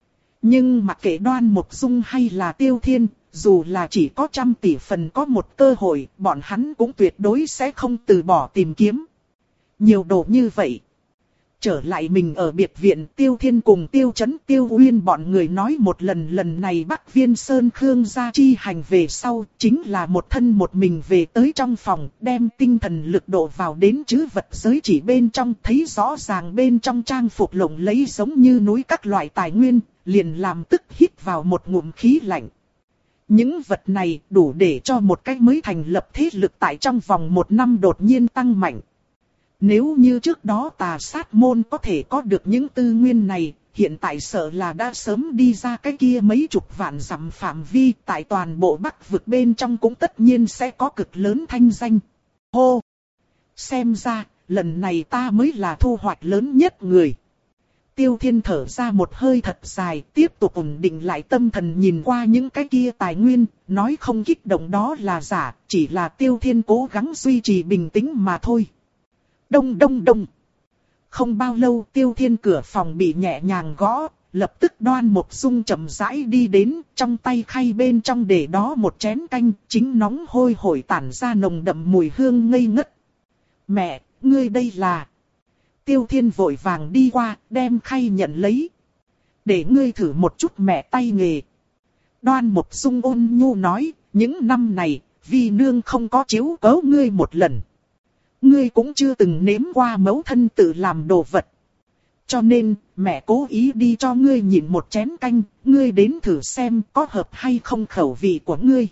Nhưng mặc kệ Đoan Mục Dung hay là Tiêu Thiên, dù là chỉ có trăm tỷ phần có một cơ hội, bọn hắn cũng tuyệt đối sẽ không từ bỏ tìm kiếm. Nhiều đồ như vậy. Trở lại mình ở biệt viện, Tiêu Thiên cùng Tiêu Chấn, Tiêu Uyên bọn người nói một lần lần này Bắc Viên Sơn Khương gia chi hành về sau, chính là một thân một mình về tới trong phòng, đem tinh thần lực độ vào đến trữ vật giới chỉ bên trong, thấy rõ ràng bên trong trang phục lộng lẫy giống như núi các loại tài nguyên, liền làm tức hít vào một ngụm khí lạnh. Những vật này đủ để cho một cách mới thành lập thế lực tại trong vòng một năm đột nhiên tăng mạnh. Nếu như trước đó Tà Sát môn có thể có được những tư nguyên này, hiện tại sợ là đã sớm đi ra cái kia mấy chục vạn dặm phạm vi, tại toàn bộ Bắc vực bên trong cũng tất nhiên sẽ có cực lớn thanh danh. Hô! Xem ra, lần này ta mới là thu hoạch lớn nhất người. Tiêu Thiên thở ra một hơi thật dài, tiếp tục ổn định lại tâm thần nhìn qua những cái kia tài nguyên, nói không kích động đó là giả, chỉ là Tiêu Thiên cố gắng duy trì bình tĩnh mà thôi. Đông đông đông. Không bao lâu Tiêu Thiên cửa phòng bị nhẹ nhàng gõ, lập tức Đoan Mục Dung chậm rãi đi đến, trong tay khay bên trong để đó một chén canh, chính nóng hôi hổi tản ra nồng đậm mùi hương ngây ngất. Mẹ, ngươi đây là... Tiêu Thiên vội vàng đi qua, đem khay nhận lấy. Để ngươi thử một chút mẹ tay nghề. Đoan Mục Dung ôn nhu nói, những năm này, vì nương không có chiếu cố ngươi một lần. Ngươi cũng chưa từng nếm qua mẫu thân tự làm đồ vật. Cho nên, mẹ cố ý đi cho ngươi nhìn một chén canh, ngươi đến thử xem có hợp hay không khẩu vị của ngươi.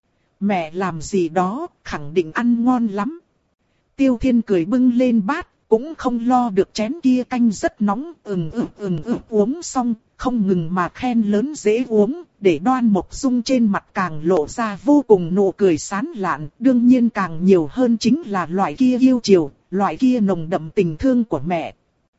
Mẹ làm gì đó, khẳng định ăn ngon lắm. Tiêu Thiên cười bưng lên bát, cũng không lo được chén kia canh rất nóng, ừng ừng ừng ừng uống xong, không ngừng mà khen lớn dễ uống, để Đoan Mục Dung trên mặt càng lộ ra vô cùng nụ cười sán lạn, đương nhiên càng nhiều hơn chính là loại kia yêu chiều, loại kia nồng đậm tình thương của mẹ.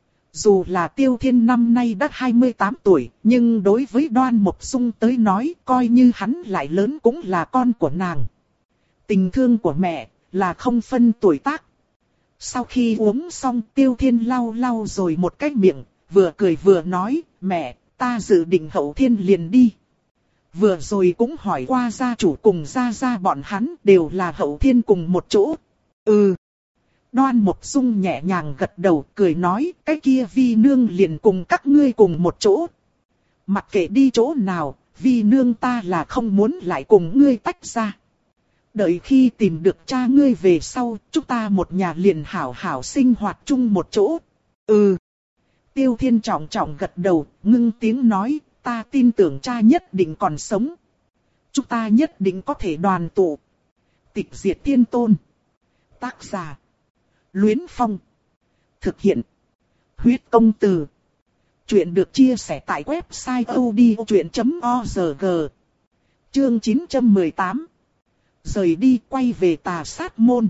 Dù là Tiêu Thiên năm nay đã hai mươi tám tuổi, nhưng đối với Đoan Mục Dung tới nói, coi như hắn lại lớn cũng là con của nàng. Tình thương của mẹ, là không phân tuổi tác. Sau khi uống xong Tiêu Thiên lau lau rồi một cái miệng, vừa cười vừa nói, mẹ, ta dự định Hậu Thiên liền đi. Vừa rồi cũng hỏi qua gia chủ cùng gia gia bọn hắn đều là Hậu Thiên cùng một chỗ. Ừ. Đoan Mộc Dung nhẹ nhàng gật đầu cười nói, cái kia Vi nương liền cùng các ngươi cùng một chỗ. Mặc kệ đi chỗ nào, Vi nương ta là không muốn lại cùng ngươi tách ra. Đợi khi tìm được cha ngươi về sau, chúng ta một nhà liền hảo hảo sinh hoạt chung một chỗ. Ừ. Tiêu Thiên trọng trọng gật đầu, ngưng tiếng nói, ta tin tưởng cha nhất định còn sống. Chúng ta nhất định có thể đoàn tụ. Tịch diệt thiên tôn. Tác giả. Luyến Phong. Thực hiện. Huyết công từ. Chuyện được chia sẻ tại website odchuyện chấm org. Chương chín trăm mười tám. Rời đi quay về Tà Sát Môn.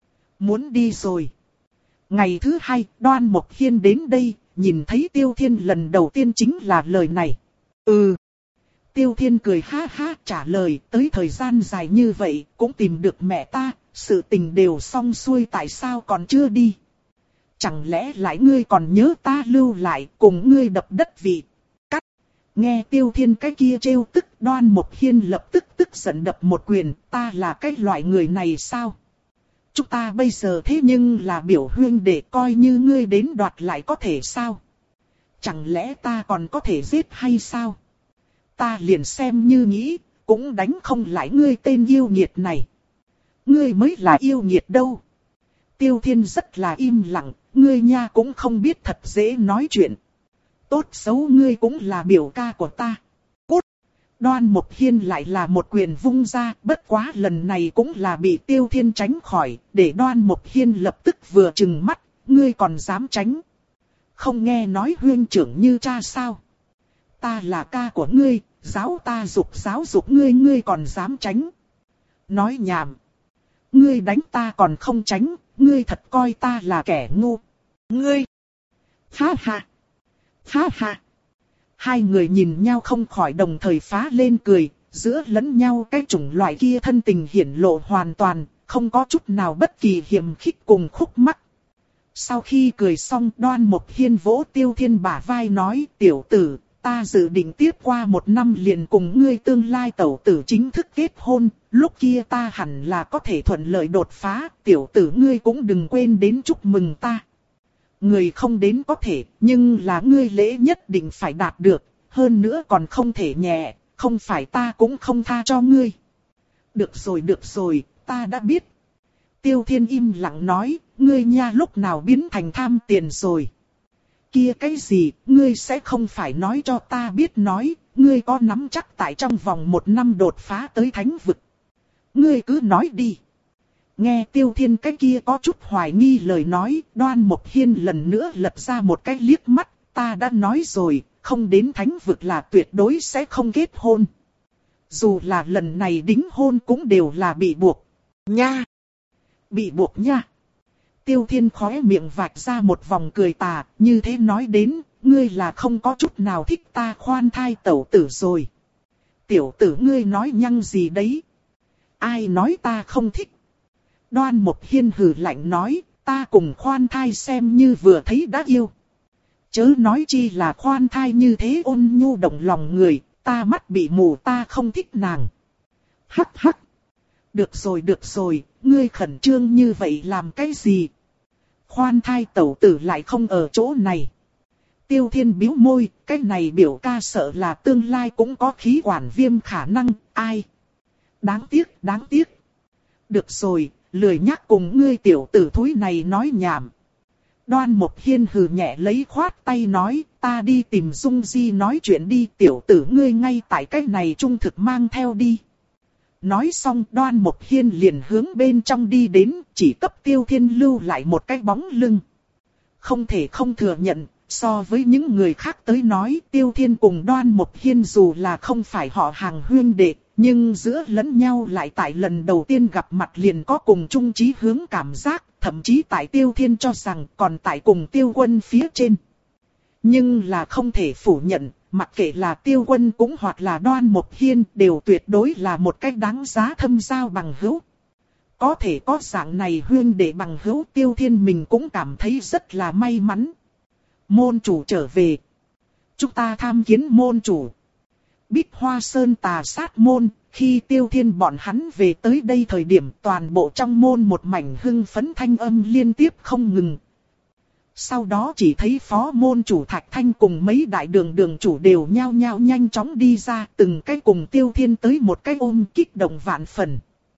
Muốn đi rồi. Ngày thứ hai, Đoan Mộc Hiên đến đây, nhìn thấy Tiêu Thiên lần đầu tiên chính là lời này. Ừ. Tiêu Thiên cười ha ha trả lời, tới thời gian dài như vậy, cũng tìm được mẹ ta, sự tình đều xong xuôi tại sao còn chưa đi. Chẳng lẽ lại ngươi còn nhớ ta lưu lại cùng ngươi đập đất vị. Cắt. Nghe Tiêu Thiên cái kia trêu tức, Đoan Mộc Hiên lập tức tức giận đập một quyền, ta là cái loại người này sao? Chúng ta bây giờ thế nhưng là biểu huynh để coi như ngươi đến đoạt lại có thể sao? Chẳng lẽ ta còn có thể giết hay sao? Ta liền xem như nghĩ, cũng đánh không lại ngươi tên yêu nghiệt này. Ngươi mới là yêu nghiệt đâu. Tiêu Thiên rất là im lặng, ngươi nha cũng không biết thật dễ nói chuyện. Tốt xấu ngươi cũng là biểu ca của ta. Cút! Đoan Mộc Hiên lại là một quyền vung ra, bất quá lần này cũng là bị Tiêu Thiên tránh khỏi, để Đoan Mộc Hiên lập tức vừa trừng mắt, ngươi còn dám tránh. Không nghe nói huynh trưởng như cha sao? Ta là ca của ngươi, giáo ta dục giáo dục ngươi ngươi còn dám tránh. Nói nhảm. Ngươi đánh ta còn không tránh, ngươi thật coi ta là kẻ ngu. Ngươi! Ha ha! Ha ha! Hai người nhìn nhau không khỏi đồng thời phá lên cười, giữa lẫn nhau cái chủng loại kia thân tình hiển lộ hoàn toàn, không có chút nào bất kỳ hiềm khích cùng khúc mắc. Sau khi cười xong Đoan Mộc Hiên vỗ Tiêu Thiên bả vai nói, tiểu tử, ta dự định tiếp qua một năm liền cùng ngươi tương lai tẩu tử chính thức kết hôn, lúc kia ta hẳn là có thể thuận lợi đột phá, tiểu tử ngươi cũng đừng quên đến chúc mừng ta. Người không đến có thể, nhưng là ngươi lễ nhất định phải đạt được, hơn nữa còn không thể nhẹ, không phải ta cũng không tha cho ngươi. Được rồi được rồi, ta đã biết. Tiêu Thiên im lặng nói, ngươi nha lúc nào biến thành tham tiền rồi. Kia cái gì, ngươi sẽ không phải nói cho ta biết nói, ngươi có nắm chắc tại trong vòng một năm đột phá tới thánh vực. Ngươi cứ nói đi. Nghe Tiêu Thiên cái kia có chút hoài nghi lời nói, Đoan Mộc Hiên lần nữa lật ra một cái liếc mắt, ta đã nói rồi, không đến thánh vực là tuyệt đối sẽ không kết hôn. Dù là lần này đính hôn cũng đều là bị buộc. Nha! Bị buộc nha! Tiêu Thiên khóe miệng vạch ra một vòng cười tà, như thế nói đến, ngươi là không có chút nào thích ta khoan thai tẩu tử rồi. Tiểu tử ngươi nói nhăng gì đấy? Ai nói ta không thích? Đoan Mộc Hiên hừ lạnh nói, ta cùng khoan thai xem như vừa thấy đã yêu. Chớ nói chi là khoan thai như thế ôn nhu động lòng người, ta mắt bị mù ta không thích nàng. Hắc hắc. Được rồi được rồi, ngươi khẩn trương như vậy làm cái gì? Khoan thai tẩu tử lại không ở chỗ này. Tiêu Thiên bĩu môi, cái này biểu ca sợ là tương lai cũng có khí quản viêm khả năng, ai? Đáng tiếc, đáng tiếc. Được rồi, lười nhắc cùng ngươi tiểu tử thúi này nói nhảm. Đoan Mộc Hiên hừ nhẹ lấy khoát tay nói, ta đi tìm Dung Di nói chuyện đi, tiểu tử ngươi ngay tại cái này trung thực mang theo đi. Nói xong Đoan Mộc Hiên liền hướng bên trong đi đến, chỉ cấp Tiêu Thiên lưu lại một cái bóng lưng. Không thể không thừa nhận, so với những người khác tới nói, Tiêu Thiên cùng Đoan Mộc Hiên dù là không phải họ hàng huynh đệ, nhưng giữa lẫn nhau lại tại lần đầu tiên gặp mặt liền có cùng chung chí hướng cảm giác, thậm chí tại Tiêu Thiên cho rằng còn tại cùng Tiêu Quân phía trên. Nhưng là không thể phủ nhận, mặc kệ là Tiêu Quân cũng hoặc là Đoan Mộc Hiên đều tuyệt đối là một cách đáng giá thâm giao bằng hữu. Có thể có dạng này huyên đệ bằng hữu, Tiêu Thiên mình cũng cảm thấy rất là may mắn. Môn chủ trở về. Chúng ta tham kiến môn chủ. Bích Hoa Sơn Tà Sát môn, khi Tiêu Thiên bọn hắn về tới đây thời điểm toàn bộ trong môn một mảnh hưng phấn thanh âm liên tiếp không ngừng. Sau đó chỉ thấy phó môn chủ Thạch Thanh cùng mấy đại đường đường chủ đều nhao nhao nhanh chóng đi ra, từng cái cùng Tiêu Thiên tới một cái ôm kích động vạn phần.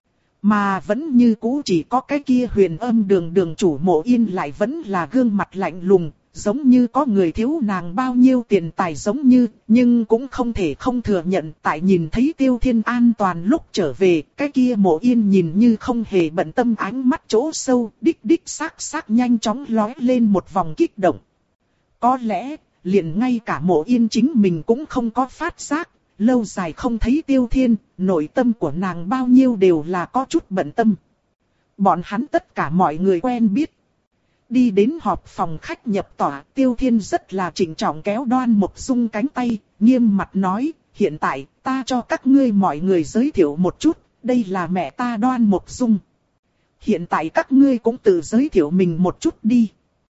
Mà vẫn như cũ chỉ có cái kia Huyền Âm đường đường chủ Mộ Yên lại vẫn là gương mặt lạnh lùng, giống như có người thiếu nàng bao nhiêu tiền tài giống như, nhưng cũng không thể không thừa nhận tại nhìn thấy Tiêu Thiên an toàn lúc trở về, cái kia Mộ Yên nhìn như không hề bận tâm ánh mắt chỗ sâu, đích đích xác xác nhanh chóng lóe lên một vòng kích động. Có lẽ, liền ngay cả Mộ Yên chính mình cũng không có phát giác, lâu dài không thấy Tiêu Thiên, nội tâm của nàng bao nhiêu đều là có chút bận tâm. Bọn hắn tất cả mọi người quen biết. Đi đến họp phòng khách nhập tòa, Tiêu Thiên rất là trịnh trọng kéo Đoan Mộc Dung cánh tay, nghiêm mặt nói, hiện tại ta cho các ngươi mọi người giới thiệu một chút, đây là mẹ ta Đoan Mộc Dung. Hiện tại các ngươi cũng tự giới thiệu mình một chút đi.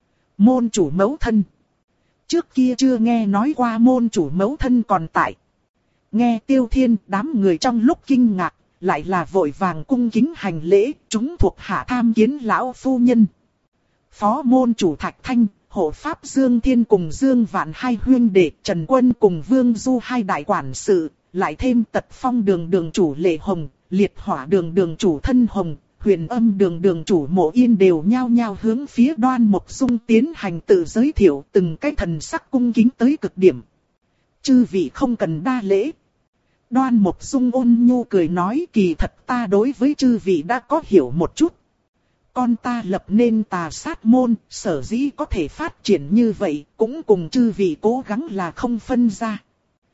Môn chủ mẫu thân. Trước kia chưa nghe nói qua môn chủ mẫu thân còn tại. Nghe Tiêu Thiên, đám người trong lúc kinh ngạc, lại là vội vàng cung kính hành lễ, chúng thuộc hạ tham kiến lão phu nhân. Phó môn chủ Thạch Thanh, hộ pháp Dương Thiên cùng Dương Vạn hai huyên đệ, Trần Quân cùng Vương Du hai đại quản sự, lại thêm Tật Phong đường đường chủ Lệ Hồng, Liệt Hỏa đường đường chủ Thân Hồng, Huyền Âm đường đường chủ Mộ Yên đều nhao nhao hướng phía Đoan Mộc Dung tiến hành tự giới thiệu, từng cái thần sắc cung kính tới cực điểm. Chư vị không cần đa lễ. Đoan Mộc Dung ôn nhu cười nói, kỳ thật ta đối với chư vị đã có hiểu một chút. Con ta lập nên Tà Sát môn, sở dĩ có thể phát triển như vậy, cũng cùng chư vị cố gắng là không phân ra.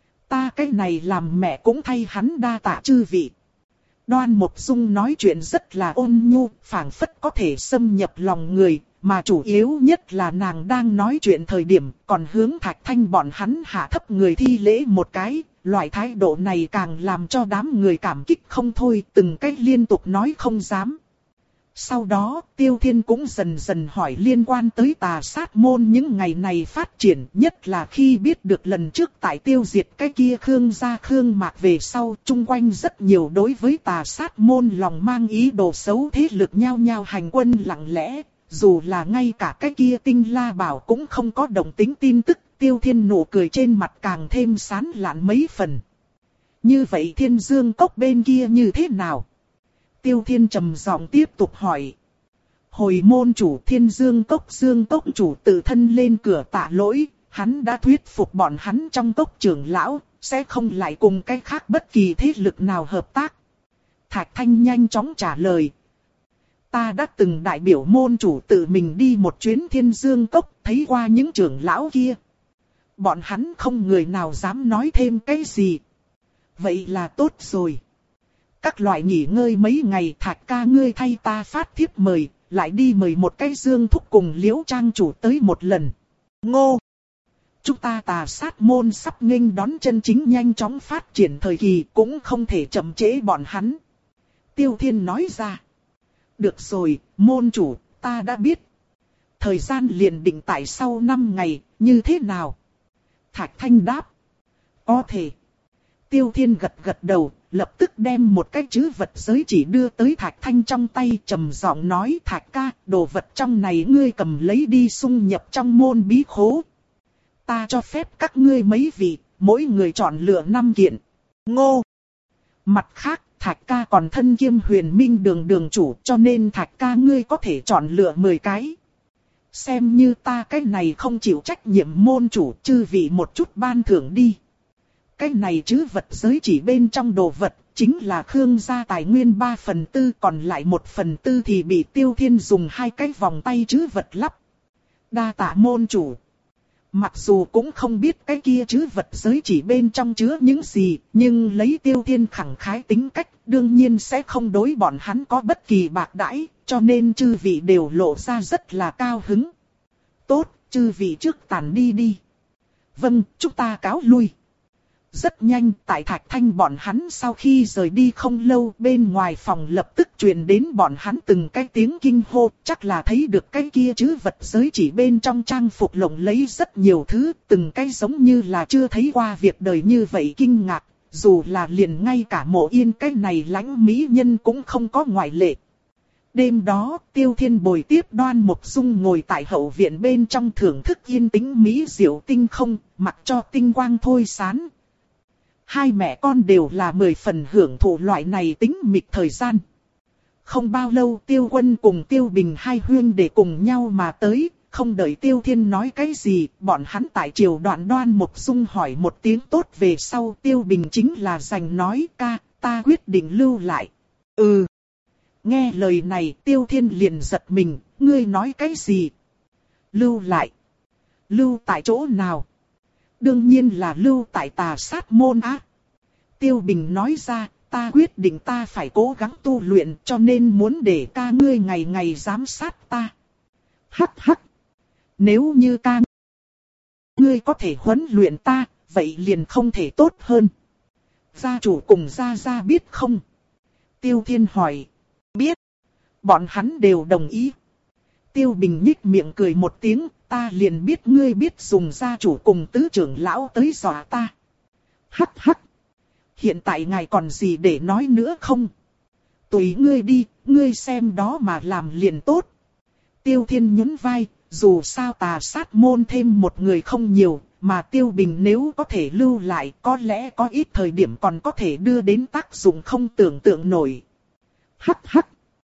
Ta cái này làm mẹ cũng thay hắn đa tạ chư vị. Đoan Mộc Dung nói chuyện rất là ôn nhu, phảng phất có thể xâm nhập lòng người, mà chủ yếu nhất là nàng đang nói chuyện thời điểm, còn hướng Thạch Thanh bọn hắn hạ thấp người thi lễ một cái. Loại thái độ này càng làm cho đám người cảm kích không thôi, từng cách liên tục nói không dám. Sau đó, Tiêu Thiên cũng dần dần hỏi liên quan tới Tà Sát môn những ngày này phát triển, nhất là khi biết được lần trước tại tiêu diệt cái kia Khương gia Khương Mạc về sau, chung quanh rất nhiều đối với Tà Sát môn lòng mang ý đồ xấu thế lực nhao nhao hành quân lặng lẽ, dù là ngay cả cái kia Tinh La Bảo cũng không có động tính tin tức, Tiêu Thiên nụ cười trên mặt càng thêm sán lạn mấy phần. Như vậy Thiên Dương Cốc bên kia như thế nào? Tiêu Thiên trầm giọng tiếp tục hỏi. Hồi môn chủ Thiên Dương Cốc Dương Cốc chủ tự thân lên cửa tạ lỗi, hắn đã thuyết phục bọn hắn trong cốc trưởng lão, sẽ không lại cùng cái khác bất kỳ thế lực nào hợp tác. Thạch Thanh nhanh chóng trả lời. Ta đã từng đại biểu môn chủ tự mình đi một chuyến Thiên Dương Cốc, thấy qua những trưởng lão kia. Bọn hắn không người nào dám nói thêm cái gì. Vậy là tốt rồi. Các loại nghỉ ngơi mấy ngày, Thạch ca ngươi thay ta phát thiếp mời, lại đi mời một cái Dương thúc cùng Liễu Trang chủ tới một lần. Ngô! Chúng ta Tà Sát môn sắp nghênh đón chân chính nhanh chóng phát triển thời kỳ, cũng không thể chậm trễ bọn hắn. Tiêu Thiên nói ra. Được rồi, môn chủ, ta đã biết. Thời gian liền định tại sau năm ngày, như thế nào? Thạch Thanh đáp. Có thể. Tiêu Thiên gật gật đầu, lập tức đem một cái chữ vật giới chỉ đưa tới Thạch Thanh trong tay, trầm giọng nói, Thạch ca, đồ vật trong này ngươi cầm lấy đi xung nhập trong môn bí khố. Ta cho phép các ngươi mấy vị, mỗi người chọn lựa năm kiện. Ngô! Mặt khác, Thạch ca còn thân kiêm Huyền Minh đường đường chủ, cho nên Thạch ca ngươi có thể chọn lựa mười cái. Xem như ta cái này không chịu trách nhiệm môn chủ, chư vị một chút ban thưởng đi. Cái này chứ vật giới chỉ bên trong đồ vật, chính là Khương gia tài nguyên ba phần tư, còn lại một phần tư thì bị Tiêu Thiên dùng hai cái vòng tay chứ vật lắp. Đa tạ môn chủ. Mặc dù cũng không biết cái kia chứ vật giới chỉ bên trong chứa những gì, nhưng lấy Tiêu Thiên khẳng khái tính cách, đương nhiên sẽ không đối bọn hắn có bất kỳ bạc đãi, cho nên chư vị đều lộ ra rất là cao hứng. Tốt, chư vị trước tản đi đi. Vâng, chúng ta cáo lui. Rất nhanh, tại Thạch Thanh bọn hắn sau khi rời đi không lâu, bên ngoài phòng lập tức truyền đến bọn hắn từng cái tiếng kinh hô, chắc là thấy được cái kia chữ vật giới chỉ bên trong trang phục lộng lấy rất nhiều thứ, từng cái giống như là chưa thấy qua việc đời như vậy kinh ngạc, dù là liền ngay cả Mộ Yên cái này lãnh mỹ nhân cũng không có ngoại lệ. Đêm đó, Tiêu Thiên bồi tiếp Đoan Mộc Dung ngồi tại hậu viện bên trong thưởng thức yên tĩnh mỹ diệu tinh không, mặc cho tinh quang thôi sán. Hai mẹ con đều là mười phần hưởng thụ loại này tĩnh mịch thời gian. Không bao lâu Tiêu Quân cùng Tiêu Bình hai huyên để cùng nhau mà tới, không đợi Tiêu Thiên nói cái gì, bọn hắn tại triều đoạn Đoan Mộc Dung hỏi một tiếng tốt về sau, Tiêu Bình chính là giành nói ca, ta quyết định lưu lại. Ừ. Nghe lời này Tiêu Thiên liền giật mình, ngươi nói cái gì? Lưu lại. Lưu tại chỗ nào? Đương nhiên là lưu tại Tà Sát môn á. Tiêu Bình nói ra, ta quyết định ta phải cố gắng tu luyện cho nên muốn để ca ngươi ngày ngày giám sát ta. Hắc hắc. Nếu như ca ngươi có thể huấn luyện ta, vậy liền không thể tốt hơn. Gia chủ cùng gia gia biết không? Tiêu Thiên hỏi. Biết. Bọn hắn đều đồng ý. Tiêu Bình nhích miệng cười một tiếng, ta liền biết ngươi biết dùng gia chủ cùng tứ trưởng lão tới dọa ta. Hắc hắc. Hiện tại ngài còn gì để nói nữa không? Tùy ngươi đi, ngươi xem đó mà làm liền tốt. Tiêu Thiên nhún vai, dù sao Tà Sát môn thêm một người không nhiều, mà Tiêu Bình nếu có thể lưu lại có lẽ có ít thời điểm còn có thể đưa đến tác dụng không tưởng tượng nổi. Hắc hắc.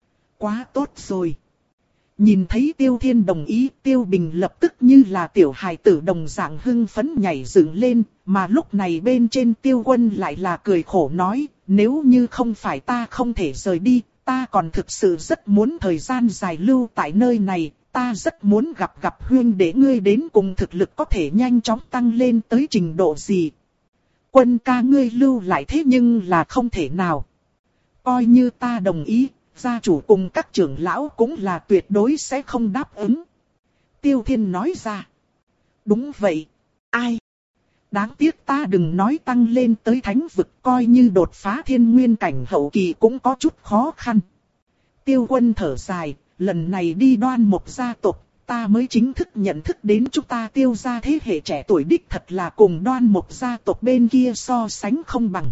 Quá tốt rồi. Nhìn thấy Tiêu Thiên đồng ý, Tiêu Bình lập tức như là tiểu hài tử đồng dạng hưng phấn nhảy dựng lên, mà lúc này bên trên Tiêu Quân lại là cười khổ nói, nếu như không phải ta không thể rời đi, ta còn thực sự rất muốn thời gian dài lưu tại nơi này, ta rất muốn gặp gặp huyên để ngươi đến cùng thực lực có thể nhanh chóng tăng lên tới trình độ gì. Quân ca ngươi lưu lại thế nhưng là không thể nào. Coi như ta đồng ý, gia chủ cùng các trưởng lão cũng là tuyệt đối sẽ không đáp ứng. Tiêu Thiên nói ra. Đúng vậy. Ai? Đáng tiếc ta đừng nói tăng lên tới thánh vực, coi như đột phá thiên nguyên cảnh hậu kỳ cũng có chút khó khăn. Tiêu Quân thở dài, lần này đi Đoan Mộc gia tộc, ta mới chính thức nhận thức đến chúng ta Tiêu gia thế hệ trẻ tuổi đích thật là cùng Đoan Mộc gia tộc bên kia so sánh không bằng.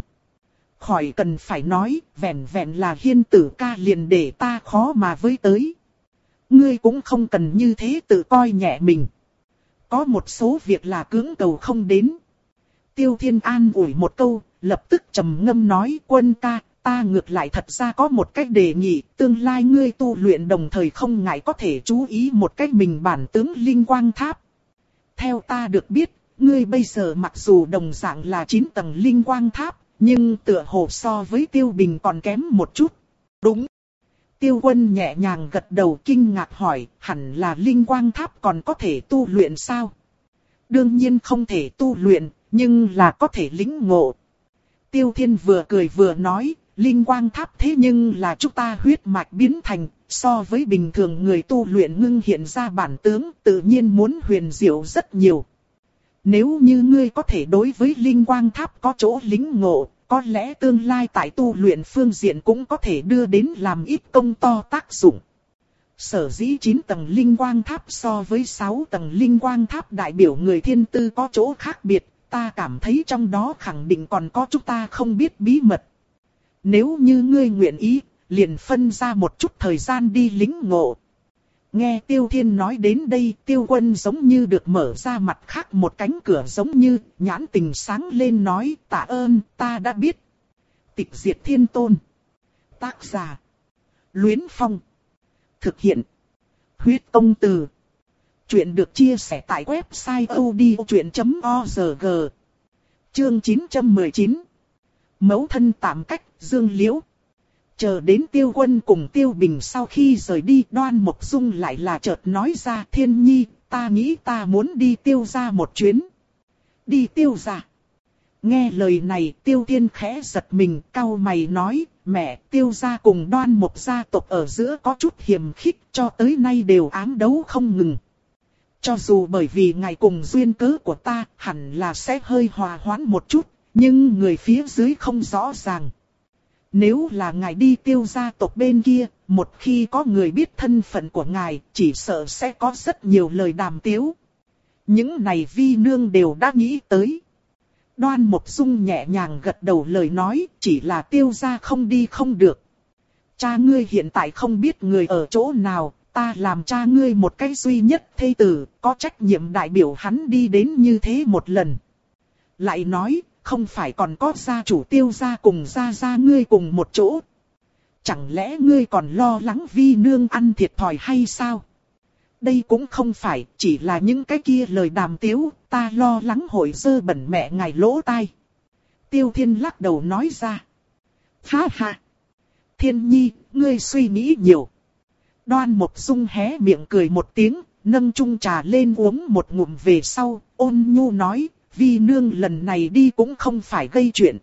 Khỏi cần phải nói, vẹn vẹn là Hiên Tử ca liền để ta khó mà với tới. Ngươi cũng không cần như thế tự coi nhẹ mình. Có một số việc là cưỡng cầu không đến. Tiêu Thiên an ủi một câu, lập tức trầm ngâm nói, Quân ca, ta ngược lại thật ra có một cách đề nghị, tương lai ngươi tu luyện đồng thời không ngại có thể chú ý một cách mình bản tướng linh quang tháp. Theo ta được biết, ngươi bây giờ mặc dù đồng dạng là chín tầng linh quang tháp, nhưng tựa hồ so với Tiêu Bình còn kém một chút. Đúng. Tiêu Quân nhẹ nhàng gật đầu kinh ngạc hỏi, hẳn là linh quang tháp còn có thể tu luyện sao? Đương nhiên không thể tu luyện, nhưng là có thể lĩnh ngộ. Tiêu Thiên vừa cười vừa nói, linh quang tháp thế nhưng là chúng ta huyết mạch biến thành, so với bình thường người tu luyện ngưng hiện ra bản tướng, tự nhiên muốn huyền diệu rất nhiều. Nếu như ngươi có thể đối với linh quang tháp có chỗ lĩnh ngộ, có lẽ tương lai tại tu luyện phương diện cũng có thể đưa đến làm ít công to tác dụng. Sở dĩ chín tầng linh quang tháp so với sáu tầng linh quang tháp đại biểu người thiên tư có chỗ khác biệt, ta cảm thấy trong đó khẳng định còn có chúng ta không biết bí mật. Nếu như ngươi nguyện ý, liền phân ra một chút thời gian đi lĩnh ngộ. Nghe Tiêu Thiên nói đến đây, Tiêu Quân giống như được mở ra mặt khác một cánh cửa giống như, nhãn tình sáng lên nói, tạ ơn, ta đã biết. Tịch Diệt Thiên Tôn. Tác giả. Luyến Phong. Thực hiện. Huyết Công Từ. Chuyện được chia sẻ tại website odchuyện chấm org. Chương chín trăm mười chín. Mẫu thân tạm cách, Dương Liễu. Chờ đến Tiêu Quân cùng Tiêu Bình sau khi rời đi, Đoan Mộc Dung lại là chợt nói ra, Thiên Nhi, ta nghĩ ta muốn đi Tiêu gia một chuyến. Đi Tiêu gia. Nghe lời này, Tiêu Thiên khẽ giật mình, cau mày nói, mẹ, Tiêu gia cùng Đoan Mộc gia tộc ở giữa có chút hiềm khích, cho tới nay đều ám đấu không ngừng. Cho dù bởi vì ngày cùng duyên cớ của ta, hẳn là sẽ hơi hòa hoãn một chút, Nhưng người phía dưới không rõ ràng. Nếu là ngài đi Tiêu gia tộc bên kia, một khi có người biết thân phận của ngài, chỉ sợ sẽ có rất nhiều lời đàm tiếu. Những này vi nương đều đã nghĩ tới. Đoan Mộc Dung nhẹ nhàng gật đầu lời nói, chỉ là Tiêu gia không đi không được. Cha ngươi hiện tại không biết người ở chỗ nào, ta làm cha ngươi một cái duy nhất thê tử, có trách nhiệm đại biểu hắn đi đến như thế một lần. Lại nói, không phải còn có gia chủ Tiêu gia cùng gia gia ngươi cùng một chỗ. Chẳng lẽ ngươi còn lo lắng vi nương ăn thiệt thòi hay sao? Đây cũng không phải, chỉ là những cái kia lời đàm tiếu, ta lo lắng hội dơ bẩn mẹ ngài lỗ tai. Tiêu Thiên lắc đầu nói ra. Ha ha! Thiên Nhi, ngươi suy nghĩ nhiều. Đoan Mộc Dung hé miệng cười một tiếng, nâng chung trà lên uống một ngụm về sau, ôn nhu nói, vi nương lần này đi cũng không phải gây chuyện.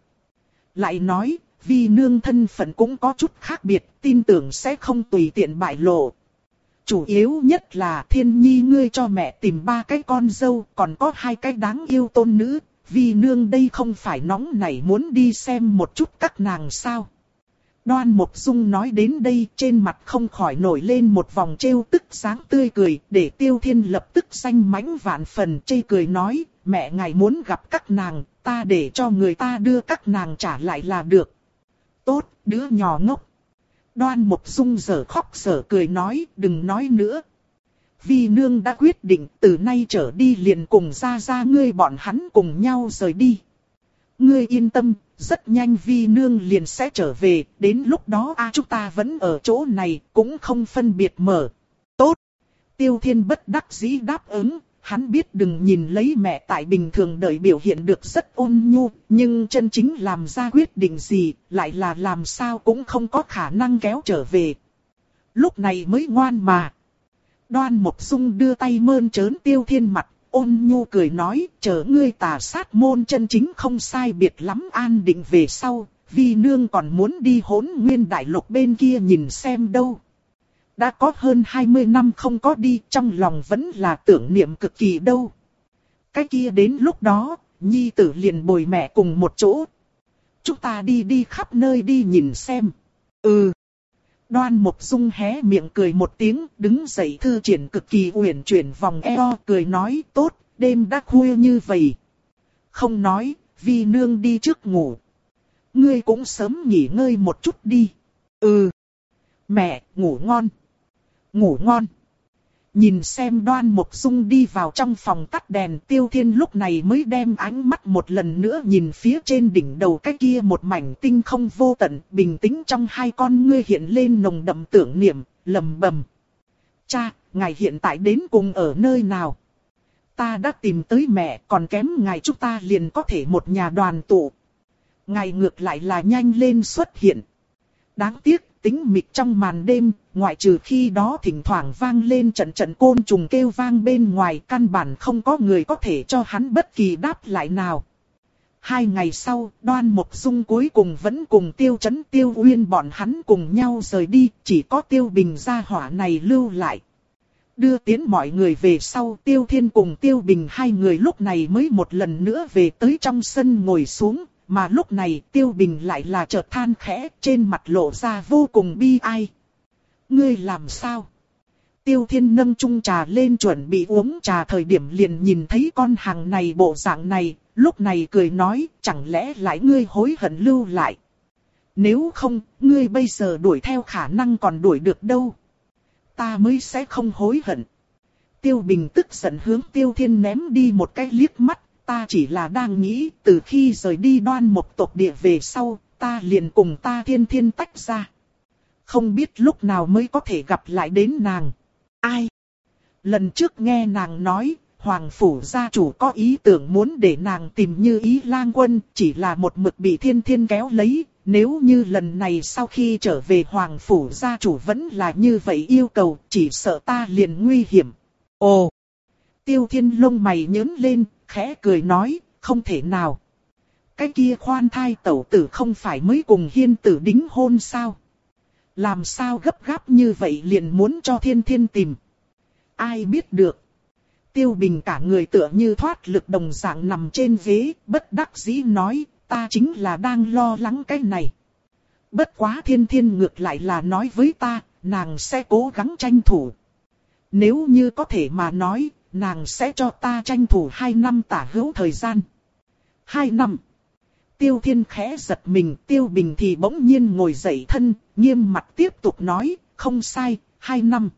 Lại nói, vi nương thân phận cũng có chút khác biệt, tin tưởng sẽ không tùy tiện bại lộ. Chủ yếu nhất là Thiên Nhi ngươi cho mẹ tìm ba cái con dâu, còn có hai cái đáng yêu tôn nữ, vi nương đây không phải nóng nảy muốn đi xem một chút các nàng sao. Đoan Mộc Dung nói đến đây trên mặt không khỏi nổi lên một vòng trêu tức dáng tươi cười, để Tiêu Thiên lập tức xanh mãnh vạn phần chê cười nói, mẹ ngài muốn gặp các nàng, ta để cho người ta đưa các nàng trả lại là được. Tốt, đứa nhỏ ngốc. Đoan Mộc Dung giở khóc giở cười nói, đừng nói nữa. Vi nương đã quyết định từ nay trở đi liền cùng gia gia ngươi bọn hắn cùng nhau rời đi. Ngươi yên tâm, rất nhanh vi nương liền sẽ trở về, đến lúc đó a chúng ta vẫn ở chỗ này, cũng không phân biệt mở. Tốt. Tiêu Thiên bất đắc dĩ đáp ứng, hắn biết đừng nhìn lấy mẹ tại bình thường đợi biểu hiện được rất ôn nhu, nhưng chân chính làm ra quyết định gì, lại là làm sao cũng không có khả năng kéo trở về. Lúc này mới ngoan mà. Đoan Mộc Dung đưa tay mơn trớn Tiêu Thiên mặt, ôn nhu cười nói, chờ ngươi tà sát môn chân chính không sai biệt lắm an định về sau, vi nương còn muốn đi Hỗn Nguyên Đại Lục bên kia nhìn xem đâu. Đã có hơn hai mươi năm không có đi, trong lòng vẫn là tưởng niệm cực kỳ đâu. Cái kia đến lúc đó, nhi tử liền bồi mẹ cùng một chỗ. Chúng ta đi đi khắp nơi đi nhìn xem. Ừ. Đoan Mộc Dung hé miệng cười một tiếng, đứng dậy thư triển cực kỳ uyển chuyển vòng eo, cười nói, tốt, đêm đã khuya như vậy. Không nói, vi nương đi trước ngủ. Ngươi cũng sớm nghỉ ngơi một chút đi. Ừ. Mẹ, ngủ ngon. Ngủ ngon. Nhìn xem Đoan Mộc Dung đi vào trong phòng tắt đèn, Tiêu Thiên lúc này mới đem ánh mắt một lần nữa nhìn phía trên đỉnh đầu cái kia một mảnh tinh không vô tận, bình tĩnh trong hai con ngươi hiện lên nồng đậm tưởng niệm, lầm bầm. Cha, ngài hiện tại đến cùng ở nơi nào? Ta đã tìm tới mẹ, còn kém ngài chúng ta liền có thể một nhà đoàn tụ. Ngài ngược lại là nhanh lên xuất hiện. Đáng tiếc, tĩnh mịch trong màn đêm, ngoại trừ khi đó thỉnh thoảng vang lên trận trận côn trùng kêu vang bên ngoài, căn bản không có người có thể cho hắn bất kỳ đáp lại nào. Hai ngày sau, Đoan Mộc Dung cuối cùng vẫn cùng Tiêu Chấn Tiêu Uyên bọn hắn cùng nhau rời đi, chỉ có Tiêu Bình gia hỏa này lưu lại. Đưa tiến mọi người về sau, Tiêu Thiên cùng Tiêu Bình hai người lúc này mới một lần nữa về tới trong sân ngồi xuống. Mà lúc này Tiêu Bình lại là chợt than khẽ, trên mặt lộ ra vô cùng bi ai. Ngươi làm sao? Tiêu Thiên nâng chung trà lên chuẩn bị uống trà thời điểm liền nhìn thấy con hàng này bộ dạng này, lúc này cười nói, chẳng lẽ lại ngươi hối hận lưu lại? Nếu không, ngươi bây giờ đuổi theo khả năng còn đuổi được đâu. Ta mới sẽ không hối hận. Tiêu Bình tức giận hướng Tiêu Thiên ném đi một cái liếc mắt. Ta chỉ là đang nghĩ, từ khi rời đi Đoan Mộc tộc địa về sau, ta liền cùng ta Thiên Thiên tách ra. Không biết lúc nào mới có thể gặp lại đến nàng. Ai? Lần trước nghe nàng nói, Hoàng Phủ gia chủ có ý tưởng muốn để nàng tìm Như Ý Lang Quân, chỉ là một mực bị Thiên Thiên kéo lấy. Nếu như lần này sau khi trở về Hoàng Phủ gia chủ vẫn là như vậy yêu cầu, chỉ sợ ta liền nguy hiểm. Ồ! Tiêu Thiên lông mày nhớn lên, khẽ cười nói, không thể nào. Cái kia khoan thai tẩu tử không phải mới cùng hiên tử đính hôn sao? Làm sao gấp gáp như vậy liền muốn cho Thiên Thiên tìm? Ai biết được? Tiêu Bình cả người tựa như thoát lực đồng dạng nằm trên ghế, bất đắc dĩ nói, ta chính là đang lo lắng cái này. Bất quá Thiên Thiên ngược lại là nói với ta, nàng sẽ cố gắng tranh thủ. Nếu như có thể mà nói, nàng sẽ cho ta tranh thủ hai năm tả hữu thời gian. Hai năm. Tiêu Thiên khẽ giật mình, Tiêu Bình thì bỗng nhiên ngồi dậy thân, nghiêm mặt tiếp tục nói, không sai, hai năm.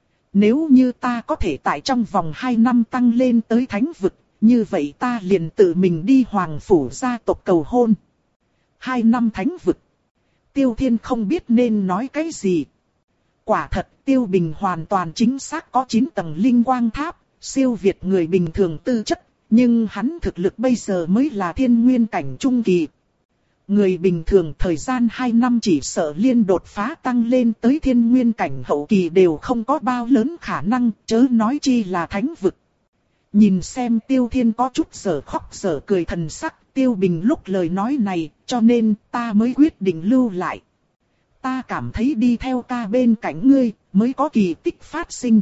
Nếu như ta có thể tại trong vòng hai năm tăng lên tới thánh vực, như vậy ta liền tự mình đi hoàng phủ gia tộc cầu hôn. Hai năm thánh vực. Tiêu Thiên không biết nên nói cái gì. Quả thật Tiêu Bình hoàn toàn chính xác có chín tầng linh quang tháp, siêu việt người bình thường tư chất, nhưng hắn thực lực bây giờ mới là thiên nguyên cảnh trung kỳ. Người bình thường thời gian hai năm chỉ sợ liên đột phá tăng lên tới thiên nguyên cảnh hậu kỳ đều không có bao lớn khả năng, chớ nói chi là thánh vực. Nhìn xem Tiêu Thiên có chút giờ khóc giờ cười thần sắc, Tiêu Bình lúc lời nói này, cho nên ta mới quyết định lưu lại. Ta cảm thấy đi theo ca bên cạnh ngươi, mới có kỳ tích phát sinh.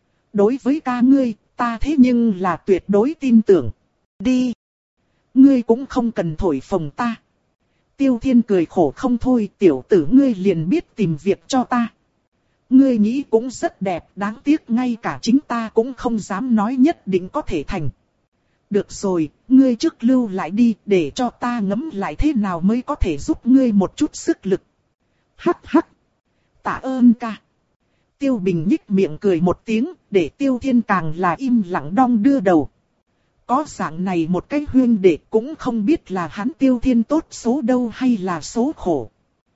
Đối với ca ngươi, ta thế nhưng là tuyệt đối tin tưởng. Đi. Ngươi cũng không cần thổi phồng ta. Tiêu Thiên cười khổ không thôi, tiểu tử ngươi liền biết tìm việc cho ta. Ngươi nghĩ cũng rất đẹp, đáng tiếc ngay cả chính ta cũng không dám nói nhất định có thể thành. Được rồi, ngươi trước lưu lại đi, để cho ta ngẫm lại thế nào mới có thể giúp ngươi một chút sức lực. Hắc hắc. Tạ ơn ca. Tiêu Bình nhích miệng cười một tiếng, để Tiêu Thiên càng là im lặng đong đưa đầu. Có dạng này một cái huyên đệ cũng không biết là hắn Tiêu Thiên tốt số đâu hay là số khổ.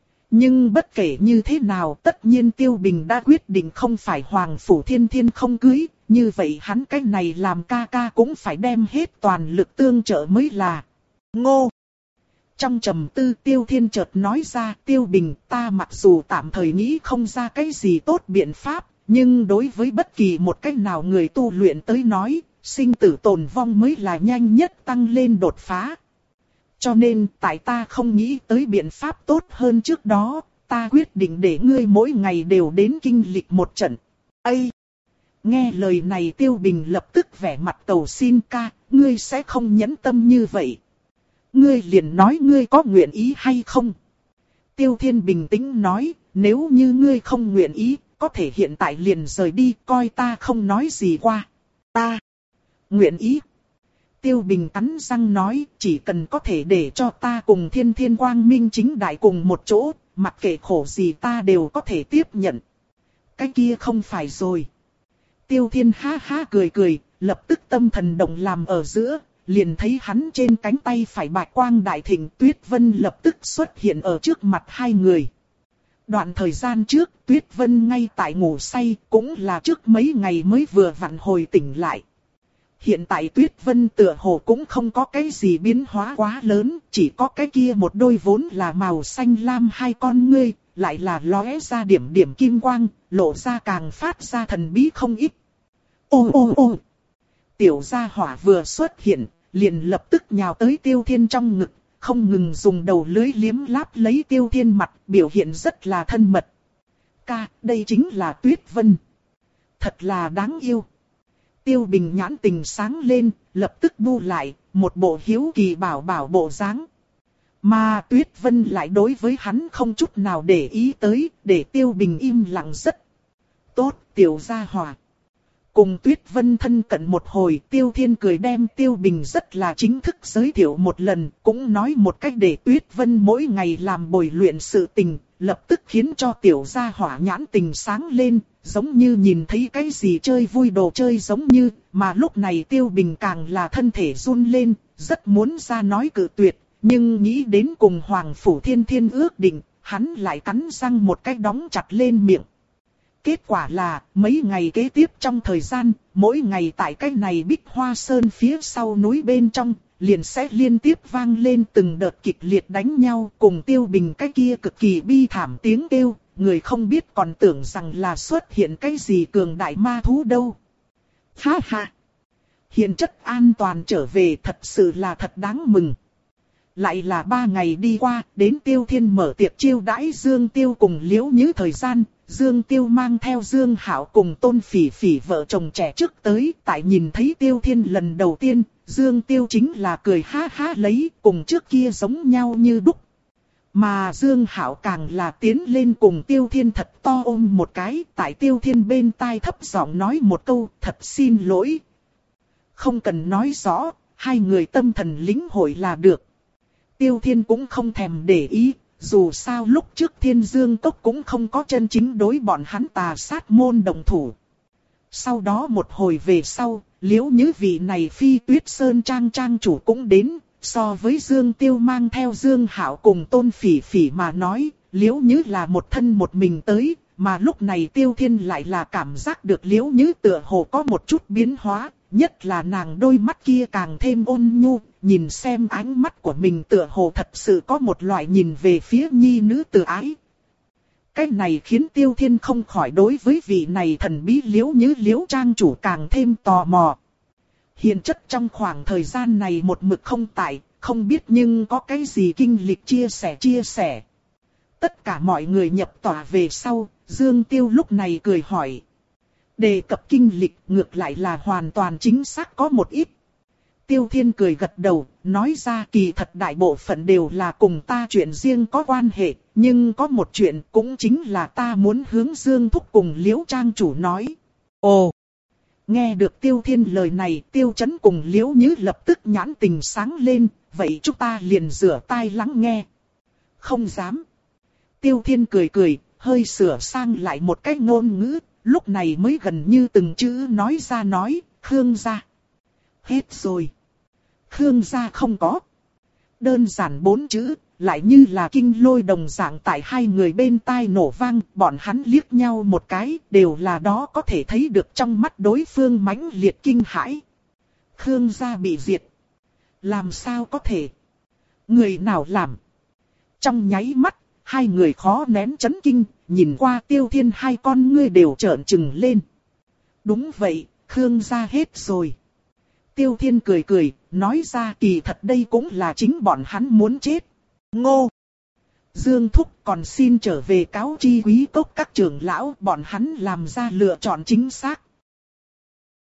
Nhưng bất kể như thế nào, tất nhiên Tiêu Bình đã quyết định không phải Hoàng Phủ Thiên Thiên không cưới, như vậy hắn cái này làm ca ca cũng phải đem hết toàn lực tương trợ mới là. Ngô! Trong trầm tư Tiêu Thiên chợt nói ra, Tiêu Bình, ta mặc dù tạm thời nghĩ không ra cái gì tốt biện pháp, nhưng đối với bất kỳ một cách nào người tu luyện tới nói, sinh tử tồn vong mới là nhanh nhất tăng lên đột phá. Cho nên, tại ta không nghĩ tới biện pháp tốt hơn trước đó, ta quyết định để ngươi mỗi ngày đều đến kinh lịch một trận. Ây! Nghe lời này Tiêu Bình lập tức vẻ mặt cầu xin ca, ngươi sẽ không nhẫn tâm như vậy. Ngươi liền nói ngươi có nguyện ý hay không? Tiêu Thiên bình tĩnh nói, nếu như ngươi không nguyện ý, có thể hiện tại liền rời đi, coi ta không nói gì qua. Ta nguyện ý. Tiêu Bình cắn răng nói, chỉ cần có thể để cho ta cùng Thiên Thiên quang minh chính đại cùng một chỗ, mặc kệ khổ gì ta đều có thể tiếp nhận. Cái kia không phải rồi. Tiêu Thiên ha ha cười cười, lập tức tâm thần động làm ở giữa, liền thấy hắn trên cánh tay phải bạch quang đại thịnh, Tuyết Vân lập tức xuất hiện ở trước mặt hai người. Đoạn thời gian trước, Tuyết Vân ngay tại ngủ say, cũng là trước mấy ngày mới vừa vặn hồi tỉnh lại. Hiện tại Tuyết Vân tựa hồ cũng không có cái gì biến hóa quá lớn, chỉ có cái kia một đôi vốn là màu xanh lam hai con ngươi, lại là lóe ra điểm điểm kim quang, lộ ra càng phát ra thần bí không ít. Ô ô ô! Tiểu gia hỏa vừa xuất hiện, liền lập tức nhào tới Tiêu Thiên trong ngực, không ngừng dùng đầu lưới liếm láp lấy Tiêu Thiên mặt, biểu hiện rất là thân mật. Ca, đây chính là Tuyết Vân. Thật là đáng yêu. Tiêu Bình nhãn tình sáng lên, lập tức bu lại, một bộ hiếu kỳ bảo bảo bộ dáng. Mà Tuyết Vân lại đối với hắn không chút nào để ý tới, để Tiêu Bình im lặng rất. Tốt, tiểu gia hỏa. Cùng Tuyết Vân thân cận một hồi, Tiêu Thiên cười đem Tiêu Bình rất là chính thức giới thiệu một lần, cũng nói một cách để Tuyết Vân mỗi ngày làm bồi luyện sự tình, lập tức khiến cho tiểu gia hỏa nhãn tình sáng lên, giống như nhìn thấy cái gì chơi vui đồ chơi giống như, mà lúc này Tiêu Bình càng là thân thể run lên, rất muốn ra nói cự tuyệt, nhưng nghĩ đến cùng Hoàng Phủ Thiên Thiên ước định, hắn lại cắn răng một cách đóng chặt lên miệng. Kết quả là, mấy ngày kế tiếp trong thời gian, mỗi ngày tại cái này Bích Hoa Sơn phía sau núi bên trong, liền sẽ liên tiếp vang lên từng đợt kịch liệt đánh nhau, cùng Tiêu Bình cái kia cực kỳ bi thảm tiếng kêu, người không biết còn tưởng rằng là xuất hiện cái gì cường đại ma thú đâu. Ha ha! Hiện chất an toàn trở về thật sự là thật đáng mừng. Lại là ba ngày đi qua, đến Tiêu Thiên mở tiệc chiêu đãi Dương Tiêu cùng Liễu Nhứ thời gian, Dương Tiêu mang theo Dương Hạo cùng Tôn Phỉ Phỉ vợ chồng trẻ trước tới, tại nhìn thấy Tiêu Thiên lần đầu tiên, Dương Tiêu chính là cười ha ha lấy, cùng trước kia giống nhau như đúc. Mà Dương Hạo càng là tiến lên cùng Tiêu Thiên thật to ôm một cái, tại Tiêu Thiên bên tai thấp giọng nói một câu, thật xin lỗi. Không cần nói rõ, hai người tâm thần lĩnh hội là được. Tiêu Thiên cũng không thèm để ý, dù sao lúc trước Thiên Dương Cốc cũng không có chân chính đối bọn hắn tà sát môn đồng thủ. Sau đó một hồi về sau, Liễu Nhứ vị này Phi Tuyết Sơn trang trang chủ cũng đến, so với Dương Tiêu mang theo Dương Hạo cùng Tôn Phỉ Phỉ mà nói, Liễu Nhứ là một thân một mình tới, mà lúc này Tiêu Thiên lại là cảm giác được Liễu Nhứ tựa hồ có một chút biến hóa, nhất là nàng đôi mắt kia càng thêm ôn nhu, nhìn xem ánh mắt của mình tựa hồ thật sự có một loại nhìn về phía nhi nữ từ ái. Cái này khiến Tiêu Thiên không khỏi đối với vị này thần bí Liễu Nhứ Liễu trang chủ càng thêm tò mò. Hiện chất trong khoảng thời gian này một mực không tại, không biết nhưng có cái gì kinh lịch chia sẻ chia sẻ. Tất cả mọi người nhập tòa về sau, Dương Tiêu lúc này cười hỏi. Đề cập kinh lịch ngược lại là hoàn toàn chính xác có một ít. Tiêu Thiên cười gật đầu, nói ra kỳ thật đại bộ phận đều là cùng ta chuyện riêng có quan hệ, nhưng có một chuyện cũng chính là ta muốn hướng Dương Thúc cùng Liễu trang chủ nói. Ồ! Nghe được Tiêu Thiên lời này, Tiêu Chấn cùng Liễu Nhứ lập tức nhãn tình sáng lên, vậy chúng ta liền rửa tai lắng nghe. Không dám. Tiêu Thiên cười cười, hơi sửa sang lại một cách ngôn ngữ, lúc này mới gần như từng chữ nói ra nói, Khương gia. Hết rồi. Khương gia không có. Đơn giản bốn chữ, lại như là kinh lôi đồng dạng tại hai người bên tai nổ vang, bọn hắn liếc nhau một cái, đều là đó có thể thấy được trong mắt đối phương mãnh liệt kinh hãi. Khương gia bị diệt. Làm sao có thể? Người nào làm? Trong nháy mắt, hai người khó nén chấn kinh, nhìn qua Tiêu Thiên hai con ngươi đều trợn trừng lên. Đúng vậy, Khương gia hết rồi. Tiêu Thiên cười cười, nói ra kỳ thật đây cũng là chính bọn hắn muốn chết. Ngô! Dương Thúc còn xin trở về cáo chi quý cốc các trưởng lão, bọn hắn làm ra lựa chọn chính xác.